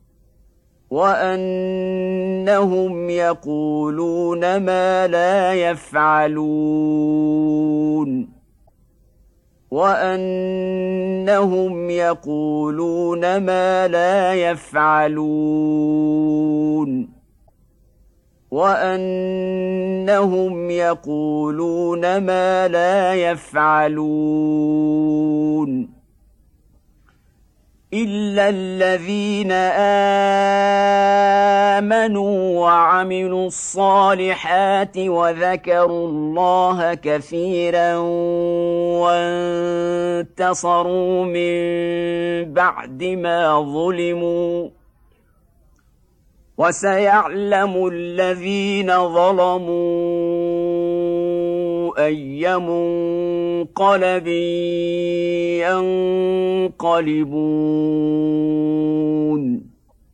وأنهم يقولون ما لا يفعلون وأنهم يقولون ما لا يفعلون وأنهم يقولون ما لا يفعلون إلا الذين آمنوا وعملوا الصالحات وذكروا الله كثيرا وانتصروا من بعد ما ظلموا وسيعلم الذين ظلموا أي منقلب ينقلبون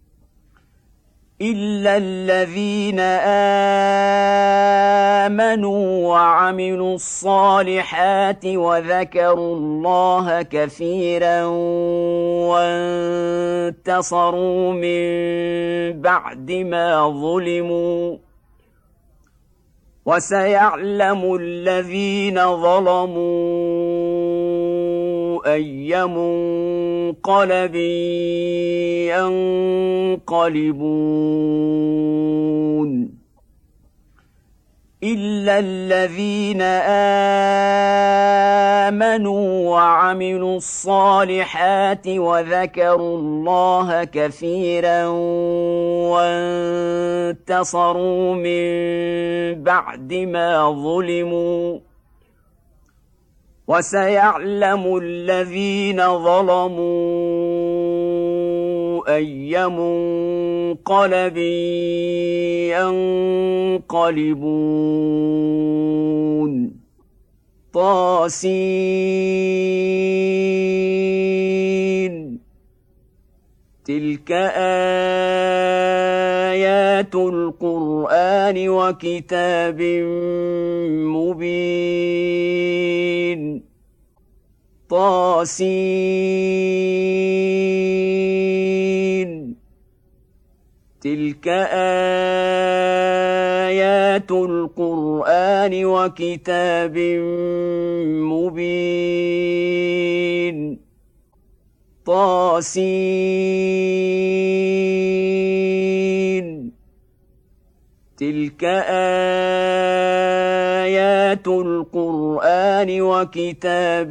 إلا الذين آمنوا وعملوا الصالحات وذكروا الله كثيرا وانتصروا من بعد ما ظلموا وسيعلم الذين ظلموا أي منقلب ينقلبون إلا الذين آمنوا وعملوا الصالحات وذكروا الله كثيرا وانتصروا من بعد ما ظلموا وسيعلم الذين ظلموا أي منقلب ينقلبون طاسين تلك آيات القرآن وكتاب مبين طاسين تلك آيات القرآن وكتاب مبين طاسين تلك آيات القرآن وكتاب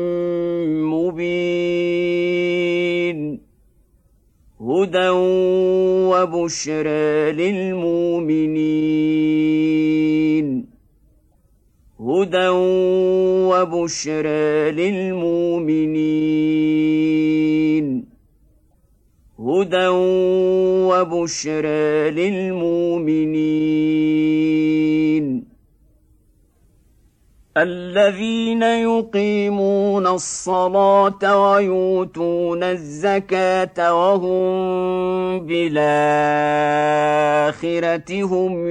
مبين هدى وبشرى للمؤمنين هدى وبشرى للمؤمنين هدى وبشرى للمؤمنين الذين يقيمون الصلاة ويؤتون الزكاة وهم بالآخرة هم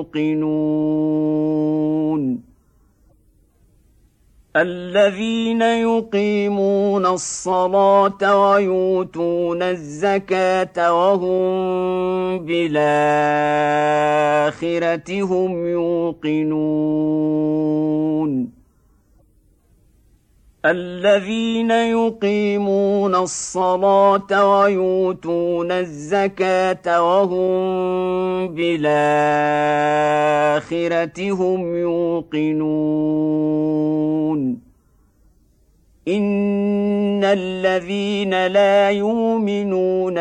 يوقنون الذين يقيمون الصلاة ويؤتون الزكاة وهم بالآخرة هم يوقنون الذين يقيمون الصلاة ويؤتون الزكاة وهم بالآخرة هم يوقنون إن الذين لا يؤمنون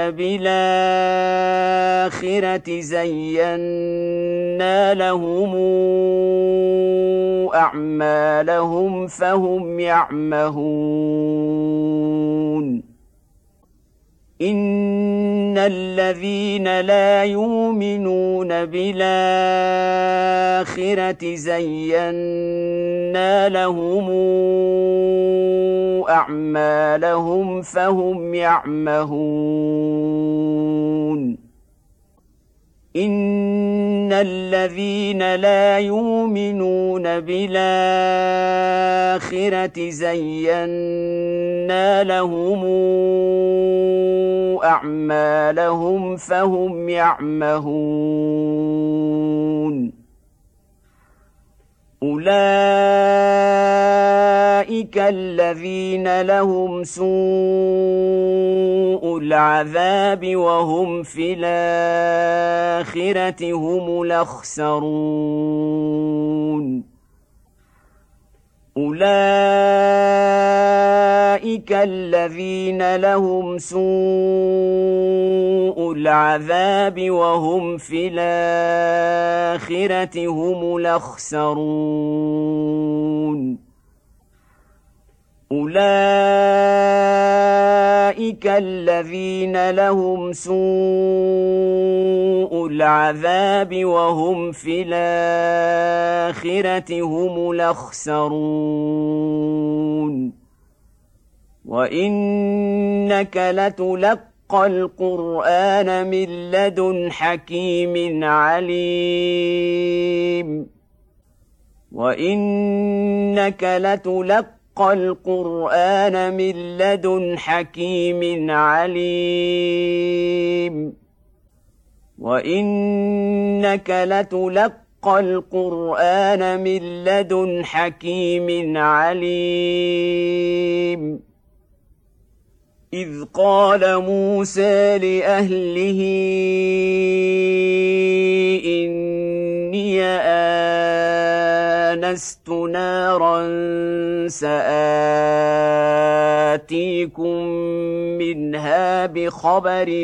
بالآخرة زينا لهم أعمالهم فهم يعمهون إن الذين لا يؤمنون بالآخرة زينا لهم أعمالهم فهم يعمهون إن الذين لا يؤمنون بالآخرة زينا لهم أعمالهم فهم يعمهون أولئك الذين لهم سوء العذاب وهم في الآخرة هم الأخسرون أولئك الذين لهم سوء العذاب وهم في الآخرة هم الأخسرون أولئك الذين لهم سوء العذاب وهم في الآخرة هم الأخسرون وإنك لتلقى القرآن من لدن حكيم عليم وإنك لتلقى القرآن من لدن حكيم عليم وإنك لتلقى القرآن من لدن حكيم عليم إذ قال موسى لأهله إني آنست نارا سآتيكم منها بخبر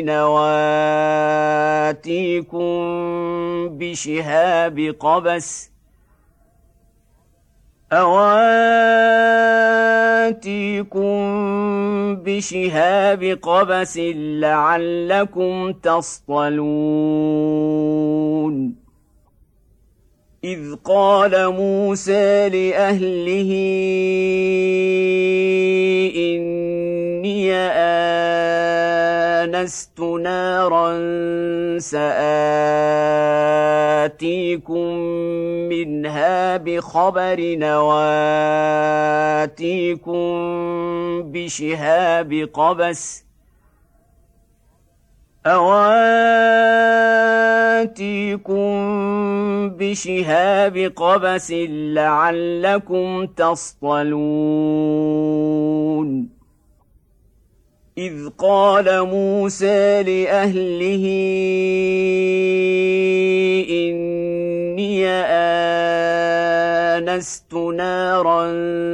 وآتيكم بشهاب قبس أواتيكم بشهاب قبس لعلكم تصطلون إذ قال موسى لأهله إني آنست نارا سآتيكم منها بخبر وآتيكم بشهاب قبس أواتيكم بشهاب قبس لعلكم تصطلون إذ قال موسى لأهله إني آنست نارا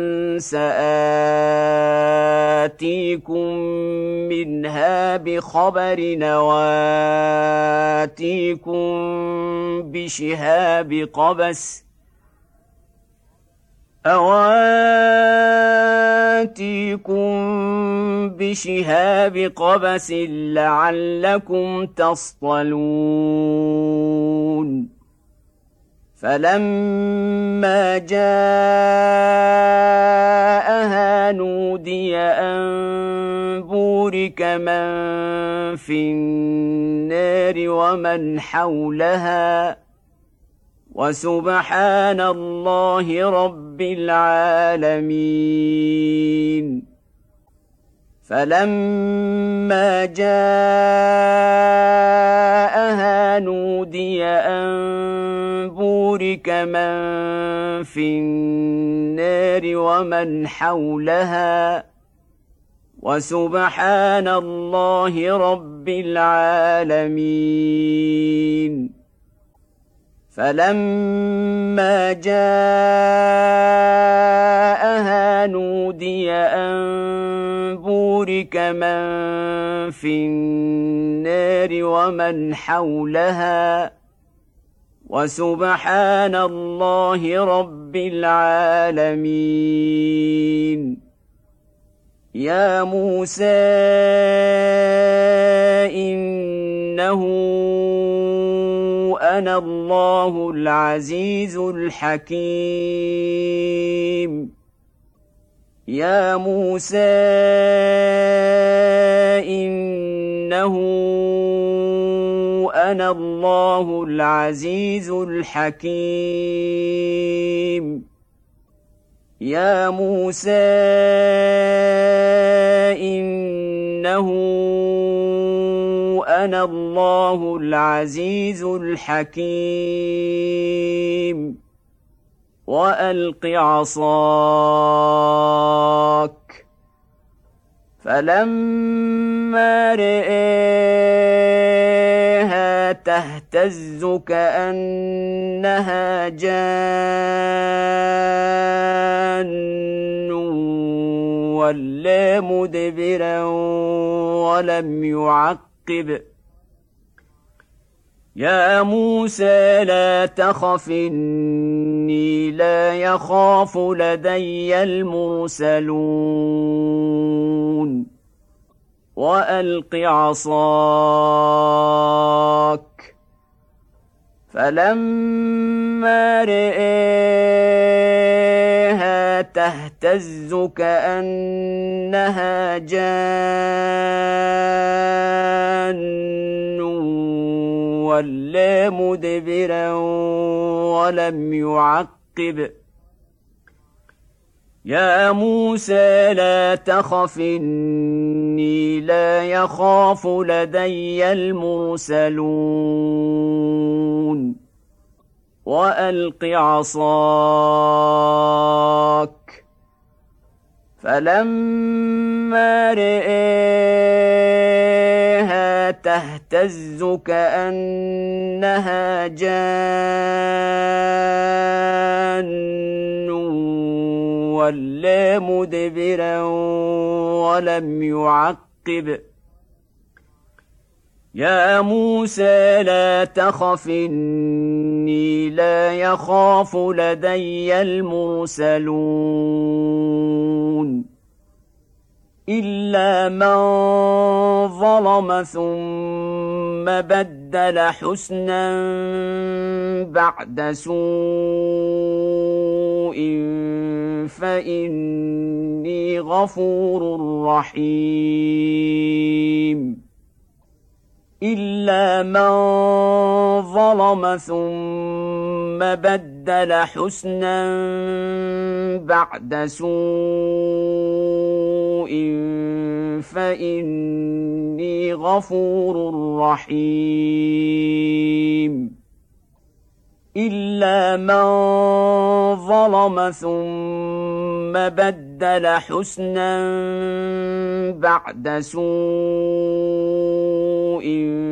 سآتيكم منها بخبر وآتيكم بشهاب قبس أواتيكم بشهاب قبس لعلكم تصطلون فلما جاءها نودي أن بورك من في النار ومن حولها وسبحان الله رب العالمين فلما جاءها نودي أن بورك من في النار ومن حولها وسبحان الله رب العالمين فلما جاءها نودي أن بورك من في النار ومن حولها وسبحان الله رب العالمين يا موسى إنه أنا الله العزيز الحكيم يا موسى إنه أنا الله العزيز الحكيم يا موسى إنه أنا الله العزيز الحكيم وألق عصاك فلما رآها تهتز كأنها جان ولا مدبرا ولم يعقب يا موسى لا تخف إني لا يخاف لدي المرسلون وألق عصاك فلما رآها تهتز كأنها جان ولا مدبرا ولم يعقب يا موسى لا تخف إني لا يخاف لدي المرسلون وألق عصاك فلما رآها تهتز كأنها جان ولا مدبرا ولم يعقب يا موسى لا تخف إني لا يخاف لدي المرسلون إلا من ظلم ثم بدل حسنا بعد سوء فإني غفور رحيم إلا من ظلم ثم بدل حسنا بعد سوء فإني غفور رحيم إلا من ظلم ثم بدل حسنا بعد سوء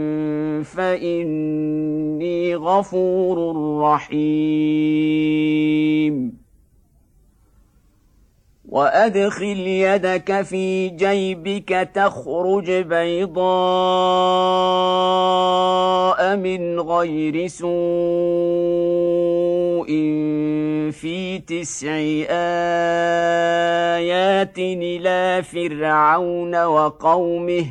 فإني غفور رحيم وأدخل يدك في جيبك تخرج بيضاء من غير سوء في تسع آيات إلى فرعون وقومه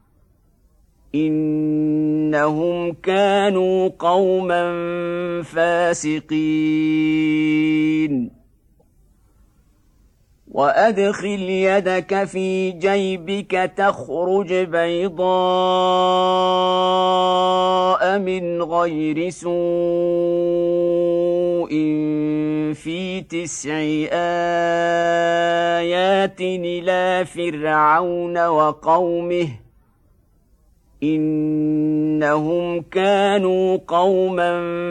إنهم كانوا قوما فاسقين وأدخل يدك في جيبك تخرج بيضاء من غير سوء في تسع آيات إلى فرعون وقومه إنهم كانوا قوما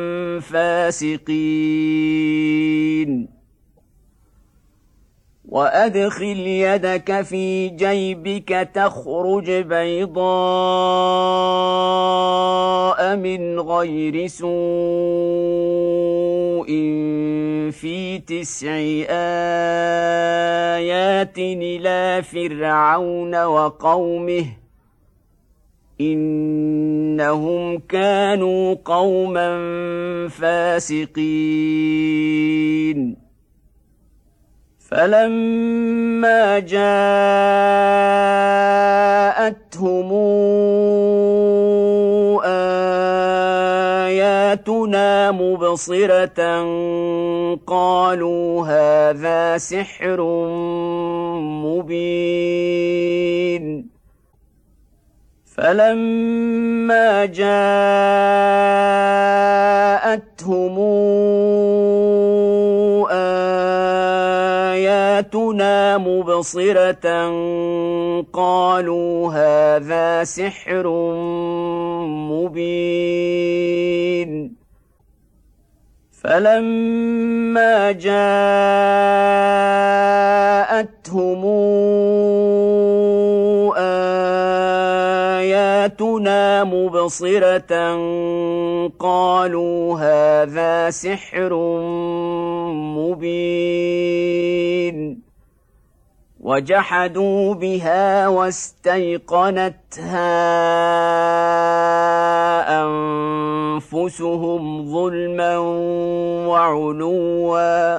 فاسقين وأدخل يدك في جيبك تخرج بيضاء من غير سوء في تسع آيات إلى فرعون وقومه إنهم كانوا قوما فاسقين فلما جاءتهم آياتنا مبصرة قالوا هذا سحر مبين فلما جاءتهم آياتنا مبصرة قالوا هذا سحر مبين فلما جاءتهم آياتنا مبصرة قالوا هذا سحر مبين وجحدوا بها واستيقنتها أنفسهم ظلما وعلوا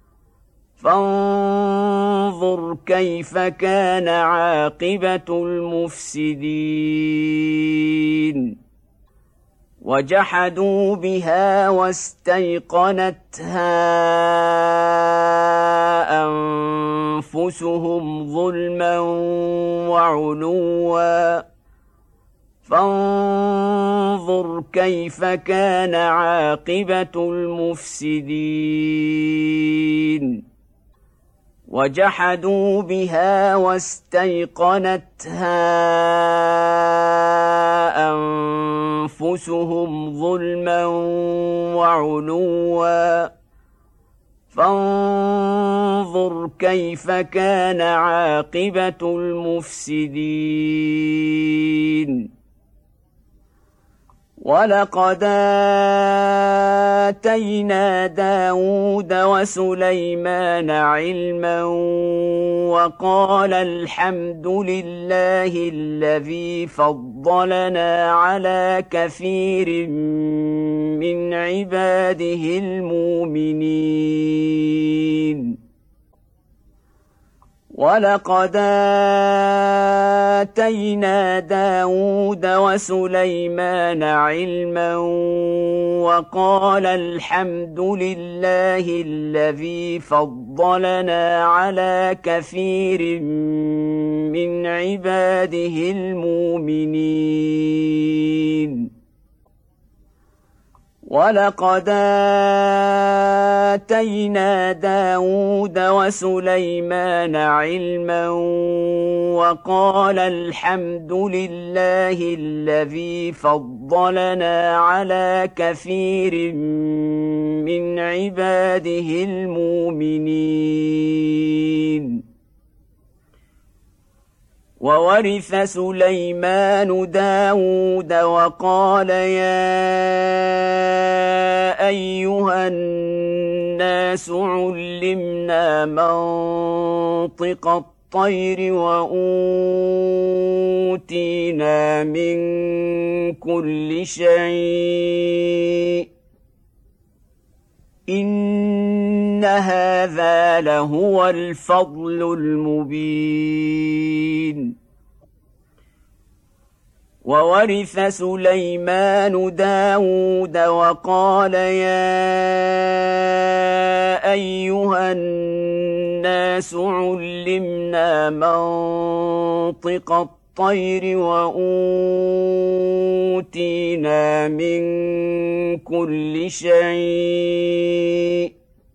فانظر كيف كان عاقبة المفسدين وجحدوا بها واستيقنتها أنفسهم ظلما وعلوا فانظر كيف كان عاقبة المفسدين وجحدوا بها واستيقنتها أنفسهم ظلما وعلوا فانظر كيف كان عاقبة المفسدين ولقد آتينا داود وسليمان علما وقال الحمد لله الذي فضلنا على كثير من عباده المؤمنين ولقد آتينا داود وسليمان علما وقال الحمد لله الذي فضلنا على كثير من عباده المؤمنين ولقد آتينا داود وسليمان علما وقال الحمد لله الذي فضلنا على كثير من عباده المؤمنين. وورث سليمان داود وقال يا أيها الناس علمنا منطق الطير وأوتينا من كل شيء إن هذا لهو الفضل المبين. وورث سليمان داود وقال يا أيها الناس علمنا منطق الطير وأوتينا من كل شيء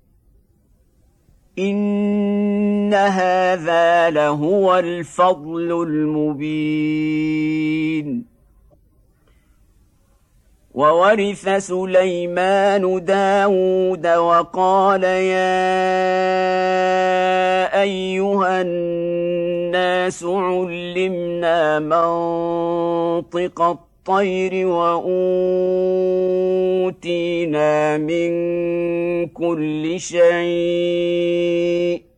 إن هذا لهو الفضل المبين. وورث سليمان داود وقال يا أيها الناس علمنا منطق الطير وأوتينا من كل شيء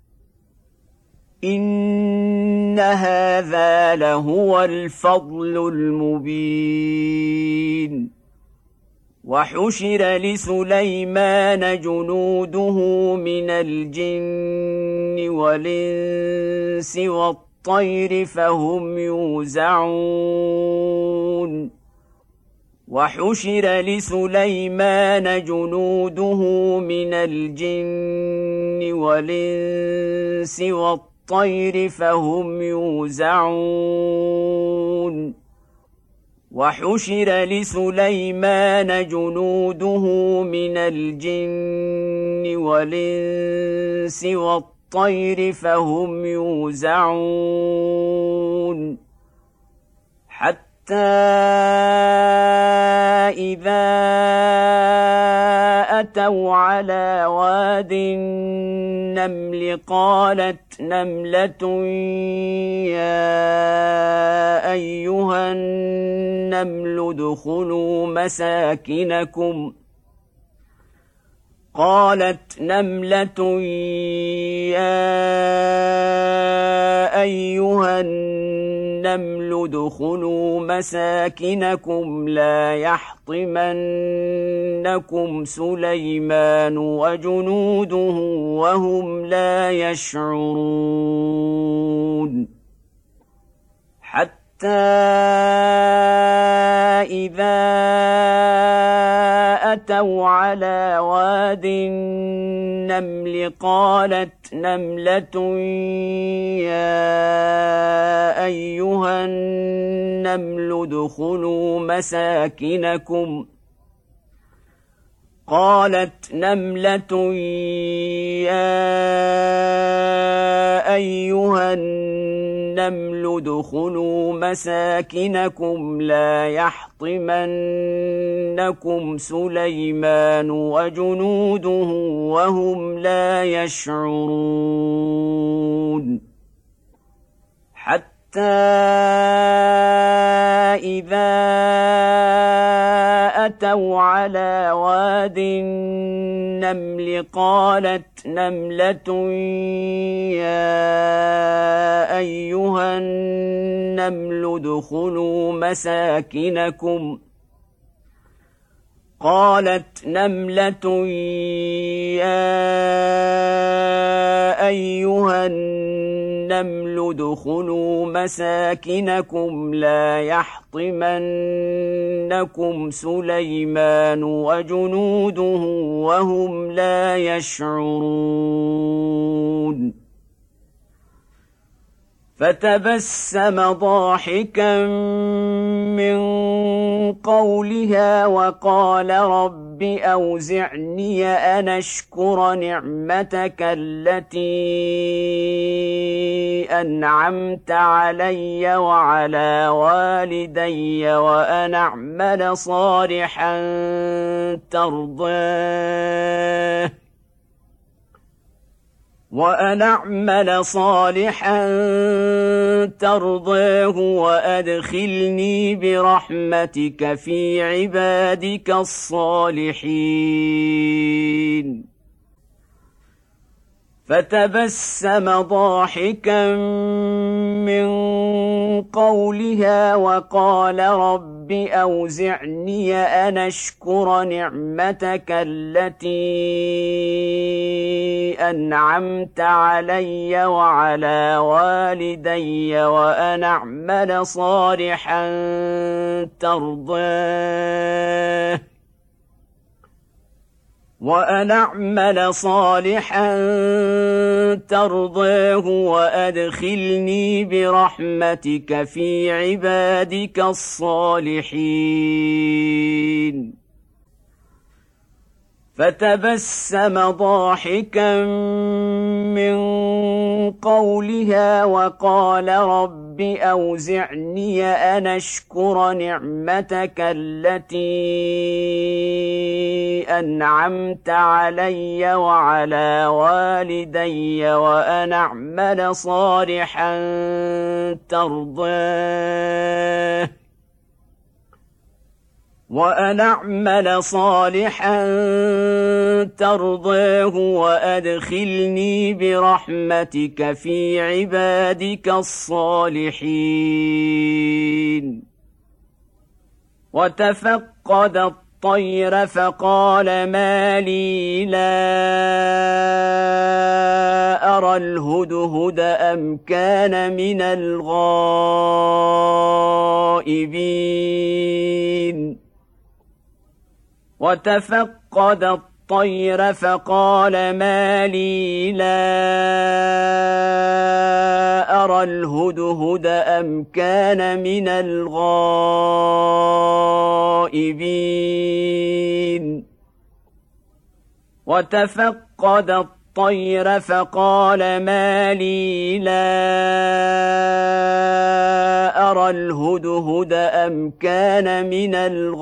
إن هذا لهو الفضل المبين. وحشر لسليمان جنوده من الجن والإنس والطير فهم يوزعون. وحشر لسليمان جنوده من الجن والإنس والطير فهم يوزعون. وحشر لسليمان جنوده من الجن والإنس والطير فهم يوزعون. حتى إذا أتوا على واد النمل قالت نملة يا أيها النمل ادخلوا مساكنكم قالت نملة يا أيها النمل ادخلوا مساكنكم لا يحطمنكم سليمان وجنوده وهم لا يشعرون. حتى إذا أتوا على واد النمل قالت نملة يا أيها النمل ادخلوا مساكنكم قالت نملة يا أيها النمل ادخلوا مساكنكم لا يحطمنكم سليمان وجنوده وهم لا يشعرون. حتى إذا أتوا على واد النمل قالت نملة يا أيها النمل ادخلوا مساكنكم قالت نملة يا أيها النمل ادخلوا مساكنكم لا يحطمنكم سليمان وجنوده وهم لا يشعرون. فتبسم ضاحكا من قولها وقال رب أوزعني أن أشكر نعمتك التي أنعمت علي وعلى والدي وأن أعمل صالحا ترضاه وأن أعمل صالحا ترضاه وأدخلني برحمتك في عبادك الصالحين. فتبسم ضاحكا من قولها وقال رب أوزعني أن أشكر نعمتك التي أنعمت علي وعلى والدي وأن أعمل صالحا ترضاه وأن أعمل صالحا ترضاه وأدخلني برحمتك في عبادك الصالحين. فتبسم ضاحكا من قولها وقال رب أوزعني أن أشكر نعمتك التي أنعمت علي وعلى والدي وأن أعمل صالحا ترضاه وأن أعمل صالحا ترضاه وأدخلني برحمتك في عبادك الصالحين. وتفقد الطير فقال ما لي لا أرى الهدهد أم كان من الغائبين. وتفقد الطير فقال ما لي لا أرى الهدهد أم كان من الغائبين. وتفقد الطير فقال ما لي لا أرى الهدهد أم كان من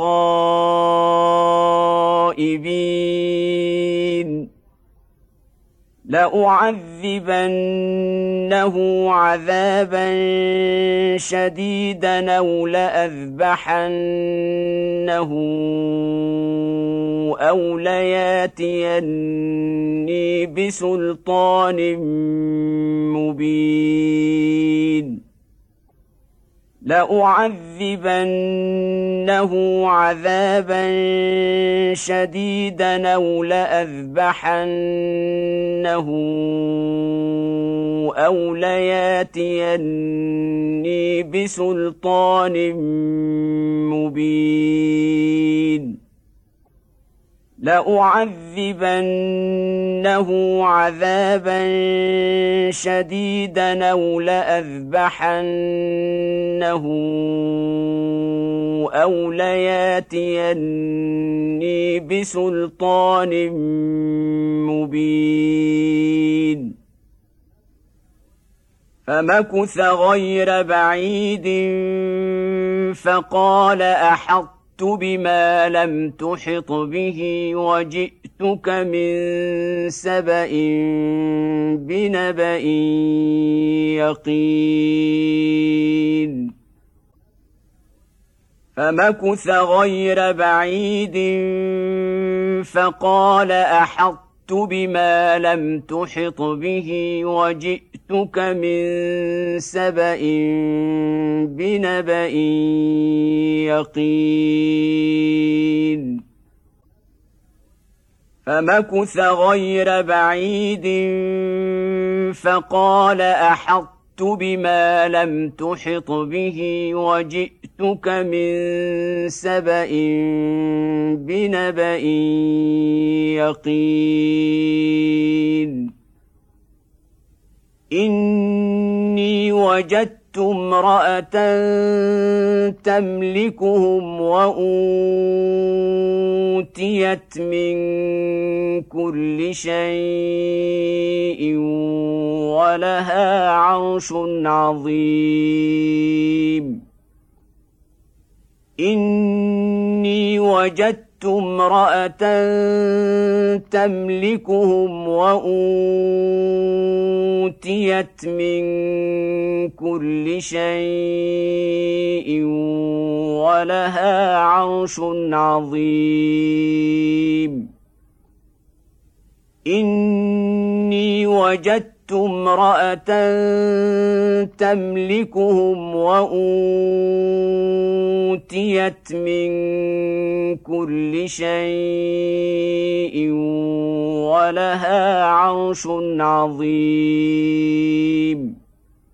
الغائبين. لأعذبنه عذابا شديدا أو لأذبحنه أو لياتيني بسلطان مبين. لأعذبنه عذابا شديدا أو لأذبحنه أو لياتيني بسلطان مبين. لأعذبنه عذابا شديدا أو لأذبحنه أو لياتيني بسلطان مبين. فمكث غير بعيد فقال أحط بما لم تحط به وجئتك من سبأ بنبأ يقين. فمكث غير بعيد فقال أحطت بما لم تحط به وجئتك من سبأ بنبأ يقين. فمكث غير بعيد فقال أحطت بما لم تحط به وجئتك من سبأ بنبأ يقين. إني وجدت امرأة تملكهم وأوتيت من كل شيء ولها عرش عظيم إني وجدت امرأة تملكهم وأوتيت من كل شيء ولها عرش عظيم إني وجدت امرأة تملكهم وأوتيت من كل شيء ولها عرش عظيم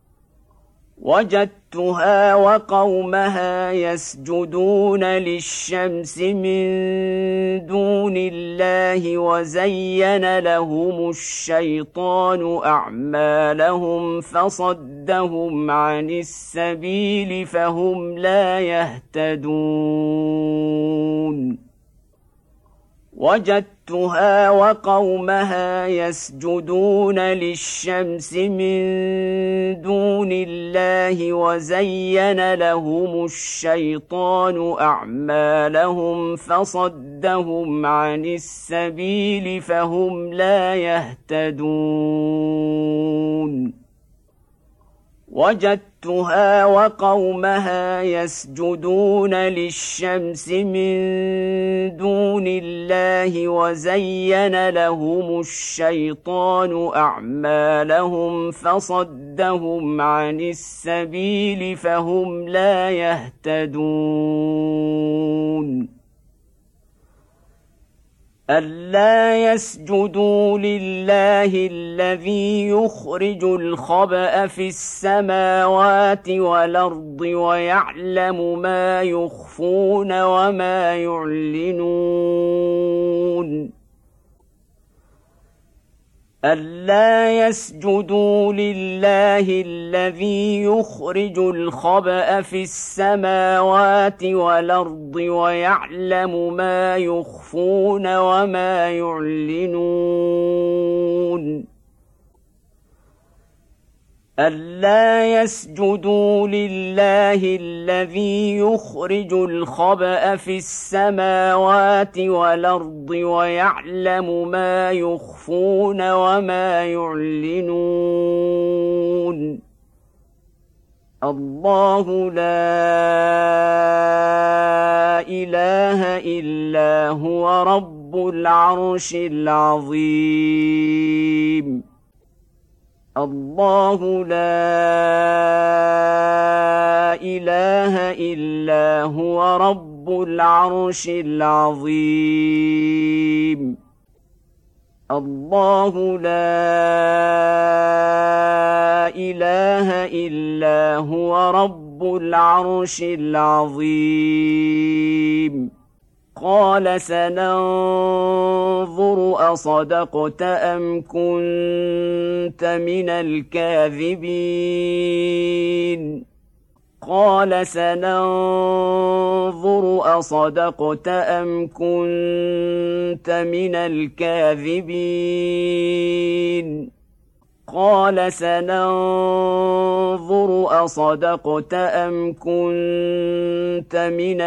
وجدتها وقومها يسجدون للشمس من دون الله وزين لهم الشيطان أعمالهم فصدهم عن السبيل فهم لا يهتدون وجدتها وقومها يسجدون للشمس من دون الله وزين لهم الشيطان أعمالهم فصدهم عن السبيل فهم لا يهتدون وجدتها وقومها يسجدون للشمس من دون الله وزين لهم الشيطان أعمالهم فصدهم عن السبيل فهم لا يهتدون ألا يسجدوا لله الذي يخرج الخبأ في السماوات والأرض ويعلم ما يخفون وما يعلنون ألا يسجدوا لله الذي يخرج الخبأ في السماوات والأرض ويعلم ما يخفون وما يعلنون ألا يسجدوا لله الذي يخرج الخبأ في السماوات والأرض ويعلم ما يخفون وما يعلنون الله لا إله إلا هو رب العرش العظيم الله لا إله إلا هو رب العرش العظيم الله لا إله إلا هو رب العرش العظيم قال سننظر أصدقت أم كنت من الكاذبين قال سننظر أصدقت أم كنت من الكاذبين قال سننظر أصدقت أم كنت من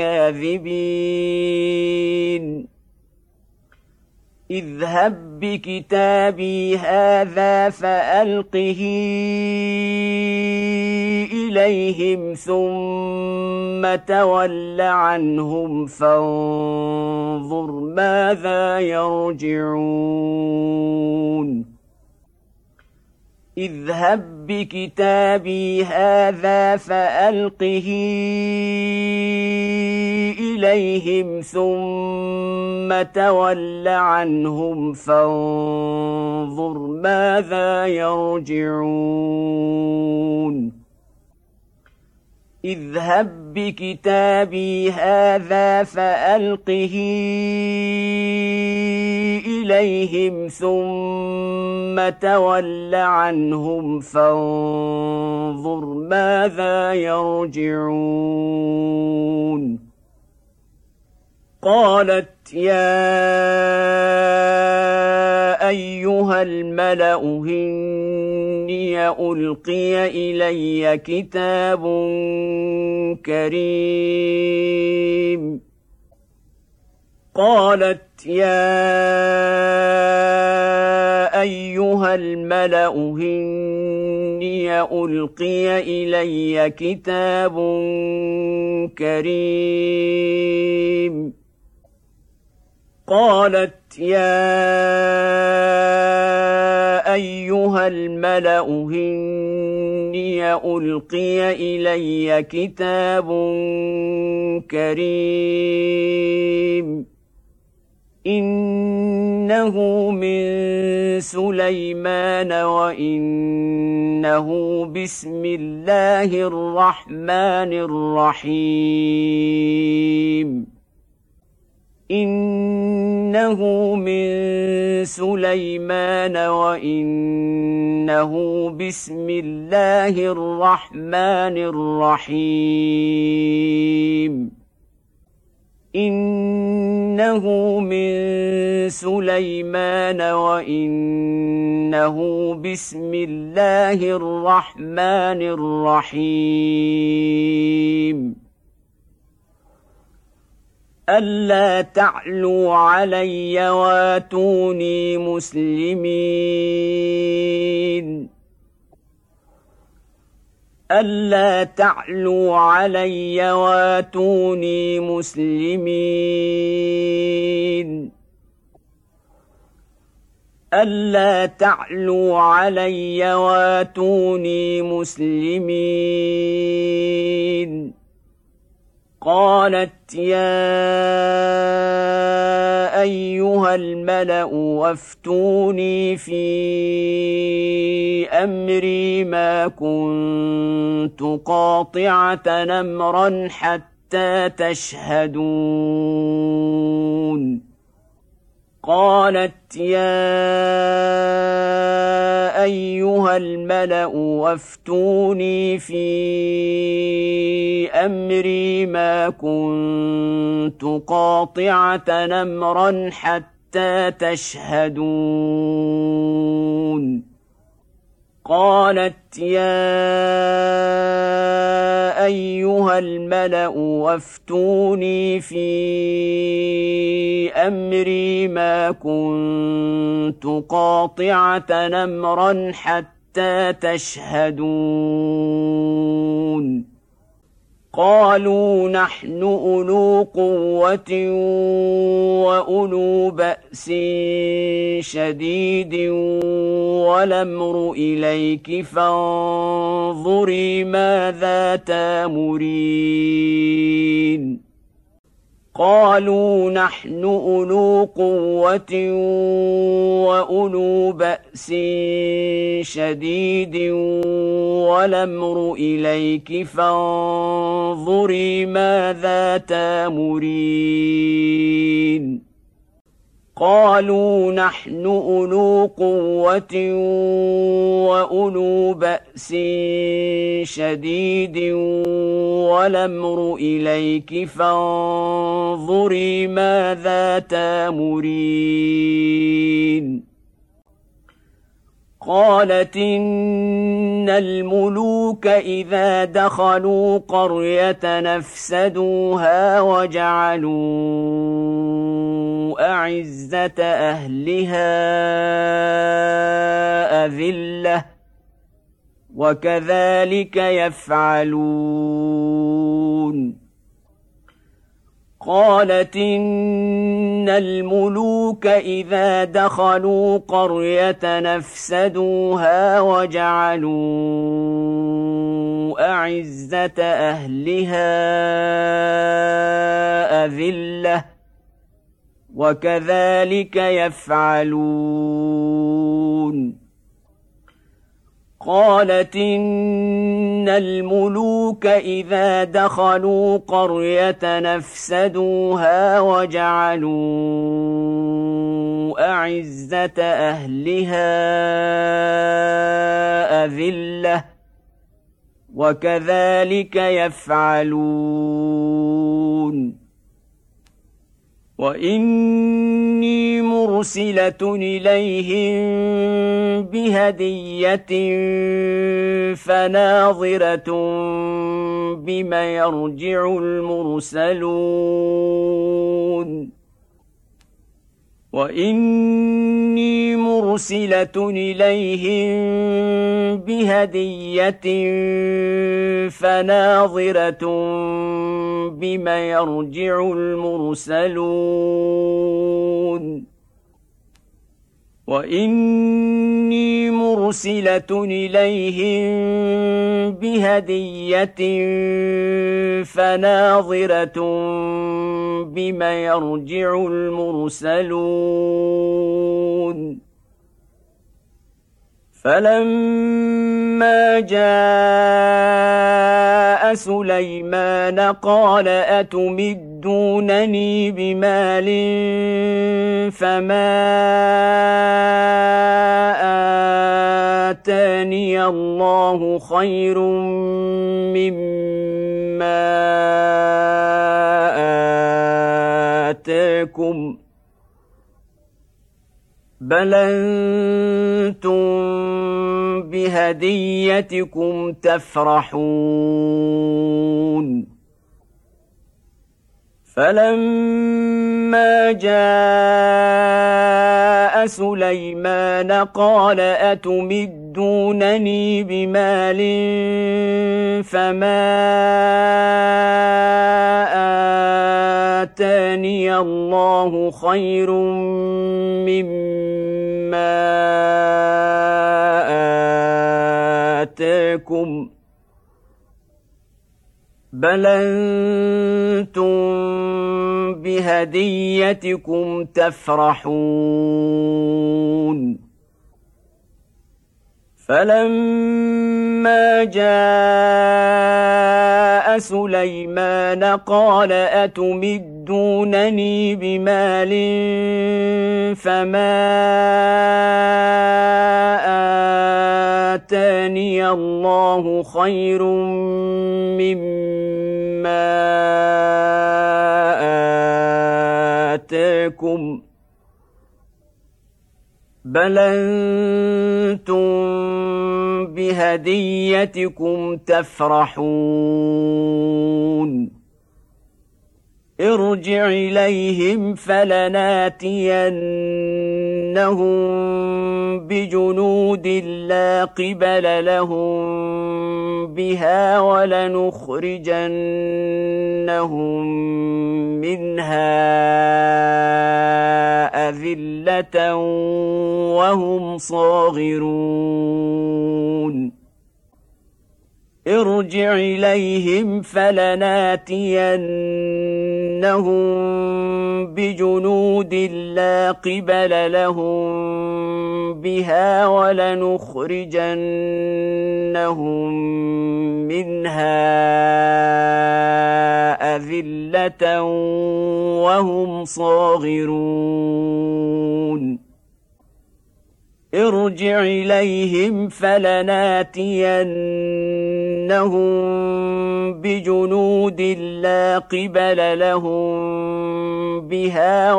الكاذبين اذهب بكتابي هذا فألقه إليهم ثم تول عنهم فانظر ماذا يرجعون اذهب بكتابي هذا فألقه إليهم ثم تول عنهم فانظر ماذا يرجعون اذهب بكتابي هذا فألقه إليهم ثم تول عنهم فانظر ماذا يرجعون قالت يا أيها الملأ إني ألقي إلي كتاب كريم قالت يا أيها الملأ إني ألقي إلي كتاب كريم قالت يا أيها الملأ إني ألقي إلي كتاب كريم إنه من سليمان وإنه بسم الله الرحمن الرحيم إنه من سليمان وإنه بسم الله الرحمن الرحيم إنه من سليمان وإنه بسم الله الرحمن الرحيم ألا تعلوا علي واتوني مسلمين ألا تعلوا علي واتوني مسلمين ألا تعلوا علي واتوني مسلمين قالت يا أيها الملأ وافتوني في أمري ما كنت قاطعة أمرا حتى تشهدون قالت يا أيها الملأ وافتوني في أمري ما كنت قاطعة أمرا حتى تشهدون قالت يا أيها الملأ وافتوني في أمري ما كنت قاطعة أمرا حتى تشهدون قالوا نحن أولو قوة وأولو بأس شديد والأمر إليك فانظري ماذا تأمرين قالوا نحن أولو قوة وأولو بأس شديد والأمر إليك فانظري ماذا تأمرين قالوا نحن أولو قوة وأولو بأس شديد والأمر إليك فانظري ماذا تأمرين قالت إن الملوك إذا دخلوا قرية نفسدوها وجعلوا أعزة أهلها أذلة وكذلك يفعلون قالت إن الملوك إذا دخلوا قرية نفسدوها وجعلوا أعزة أهلها أذلة وكذلك يفعلون قالت إن الملوك إذا دخلوا قرية نفسدوها وجعلوا أعزة أهلها أذلة وكذلك يفعلون وإني مرسلة إليهم بهدية فناظرة بما يرجع المرسلون وإني مرسلة إليهم بهدية فناظرة بما يرجع المرسلون وإني مرسلة إليهم بهدية فناظرة بما يرجع المرسلون فلما جاء سليمان قال أتمدونني بمال فما آتاني الله خير مما آتاكم بل أنتم بهديتكم تفرحون فلما جاء سليمان قال أتمدونني بمال فما آتاني الله خير مما آتاكم بل أنتم بهديتكم تفرحون فلما جاء سليمان قال أتمدونني بمال فما آتاني الله خير مما آتاكم بل أنتم بهديتكم تفرحون ارجع إليهم فلناتينهم بجنود لا قبل لهم بها ولنخرجنهم منها أذلة وهم صاغرون ارجع إليهم فلناتينهم بجنود لا قبل لهم بها ولنخرجنهم منها أذلة وهم صاغرون ارجع إليهم فلناتينهم بجنود لا قبل لهم بها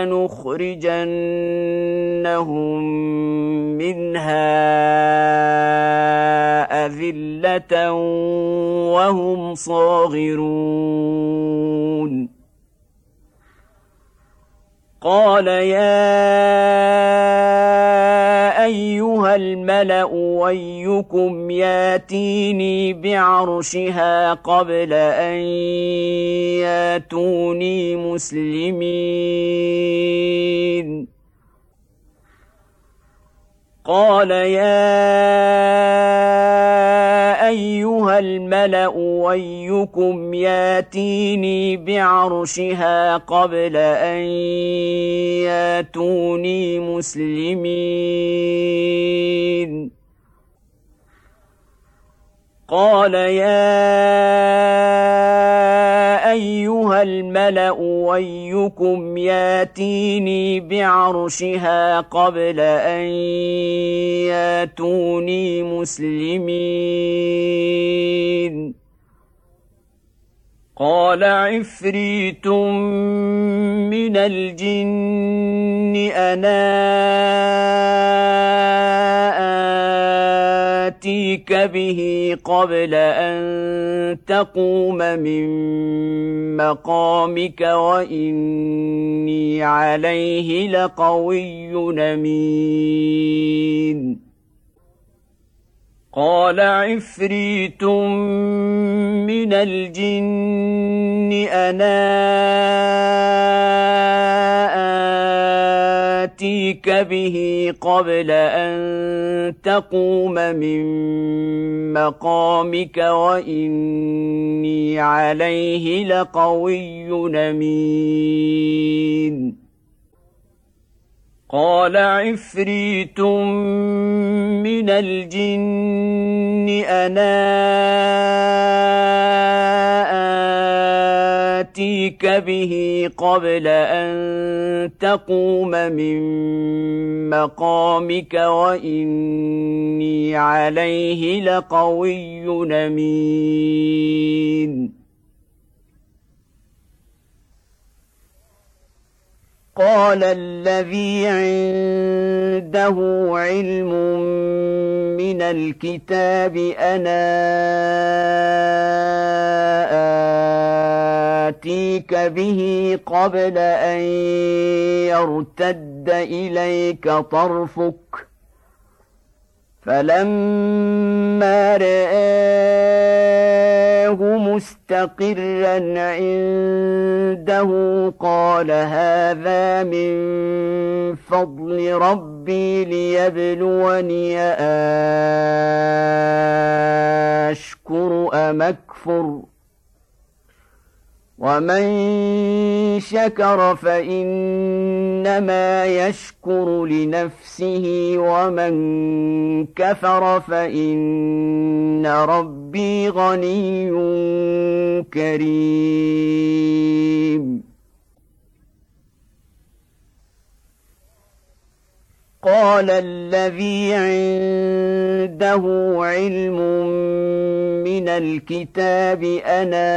ولنخرجنهم منها أذلة وهم صاغرون قال يا أيها الملأ أيكم ياتيني بعرشها قبل أن ياتوني مسلمين قال يا أيها الملأ أيكم ياتيني بعرشها قبل أن ياتوني مسلمين قال يا أيها الملأ أيكم ياتيني بعرشها قبل أن ياتوني مسلمين قال عفريت من الجن أنا آتيك به قبل أن تقوم من مقامك وإني عليه لقوي أمين. قال عفريت من الجن أنا آتيك به قبل أن تقوم من مقامك وإني عليه لقوي أمين. قال عفريت من الجن أنا آتيك به قبل أن تقوم من مقامك وإني عليه لقوي أمين. قال الذي عنده علم من الكتاب أنا آتيك به قبل أن يرتد إليك طرفك فلما رآه مستقرا عنده قال هذا من فضل ربي ليبلوني أشكر أم أكفر ومن شكر فإنما يشكر لنفسه ومن كفر فإن ربي غني كريم. قال الذي عنده علم من الكتاب أنا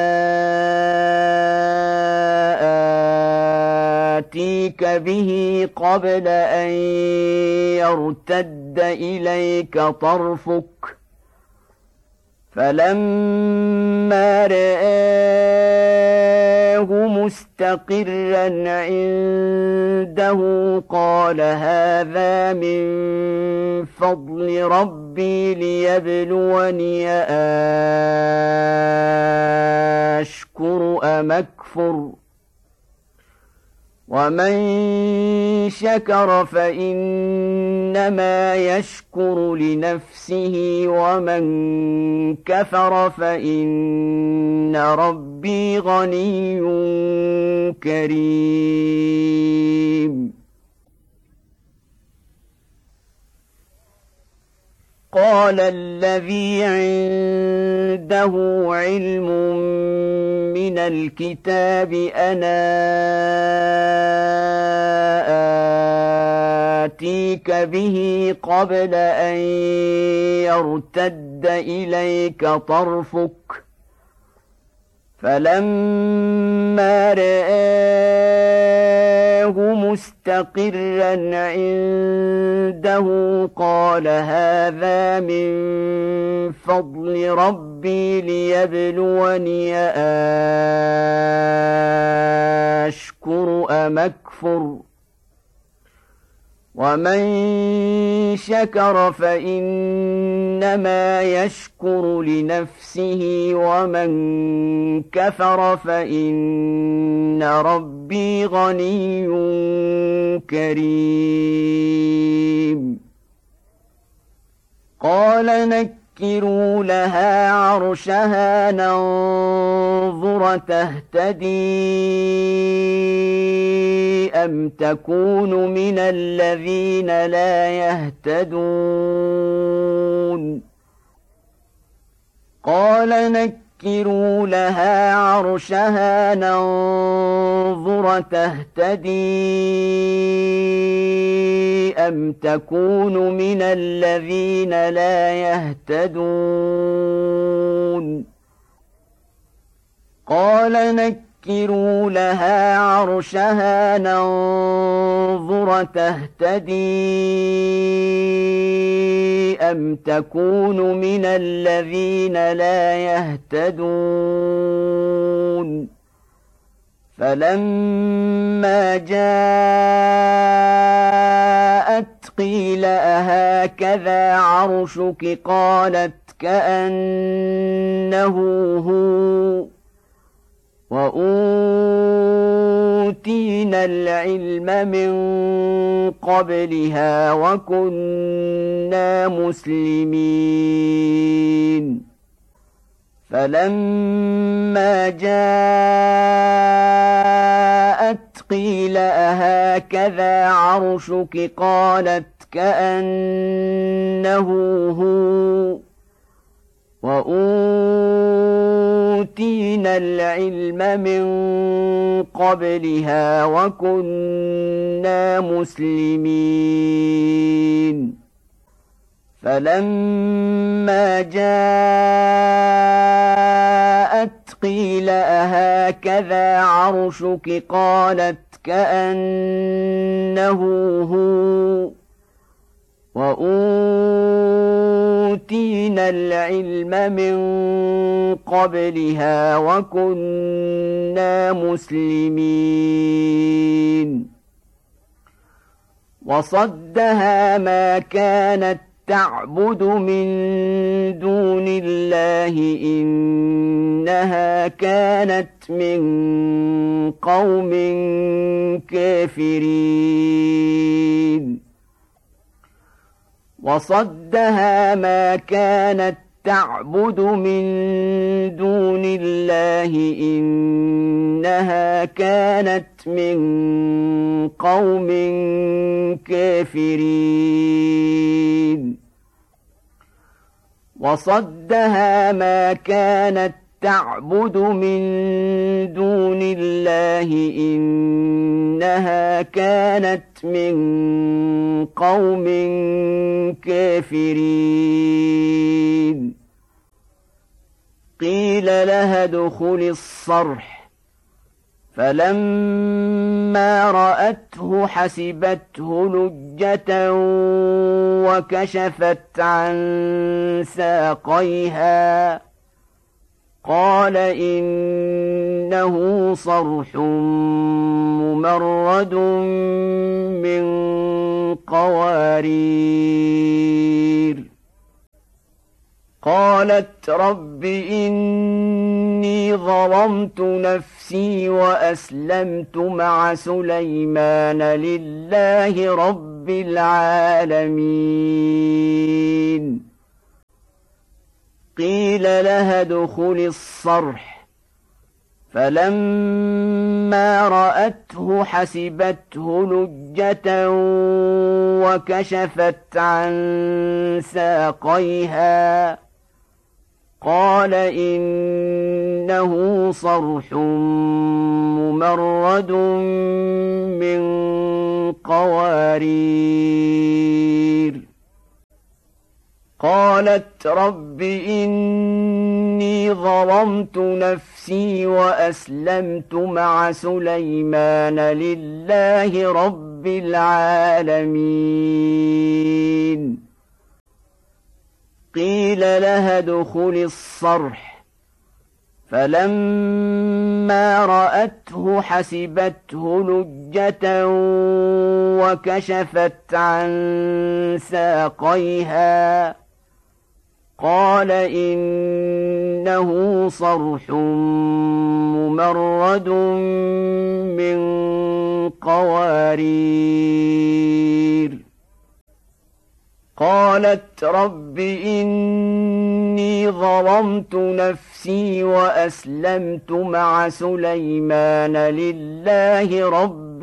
آتيك به قبل أن يرتد إليك طرفك فلما رآه مستقرا عنده قال هذا من فضل ربي ليبلوني أشكر أم أكفر ومن شكر فإنما يشكر لنفسه ومن كفر فإن ربي غني كريم. قال الذي عنده علم من الكتاب أنا آتيك به قبل أن يرتد إليك طرفك فلما رآه مستقرا عنده قال هذا من فضل ربي ليبلوني أشكر أم أكفر ومن شكر فإنما يشكر لنفسه ومن كفر فإن ربي غني كريم. قال نكروا لها عرشها ننظر تهتدي أم تكون من الذين لا يهتدون. قال نكروا لها عرشها ننظر تهتدي أم تكون من الذين لا يهتدون. قال قال نكروا لها عرشها ننظر تهتدي أم تكون من الذين لا يهتدون فلما جاءت قيل أهكذا عرشك قالت كأنه هو وأوتينا العلم من قبلها وكنا مسلمين فلما جاءت قيل أهكذا عرشك قالت كأنه هو وأوتينا العلم من قبلها وكنا مسلمين فلما جاءت قيل أهكذا عرشك قالت كأنه هو وأوتينا العلم من قبلها وكنا مسلمين وصدها ما كانت تعبد من دون الله إنها كانت من قوم كافرين وصدها ما كانت تعبد من دون الله إنها كانت من قوم كافرين وصدها ما كانت تعبد من دون الله إنها كانت من قوم كافرين قيل لها ادخل الصرح فلما رأته حسبته لجة وكشفت عن ساقيها قال إنه صرح ممرد من قوارير قالت رب إني ظلمت نفسي وأسلمت مع سليمان لله رب العالمين قيل لها ادخل الصرح فلما رأته حسبته لجة وكشفت عن ساقيها قال إنه صرح ممرد من قوارير قالت رب إني ظلمت نفسي وأسلمت مع سليمان لله رب العالمين قيل لها ادخل الصرح فلما رأته حسبته لجة وكشفت عن ساقيها قال إنه صرح ممرد من قوارير قالت رب إني ظلمت نفسي وأسلمت مع سليمان لله رب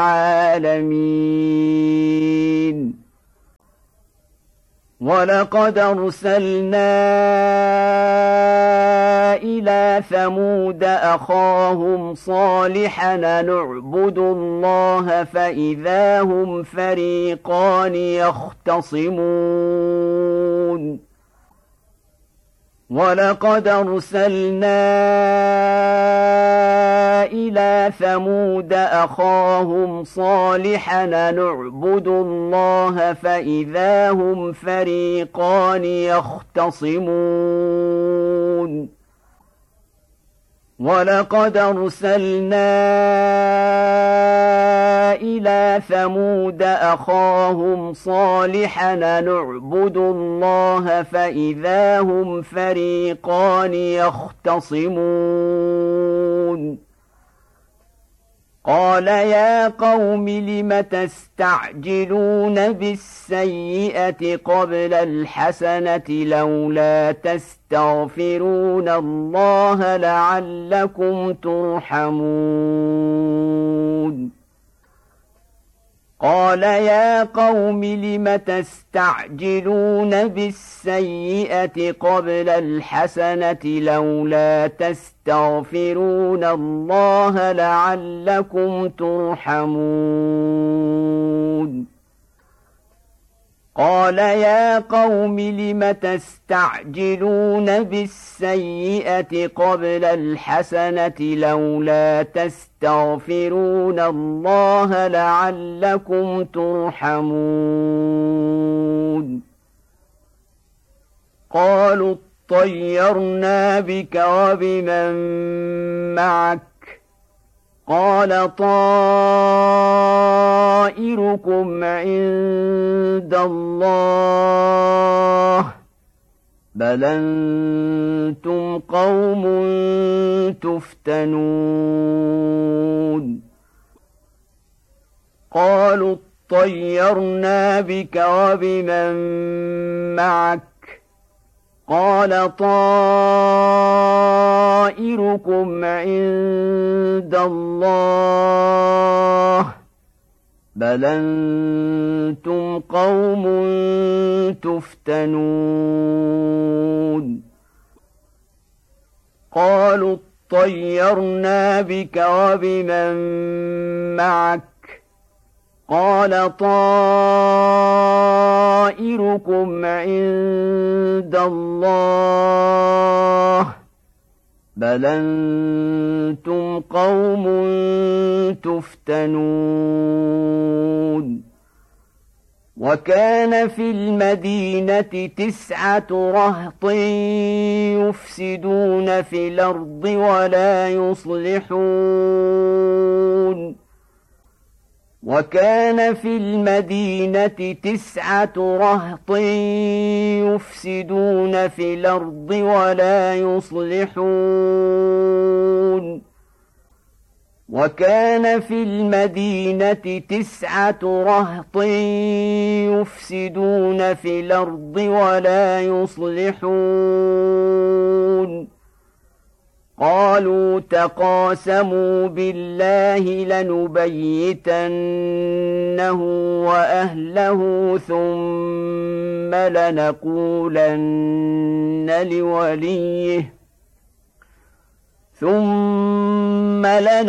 العالمين ولقد أرسلنا إلى ثمود أخاهم صالحا نعبدوا الله فإذا هم فريقان يختصمون ولقد أرسلنا إلى ثمود أخاهم صالحا نعبدوا الله فإذا هم فريقان يختصمون ولقد أرسلنا إلى ثمود أخاهم صالحا نعبدوا الله فإذا هم فريقان يختصمون قال يا قوم لم تستعجلون بالسيئة قبل الحسنة لولا تستغفرون الله لعلكم ترحمون قال يا قوم لم تستعجلون بالسيئة قبل الحسنة لولا تستغفرون الله لعلكم ترحمون قال يا قوم لم تستعجلون بالسيئة قبل الحسنة لولا تستغفرون الله لعلكم ترحمون قالوا اطيرنا بك وبمن معك قال طائركم عند الله بل أنتم قوم تفتنون قالوا اطيرنا بك وبمن معك قال طائركم عند الله بل أنتم قوم تفتنون قالوا اطيرنا بك وبمن معك قال طائركم عند الله بل أنتم قوم تفتنون وكان في المدينة تسعة رهط يفسدون في الأرض ولا يصلحون وكان في المدينة تسعة رهط يفسدون في الأرض ولا يصلحون وكان في المدينة تسعة رهط يفسدون في الأرض ولا يصلحون قالوا تقاسموا بالله لنبيتنه وأهله ثم لنقولن لوليه ثم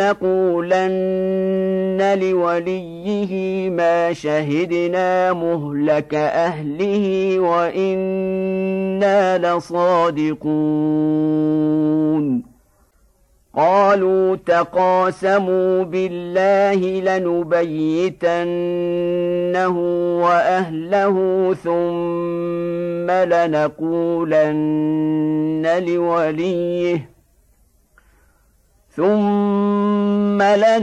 لنقولن لوليه ما شهدنا مهلك أهله وإنا لصادقون قالوا تقاسموا بالله لنبيتنه وأهله ثم لنقولن لوليه ثم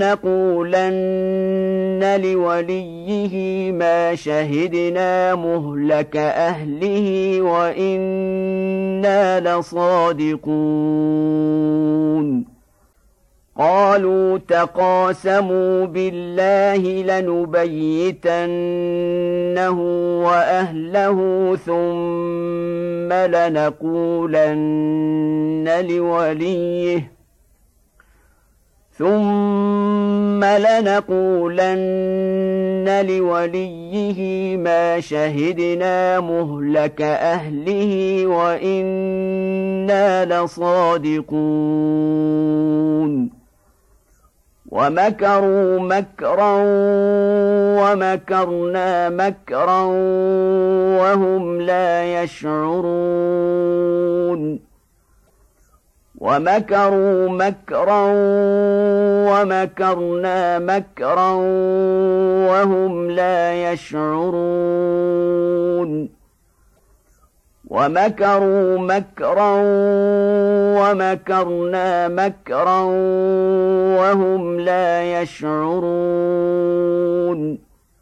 لنقولن لوليه ما شهدنا مهلك أهله وإنا لصادقون قالوا تقاسموا بالله لنبيتنه وأهله ثم لنقولن لوليه ثم لنقولن لوليه ما شهدنا مهلك أهله وإنا لصادقون ومكروا مكرا ومكرنا مكرا وهم لا يشعرون ومكروا مكرا ومكرنا مكرا وهم لا يشعرون ومكروا مكرا ومكرنا مكرا وهم لا يشعرون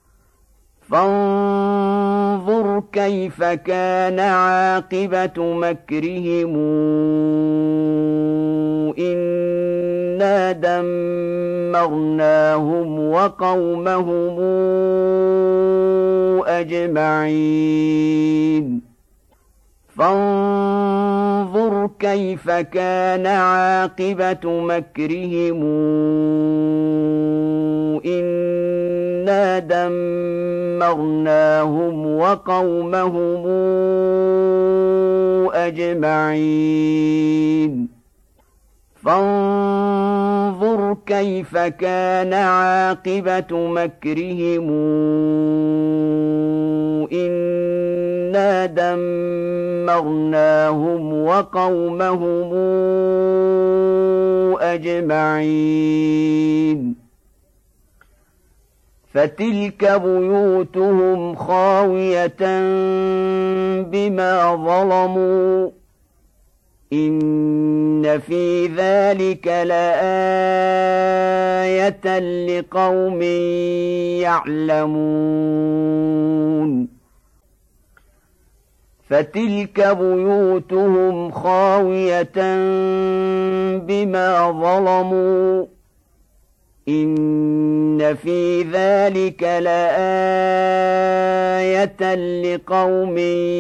فانظر كيف كان عاقبة مكرهم إنا دمرناهم وقومهم أجمعين فانظر كيف كان عاقبة مكرهم إنا دمرناهم وقومهم أجمعين فانظر كيف كان عاقبة مكرهم إنا دمرناهم وقومهم أجمعين فتلك بيوتهم خاوية بما ظلموا إن في ذلك لآية لقوم يعلمون فتلك بيوتهم خاوية بما ظلموا إن في ذلك لآية لقوم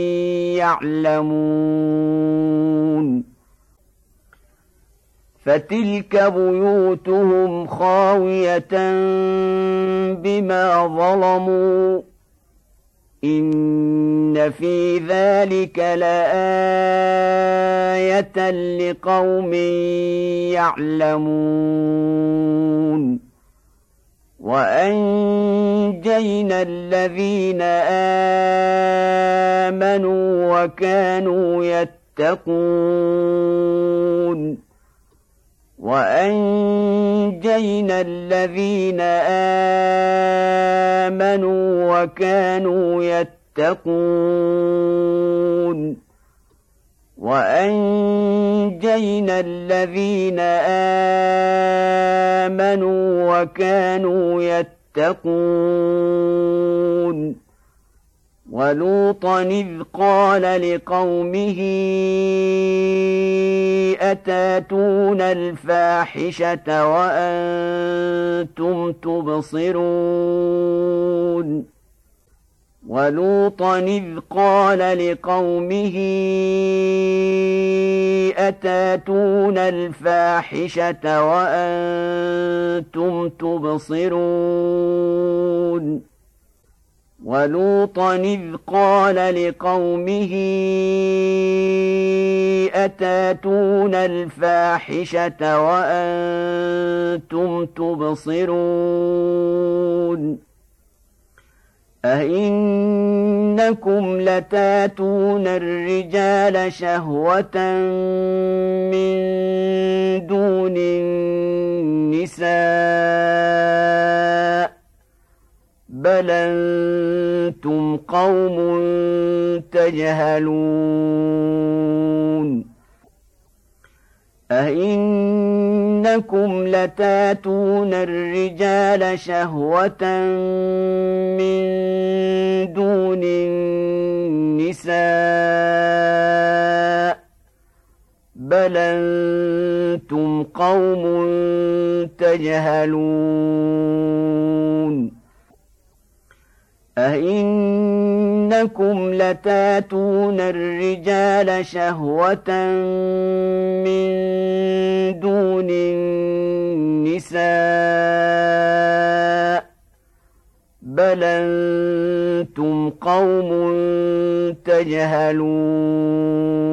يعلمون فتلك بيوتهم خاوية بما ظلموا إن في ذلك لآية لقوم يعلمون وأنجينا الذين آمنوا وكانوا يتقون وأنجينا الذين آمنوا وكانوا يتقون وأنجينا الذين آمنوا وكانوا يتقون ولوطا إذ قال لقومه أتاتون الفاحشة وأنتم تبصرون ولوطا إذ قال لقومه أتاتون الفاحشة وأنتم تبصرون ولوطا إذ قال لقومه أتاتون الفاحشة وأنتم تبصرون أئنكم لتاتون الرجال شهوة من دون النساء بل أنتم قوم تجهلون أئنكم لتاتون الرجال شهوة من دون النساء بل أنتم قوم تجهلون أئنكم لتاتون الرجال شهوة من دون النساء بل أنتم قوم تجهلون